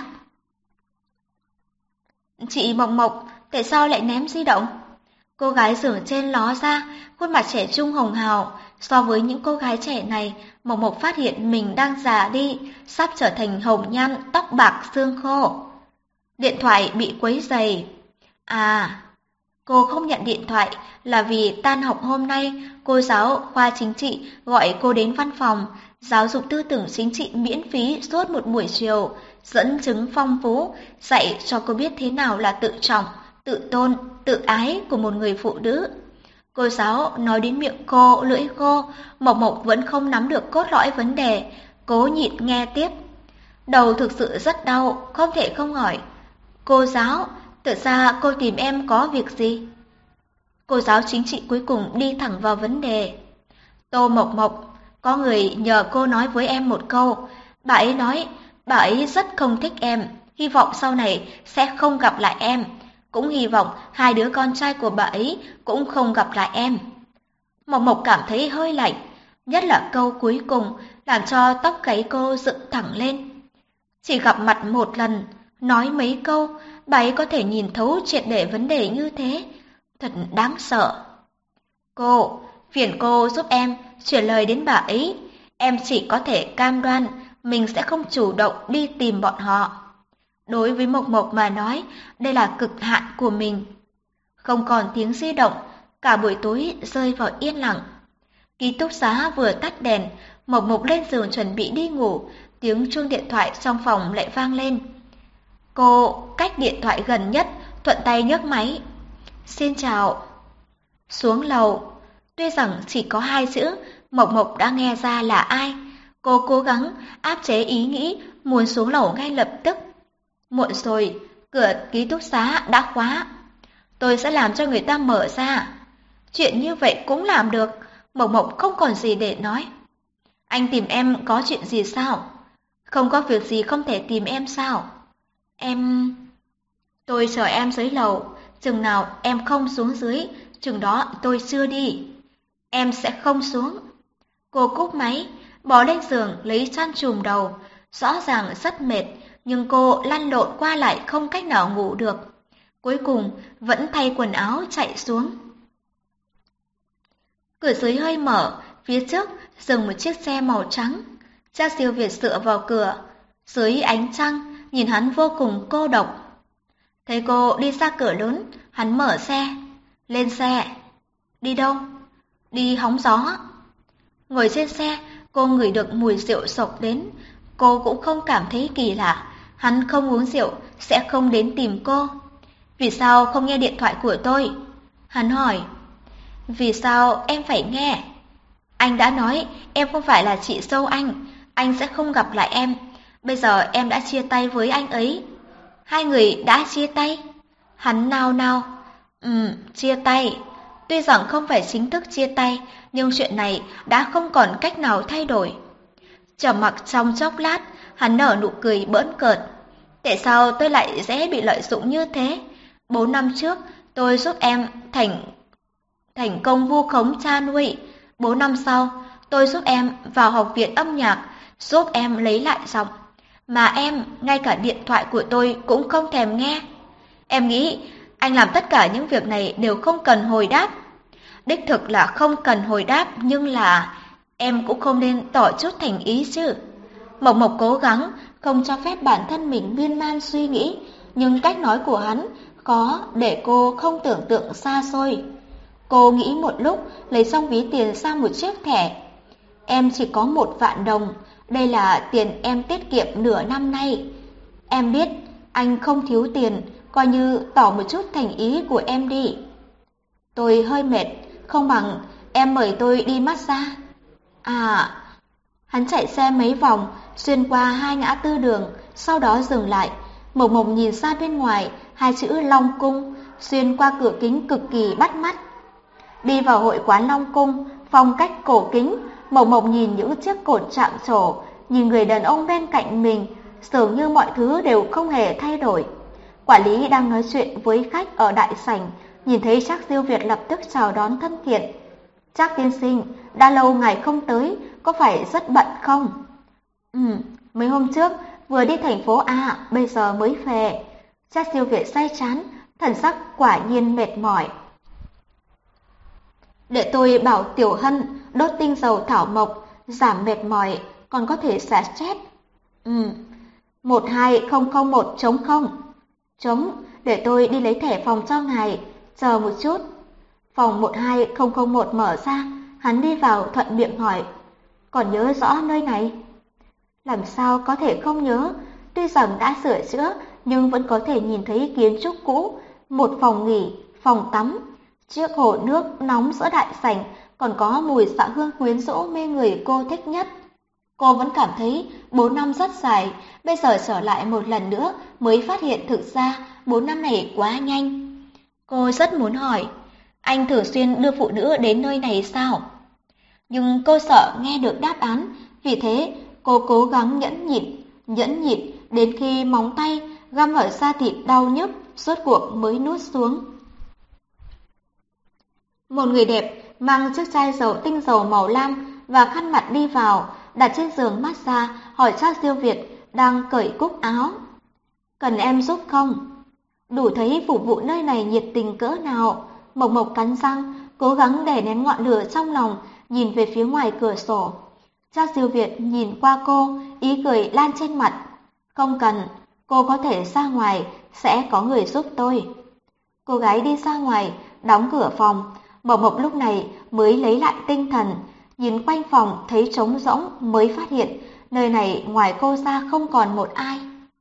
Chị Mộc Mộc, tại sao lại ném di động? Cô gái giường trên ló ra, khuôn mặt trẻ trung hồng hào. So với những cô gái trẻ này, Mộc Mộc phát hiện mình đang già đi, sắp trở thành hồng nhan, tóc bạc xương khô. Điện thoại bị quấy rầy. À, cô không nhận điện thoại là vì tan học hôm nay, cô giáo khoa chính trị gọi cô đến văn phòng, giáo dục tư tưởng chính trị miễn phí suốt một buổi chiều, dẫn chứng phong phú, dạy cho cô biết thế nào là tự trọng, tự tôn, tự ái của một người phụ nữ. Cô giáo nói đến miệng cô, lưỡi khô, Mộc Mộc vẫn không nắm được cốt lõi vấn đề, cố nhịn nghe tiếp. Đầu thực sự rất đau, không thể không hỏi. Cô giáo, tự ra cô tìm em có việc gì? Cô giáo chính trị cuối cùng đi thẳng vào vấn đề. Tô Mộc Mộc, có người nhờ cô nói với em một câu. Bà ấy nói, bà ấy rất không thích em, hy vọng sau này sẽ không gặp lại em. Cũng hy vọng hai đứa con trai của bà ấy cũng không gặp lại em. Mộc Mộc cảm thấy hơi lạnh, nhất là câu cuối cùng làm cho tóc gáy cô dựng thẳng lên. Chỉ gặp mặt một lần, nói mấy câu, bà ấy có thể nhìn thấu triệt để vấn đề như thế. Thật đáng sợ. Cô, phiền cô giúp em chuyển lời đến bà ấy. Em chỉ có thể cam đoan mình sẽ không chủ động đi tìm bọn họ. Đối với Mộc Mộc mà nói, đây là cực hạn của mình. Không còn tiếng di động, cả buổi tối rơi vào yên lặng. Ký túc xá vừa tắt đèn, Mộc Mộc lên giường chuẩn bị đi ngủ, tiếng chuông điện thoại trong phòng lại vang lên. Cô cách điện thoại gần nhất, thuận tay nhấc máy. Xin chào. Xuống lầu, tuy rằng chỉ có hai chữ, Mộc Mộc đã nghe ra là ai. Cô cố gắng áp chế ý nghĩ muốn xuống lầu ngay lập tức. Muộn rồi, cửa ký túc xá đã khóa. Tôi sẽ làm cho người ta mở ra. Chuyện như vậy cũng làm được. Mộc Mộc không còn gì để nói. Anh tìm em có chuyện gì sao? Không có việc gì không thể tìm em sao? Em... Tôi chờ em dưới lầu, chừng nào em không xuống dưới, chừng đó tôi chưa đi. Em sẽ không xuống. Cô cúp máy, bò lên giường lấy chăn trùm đầu. Rõ ràng rất mệt, nhưng cô lăn lộn qua lại không cách nào ngủ được. Cuối cùng vẫn thay quần áo chạy xuống. Cửa dưới hơi mở, phía trước dừng một chiếc xe màu trắng. Trác Siêu Việt dựa vào cửa, dưới ánh trăng nhìn hắn vô cùng cô độc. Thấy cô đi ra cửa lớn, hắn mở xe. Lên xe. Đi đâu? Đi hóng gió. Ngồi trên xe, cô ngửi được mùi rượu sộc đến. Cô cũng không cảm thấy kỳ lạ. Hắn không uống rượu, sẽ không đến tìm cô. Vì sao không nghe điện thoại của tôi? Hắn hỏi. Vì sao em phải nghe? Anh đã nói em không phải là chị dâu anh. Anh sẽ không gặp lại em. Bây giờ em đã chia tay với anh ấy. Hai người đã chia tay? Hắn nao nao. Ừm, chia tay. Tuy rằng không phải chính thức chia tay, nhưng chuyện này đã không còn cách nào thay đổi. Trầm mặc trong chốc lát, hắn nở nụ cười bỡn cợt. Tại sao tôi lại dễ bị lợi dụng như thế? Bốn năm trước, tôi giúp em thành thành công vu khống cha nuôi. Bốn năm sau, tôi giúp em vào học viện âm nhạc, giúp em lấy lại giọng. Mà em, ngay cả điện thoại của tôi cũng không thèm nghe. Em nghĩ, anh làm tất cả những việc này đều không cần hồi đáp. Đích thực là không cần hồi đáp, nhưng là em cũng không nên tỏ chút thành ý chứ. Mộc Mộc cố gắng không cho phép bản thân mình miên man suy nghĩ, nhưng cách nói của hắn có để cô không tưởng tượng xa xôi. Cô nghĩ một lúc, lấy trong ví tiền ra một chiếc thẻ. Em chỉ có một vạn đồng, đây là tiền em tiết kiệm nửa năm nay. Em biết anh không thiếu tiền, coi như tỏ một chút thành ý của em đi. Tôi hơi mệt, không bằng em mời tôi đi massage. À, hắn chạy xe mấy vòng, xuyên qua hai ngã tư đường, sau đó dừng lại. Mộc Mộc nhìn ra bên ngoài, hai chữ Long Cung, xuyên qua cửa kính cực kỳ bắt mắt. Đi vào hội quán Long Cung, phong cách cổ kính, Mộc Mộc nhìn những chiếc cột chạm trổ, nhìn người đàn ông bên cạnh mình, dường như mọi thứ đều không hề thay đổi. Quản lý đang nói chuyện với khách ở đại sảnh, nhìn thấy Trác Siêu Việt lập tức chào đón thân thiện. Trác tiên sinh, đã lâu ngài không tới, có phải rất bận không? Ừ, mấy hôm trước vừa đi thành phố A, bây giờ mới về. Trác Siêu Việt say chán, thần sắc quả nhiên mệt mỏi. Để tôi bảo Tiểu Hân đốt tinh dầu thảo mộc, giảm mệt mỏi, còn có thể xả stress. Ừ, một hai không không một trống không? Trống, để tôi đi lấy thẻ phòng cho ngài, chờ một chút. Phòng một hai không không một mở ra, hắn đi vào thuận miệng hỏi. Còn nhớ rõ nơi này? Làm sao có thể không nhớ, tuy rằng đã sửa chữa, nhưng vẫn có thể nhìn thấy kiến trúc cũ, một phòng nghỉ, phòng tắm, chiếc hồ nước nóng giữa đại sảnh, còn có mùi xạ hương quyến rũ mê người cô thích nhất. Cô vẫn cảm thấy bốn năm rất dài, bây giờ trở lại một lần nữa mới phát hiện thực ra bốn năm này quá nhanh. Cô rất muốn hỏi, anh thường xuyên đưa phụ nữ đến nơi này sao? Nhưng cô sợ nghe được đáp án, vì thế cô cố gắng nhẫn nhịn, nhẫn nhịn đến khi móng tay găm ở da thịt đau nhức, rốt cuộc mới nuốt xuống. Một người đẹp mang chiếc chai dầu tinh dầu màu lam và khăn mặt đi vào, đặt trên giường massage, hỏi Trác Siêu Việt đang cởi cúc áo. Cần em giúp không? Đủ thấy phục vụ nơi này nhiệt tình cỡ nào. Mộc Mộc cắn răng, cố gắng đè nén ngọn lửa trong lòng, nhìn về phía ngoài cửa sổ. Trác Siêu Việt nhìn qua cô, ý cười lan trên mặt. Không cần, cô có thể ra ngoài, sẽ có người giúp tôi. Cô gái đi ra ngoài, đóng cửa phòng. Mộc Mộc lúc này mới lấy lại tinh thần, nhìn quanh phòng thấy trống rỗng mới phát hiện nơi này ngoài cô ra không còn một ai.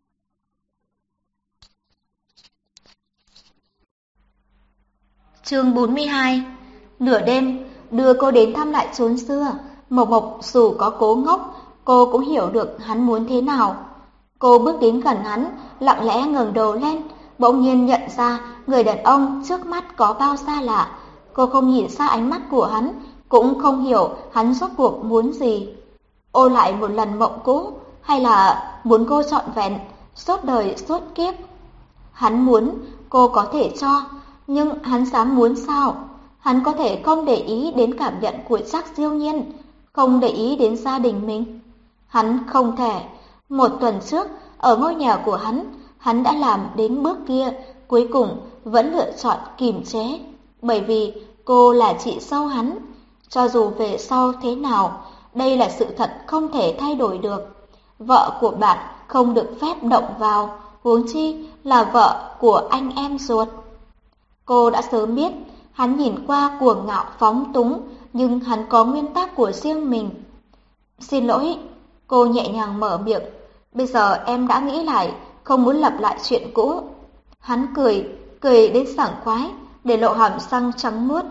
Chương bốn mươi hai. Nửa đêm đưa cô đến thăm lại chốn xưa. Mộc Mộc dù có cố ngốc, cô cũng hiểu được hắn muốn thế nào. Cô bước đến gần hắn, lặng lẽ ngẩng đầu lên, bỗng nhiên nhận ra người đàn ông trước mắt có bao xa lạ. Cô không nhìn xa ánh mắt của hắn, cũng không hiểu hắn rốt cuộc muốn gì. Ô lại một lần mộng cũ, hay là muốn cô trọn vẹn, suốt đời suốt kiếp? Hắn muốn cô có thể cho, nhưng hắn dám muốn sao? Hắn có thể không để ý đến cảm nhận của Trác Siêu Nhiên, không để ý đến gia đình mình. Hắn không thể. Một tuần trước, ở ngôi nhà của hắn, hắn đã làm đến bước kia, cuối cùng vẫn lựa chọn kiềm chế. Bởi vì cô là chị dâu hắn. Cho dù về sau thế nào, đây là sự thật không thể thay đổi được. Vợ của bạn không được phép động vào, huống chi là vợ của anh em ruột. Cô đã sớm biết, hắn nhìn qua cuồng ngạo phóng túng, nhưng hắn có nguyên tắc của riêng mình. Xin lỗi, cô nhẹ nhàng mở miệng. Bây giờ em đã nghĩ lại, không muốn lặp lại chuyện cũ. Hắn cười, cười đến sảng khoái, để lộ hàm răng trắng muốt.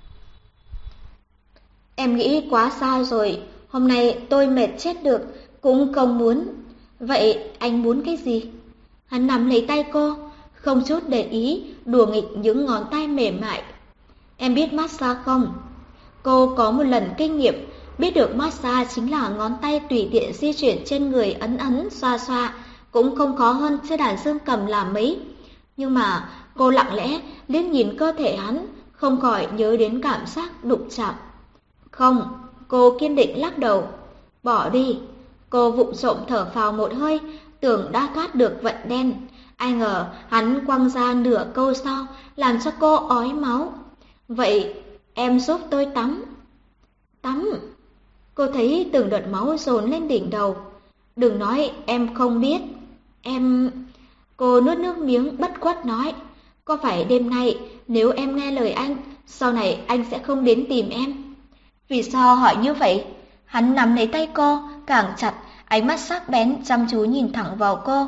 Em nghĩ quá sai rồi, hôm nay tôi mệt chết được, cũng không muốn. Vậy anh muốn cái gì? Hắn nắm lấy tay cô, không chút để ý, đùa nghịch những ngón tay mềm mại. Em biết massage không? Cô có một lần kinh nghiệm, biết được massage chính là ngón tay tùy tiện di chuyển trên người, ấn ấn, xoa xoa, cũng không khó hơn chơi đàn dương cầm là mấy. Nhưng mà cô lặng lẽ liếc nhìn cơ thể hắn, không khỏi nhớ đến cảm giác đụng chạm. Không, cô kiên định lắc đầu. Bỏ đi. Cô vụng trộm thở phào một hơi, tưởng đã thoát được vận đen. Ai ngờ hắn quăng ra nửa câu sau, làm cho cô ói máu. Vậy em giúp tôi tắm. Tắm? Cô thấy từng đợt máu dồn lên đỉnh đầu. Đừng nói em không biết. Em... Cô nuốt nước miếng bất khuất nói. Có phải đêm nay nếu em nghe lời anh, sau này anh sẽ không đến tìm em? Vì sao hỏi như vậy? Hắn nắm lấy tay cô, càng chặt, ánh mắt sắc bén chăm chú nhìn thẳng vào cô.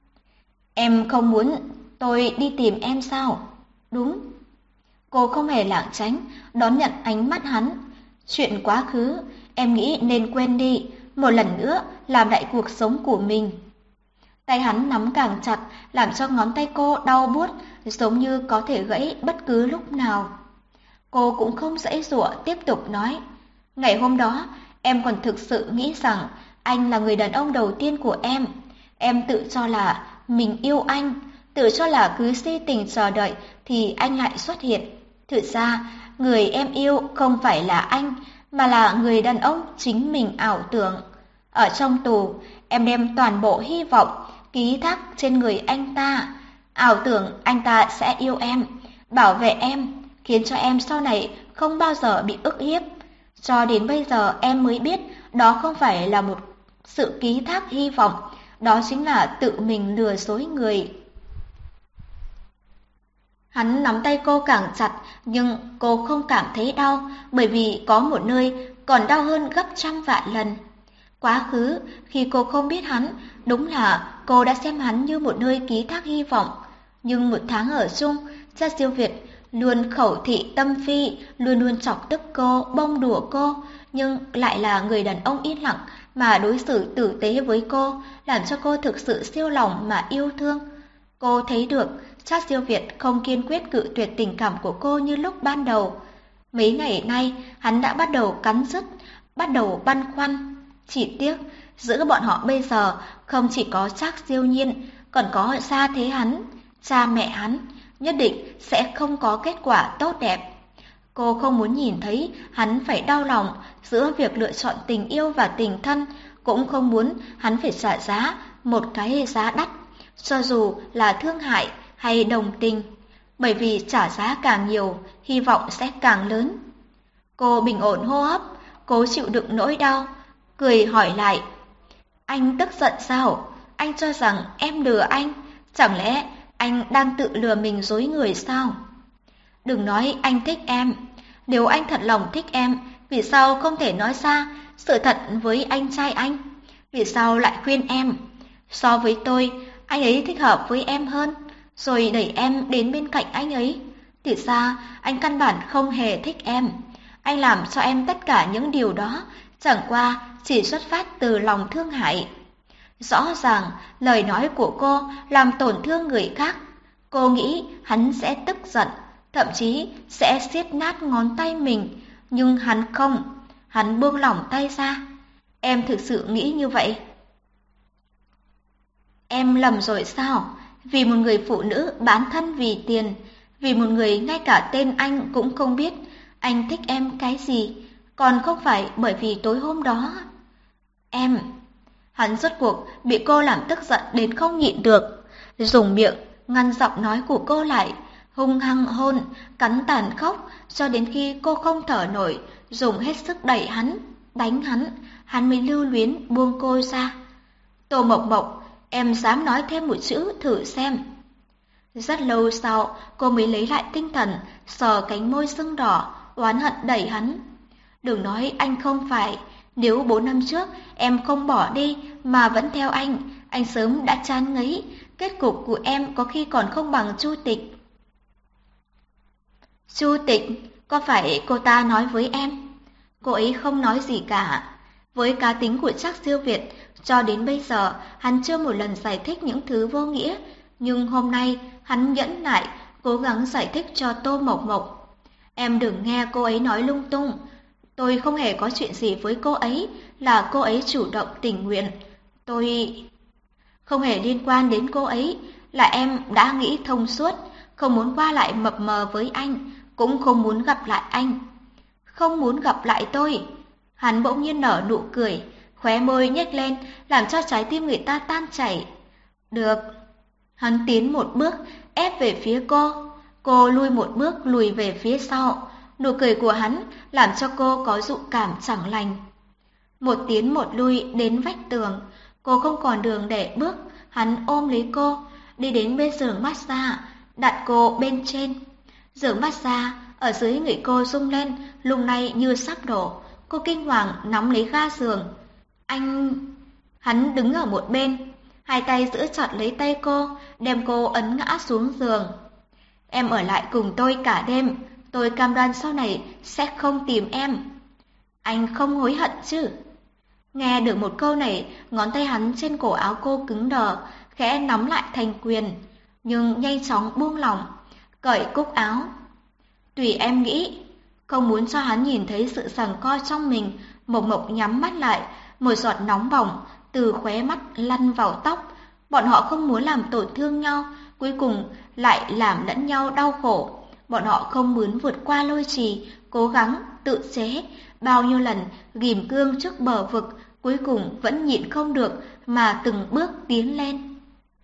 Em không muốn tôi đi tìm em sao? Đúng. Cô không hề lảng tránh, đón nhận ánh mắt hắn. Chuyện quá khứ, em nghĩ nên quên đi, một lần nữa làm lại cuộc sống của mình. Tay hắn nắm càng chặt, làm cho ngón tay cô đau buốt, giống như có thể gãy bất cứ lúc nào. Cô cũng không giãy giụa, tiếp tục nói. Ngày hôm đó, em còn thực sự nghĩ rằng anh là người đàn ông đầu tiên của em. Em tự cho là mình yêu anh, tự cho là cứ si tình chờ đợi thì anh lại xuất hiện. Thực ra, người em yêu không phải là anh, mà là người đàn ông chính mình ảo tưởng. Ở trong tù, em đem toàn bộ hy vọng ký thác trên người anh ta, ảo tưởng anh ta sẽ yêu em, bảo vệ em, khiến cho em sau này không bao giờ bị ức hiếp. Cho đến bây giờ em mới biết đó không phải là một sự ký thác hy vọng, đó chính là tự mình lừa dối người. Hắn nắm tay cô càng chặt, nhưng cô không cảm thấy đau, bởi vì có một nơi còn đau hơn gấp trăm vạn lần. Quá khứ, khi cô không biết hắn, đúng là cô đã xem hắn như một nơi ký thác hy vọng. Nhưng một tháng ở chung, Trác Siêu Việt luôn khẩu thị tâm phi, luôn luôn chọc tức cô, bông đùa cô, nhưng lại là người đàn ông yên lặng mà đối xử tử tế với cô, làm cho cô thực sự siêu lòng mà yêu thương. Cô thấy được Trác Siêu Việt không kiên quyết cự tuyệt tình cảm của cô như lúc ban đầu. Mấy ngày nay, hắn đã bắt đầu cắn rứt, bắt đầu băn khoăn. Chỉ tiếc, giữa bọn họ bây giờ không chỉ có Trác Siêu Nhiên, còn có gia thế hắn, cha mẹ hắn, nhất định sẽ không có kết quả tốt đẹp. Cô không muốn nhìn thấy hắn phải đau lòng giữa việc lựa chọn tình yêu và tình thân, cũng không muốn hắn phải trả giá một cái giá đắt, cho dù là thương hại hay đồng tình, bởi vì trả giá càng nhiều, hy vọng sẽ càng lớn. Cô bình ổn hô hấp, cố chịu đựng nỗi đau, cười hỏi lại. Anh tức giận sao? Anh cho rằng em lừa anh? Chẳng lẽ anh đang tự lừa mình dối người sao? Đừng nói anh thích em. Nếu anh thật lòng thích em, vì sao không thể nói ra sự thật với anh trai anh? Vì sao lại khuyên em? So với tôi, anh ấy thích hợp với em hơn, rồi đẩy em đến bên cạnh anh ấy. Thì ra, anh căn bản không hề thích em. Anh làm cho em tất cả những điều đó, chẳng qua chỉ xuất phát từ lòng thương hại. Rõ ràng, lời nói của cô làm tổn thương người khác. Cô nghĩ hắn sẽ tức giận, thậm chí sẽ siết nát ngón tay mình, Nhưng hắn không, hắn buông lỏng tay ra. Em thực sự nghĩ như vậy? Em lầm rồi sao? Vì một người phụ nữ bán thân vì tiền, vì một người ngay cả tên anh cũng không biết, anh thích em cái gì, còn không phải bởi vì tối hôm đó. Em... Hắn rốt cuộc bị cô làm tức giận đến không nhịn được, dùng miệng ngăn giọng nói của cô lại, hung hăng hôn, cắn tàn khốc cho đến khi cô không thở nổi, dùng hết sức đẩy hắn, đánh hắn, hắn mới lưu luyến buông cô ra. Tô Mộc Mộc, em dám nói thêm một chữ thử xem. Rất lâu sau, cô mới lấy lại tinh thần, sờ cánh môi sưng đỏ, oán hận đẩy hắn. Đừng nói anh không phải, nếu bốn năm trước em không bỏ đi mà vẫn theo anh, anh sớm đã chán ngấy, kết cục của em có khi còn không bằng Chu Tịch. Chu Tịch, có phải cô ta nói với em? Cô ấy không nói gì cả. Với cá tính của Trác Siêu Việt, cho đến bây giờ hắn chưa một lần giải thích những thứ vô nghĩa, nhưng hôm nay hắn nhẫn nại, cố gắng giải thích cho Tô Mộc Mộc. Em đừng nghe cô ấy nói lung tung. Tôi không hề có chuyện gì với cô ấy, là cô ấy chủ động tình nguyện. Tôi... Không hề liên quan đến cô ấy, là em đã nghĩ thông suốt, không muốn qua lại mập mờ với anh, cũng không muốn gặp lại anh. Không muốn gặp lại tôi. Hắn bỗng nhiên nở nụ cười, khóe môi nhếch lên, làm cho trái tim người ta tan chảy. Được. Hắn tiến một bước, ép về phía cô. Cô lui một bước, lùi về phía sau. Nụ cười của hắn làm cho cô có dụ cảm chẳng lành. Một tiến một lui đến vách tường, cô không còn đường để bước, hắn ôm lấy cô, đi đến bên giường massage, đặt cô bên trên. Giường massage ở dưới người cô rung lên, lung lay như sắp đổ. Cô kinh hoàng nắm lấy ga giường. Anh... Hắn đứng ở một bên, hai tay giữ chặt lấy tay cô, đem cô ấn ngã xuống giường. Em ở lại cùng tôi cả đêm, tôi cam đoan sau này sẽ không tìm em. Anh không hối hận chứ? Nghe được một câu này, ngón tay hắn trên cổ áo cô cứng đờ, khẽ nắm lại thành quyền, nhưng nhanh chóng buông lỏng, cởi cúc áo. Tùy em nghĩ. Không muốn cho hắn nhìn thấy sự giằng co trong mình, Mộc Mộc nhắm mắt lại, một giọt nóng bỏng từ khóe mắt lăn vào tóc. Bọn họ không muốn làm tổn thương nhau, cuối cùng lại làm lẫn nhau đau khổ. Bọn họ không muốn vượt qua lôi trì, cố gắng tự chế, bao nhiêu lần ghim cương trước bờ vực, cuối cùng vẫn nhịn không được mà từng bước tiến lên.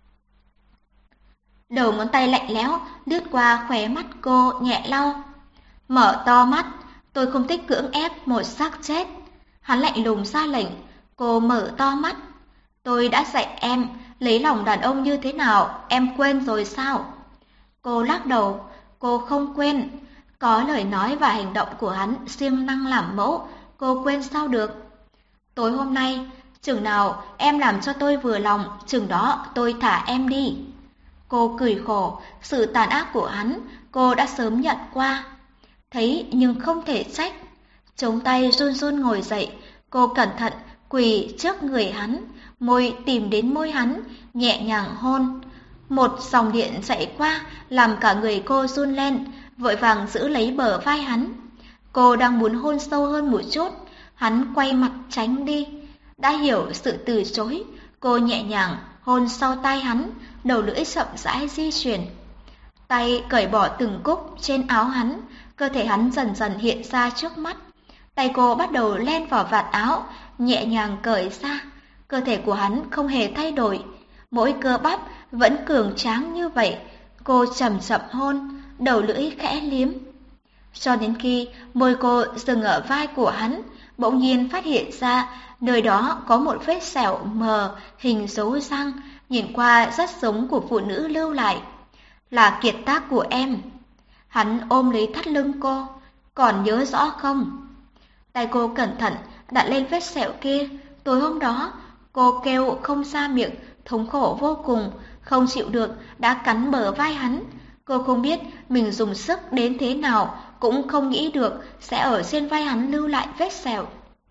Đầu ngón tay lạnh lẽo lướt qua khóe mắt cô nhẹ lau. Mở to mắt, tôi không thích cưỡng ép một xác chết. Hắn lạnh lùng ra lệnh, cô mở to mắt. Tôi đã dạy em lấy lòng đàn ông như thế nào, em quên rồi sao? Cô lắc đầu, cô không quên. Có lời nói và hành động của hắn siêng năng làm mẫu, cô quên sao được? Tối hôm nay, chừng nào em làm cho tôi vừa lòng, chừng đó tôi thả em đi. Cô cười khổ, sự tàn ác của hắn, cô đã sớm nhận qua. Thấy nhưng không thể trách. Chống tay run run ngồi dậy, cô cẩn thận quỳ trước người hắn, môi tìm đến môi hắn, nhẹ nhàng hôn. Một dòng điện chạy qua, làm cả người cô run lên, vội vàng giữ lấy bờ vai hắn. Cô đang muốn hôn sâu hơn một chút, hắn quay mặt tránh đi. Đã hiểu sự từ chối, cô nhẹ nhàng hôn sau tai hắn, đầu lưỡi chậm rãi di chuyển. Tay cởi bỏ từng cúc trên áo hắn, cơ thể hắn dần dần hiện ra trước mắt. Tay cô bắt đầu len vào vạt áo, nhẹ nhàng cởi ra. Cơ thể của hắn không hề thay đổi, mỗi cơ bắp vẫn cường tráng như vậy. Cô chậm chậm hôn, đầu lưỡi khẽ liếm. Cho đến khi môi cô dừng ở vai của hắn, bỗng nhiên phát hiện ra nơi đó có một vết sẹo mờ hình dấu răng, nhìn qua rất giống của phụ nữ lưu lại. Là kiệt tác của em. Hắn ôm lấy thắt lưng cô. Còn nhớ rõ không? Tay cô cẩn thận đặt lên vết sẹo kia. Tối hôm đó, cô kêu không ra miệng, thống khổ vô cùng, không chịu được, đã cắn bờ vai hắn. Cô không biết mình dùng sức đến thế nào, cũng không nghĩ được sẽ ở trên vai hắn lưu lại vết sẹo.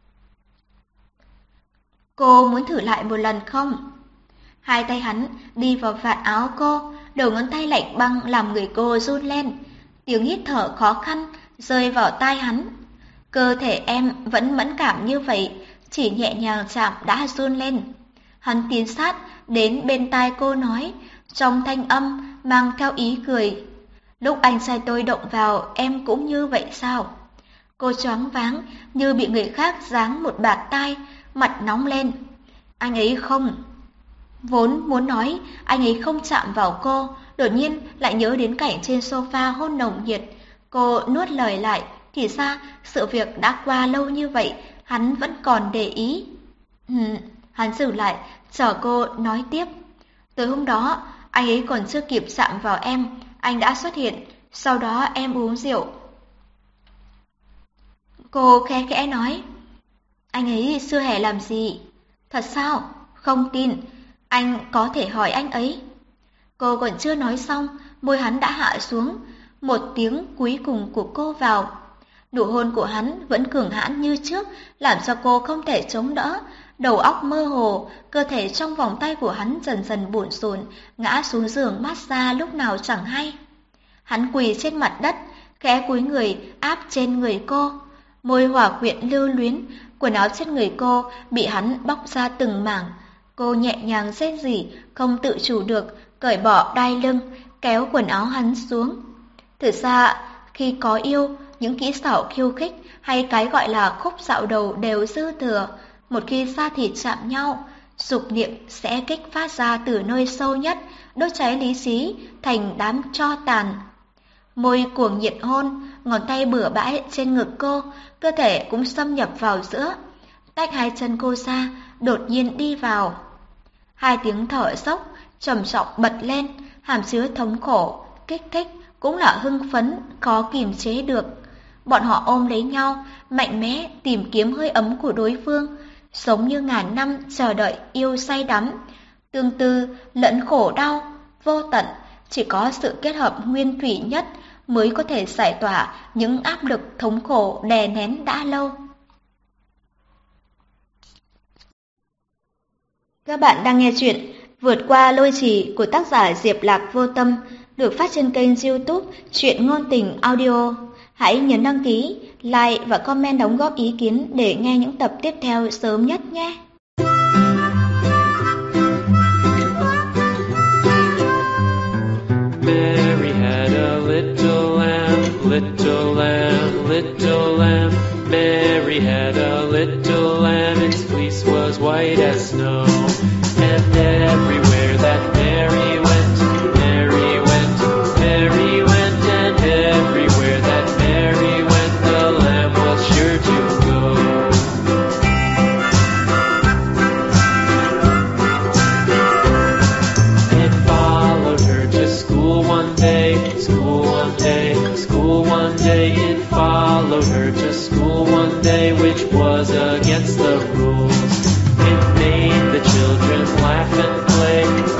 Cô muốn thử lại một lần không? Hai tay hắn đi vào vạt áo cô, đầu ngón tay lạnh băng làm người cô run lên. Tiếng hít thở khó khăn rơi vào tai hắn. Cơ thể em vẫn mẫn cảm như vậy, chỉ nhẹ nhàng chạm đã run lên. Hắn tiến sát đến bên tai cô nói, trong thanh âm mang theo ý cười. Lúc anh trai tôi động vào, em cũng như vậy sao? Cô choáng váng như bị người khác giáng một bạt tai, mặt nóng lên. Anh ấy không. Vốn muốn nói anh ấy không chạm vào cô, đột nhiên lại nhớ đến cảnh trên sofa hôn nồng nhiệt. Cô nuốt lời lại, thì ra sự việc đã qua lâu như vậy, hắn vẫn còn để ý. Ừ, hắn dừng lại, chờ cô nói tiếp. Từ hôm đó, anh ấy còn chưa kịp chạm vào em, anh đã xuất hiện, sau đó em uống rượu. Cô khe khẽ nói, anh ấy chưa hề làm gì. Thật sao? Không tin, anh có thể hỏi anh ấy. Cô còn chưa nói xong, môi hắn đã hạ xuống, một tiếng cuối cùng của cô vào. Nụ hôn của hắn vẫn cường hãn như trước, làm cho cô không thể chống đỡ. Đầu óc mơ hồ, cơ thể trong vòng tay của hắn dần dần bủn rủn, ngã xuống giường massage lúc nào chẳng hay. Hắn quỳ trên mặt đất, khẽ cúi người áp trên người cô. Môi hỏa quyện lưu luyến, quần áo trên người cô bị hắn bóc ra từng mảng. Cô nhẹ nhàng rên rỉ, không tự chủ được, cởi bỏ đai lưng, kéo quần áo hắn xuống. Thực ra, khi có yêu, những kỹ xảo khiêu khích hay cái gọi là khúc dạo đầu đều dư thừa. Một khi da thịt chạm nhau, dục niệm sẽ kích phát ra từ nơi sâu nhất, đốt cháy lý trí thành đám tro tàn. Môi cuồng nhiệt hôn, ngón tay bừa bãi trên ngực cô, cơ thể cũng xâm nhập vào giữa. Tách hai chân cô ra, đột nhiên đi vào. Hai tiếng thở dốc, trầm trọng bật lên, hàm chứa thống khổ, kích thích, cũng là hưng phấn, khó kiềm chế được. Bọn họ ôm lấy nhau, mạnh mẽ tìm kiếm hơi ấm của đối phương, sống như ngàn năm chờ đợi yêu say đắm. Tương tư lẫn khổ đau, vô tận, chỉ có sự kết hợp nguyên thủy nhất mới có thể giải tỏa những áp lực thống khổ đè nén đã lâu. Các bạn đang nghe chuyện Vượt qua lôi trì của tác giả Diệp Lạc Vô Tâm, được phát trên kênh YouTube Truyện Ngôn Tình Audio. Hãy nhấn đăng ký, like và comment đóng góp ý kiến để nghe những tập tiếp theo sớm nhất nhé. Mary had a little lamb, little lamb, little lamb. Mary had a little lamb, its fleece was white as snow. And everywhere that Mary went, Mary went, Mary went, and everywhere that Mary went, the lamb was sure to go. It followed her to school one day, school one day, school one day. It followed her to school one day, which was against the rules. It made the children laugh and play,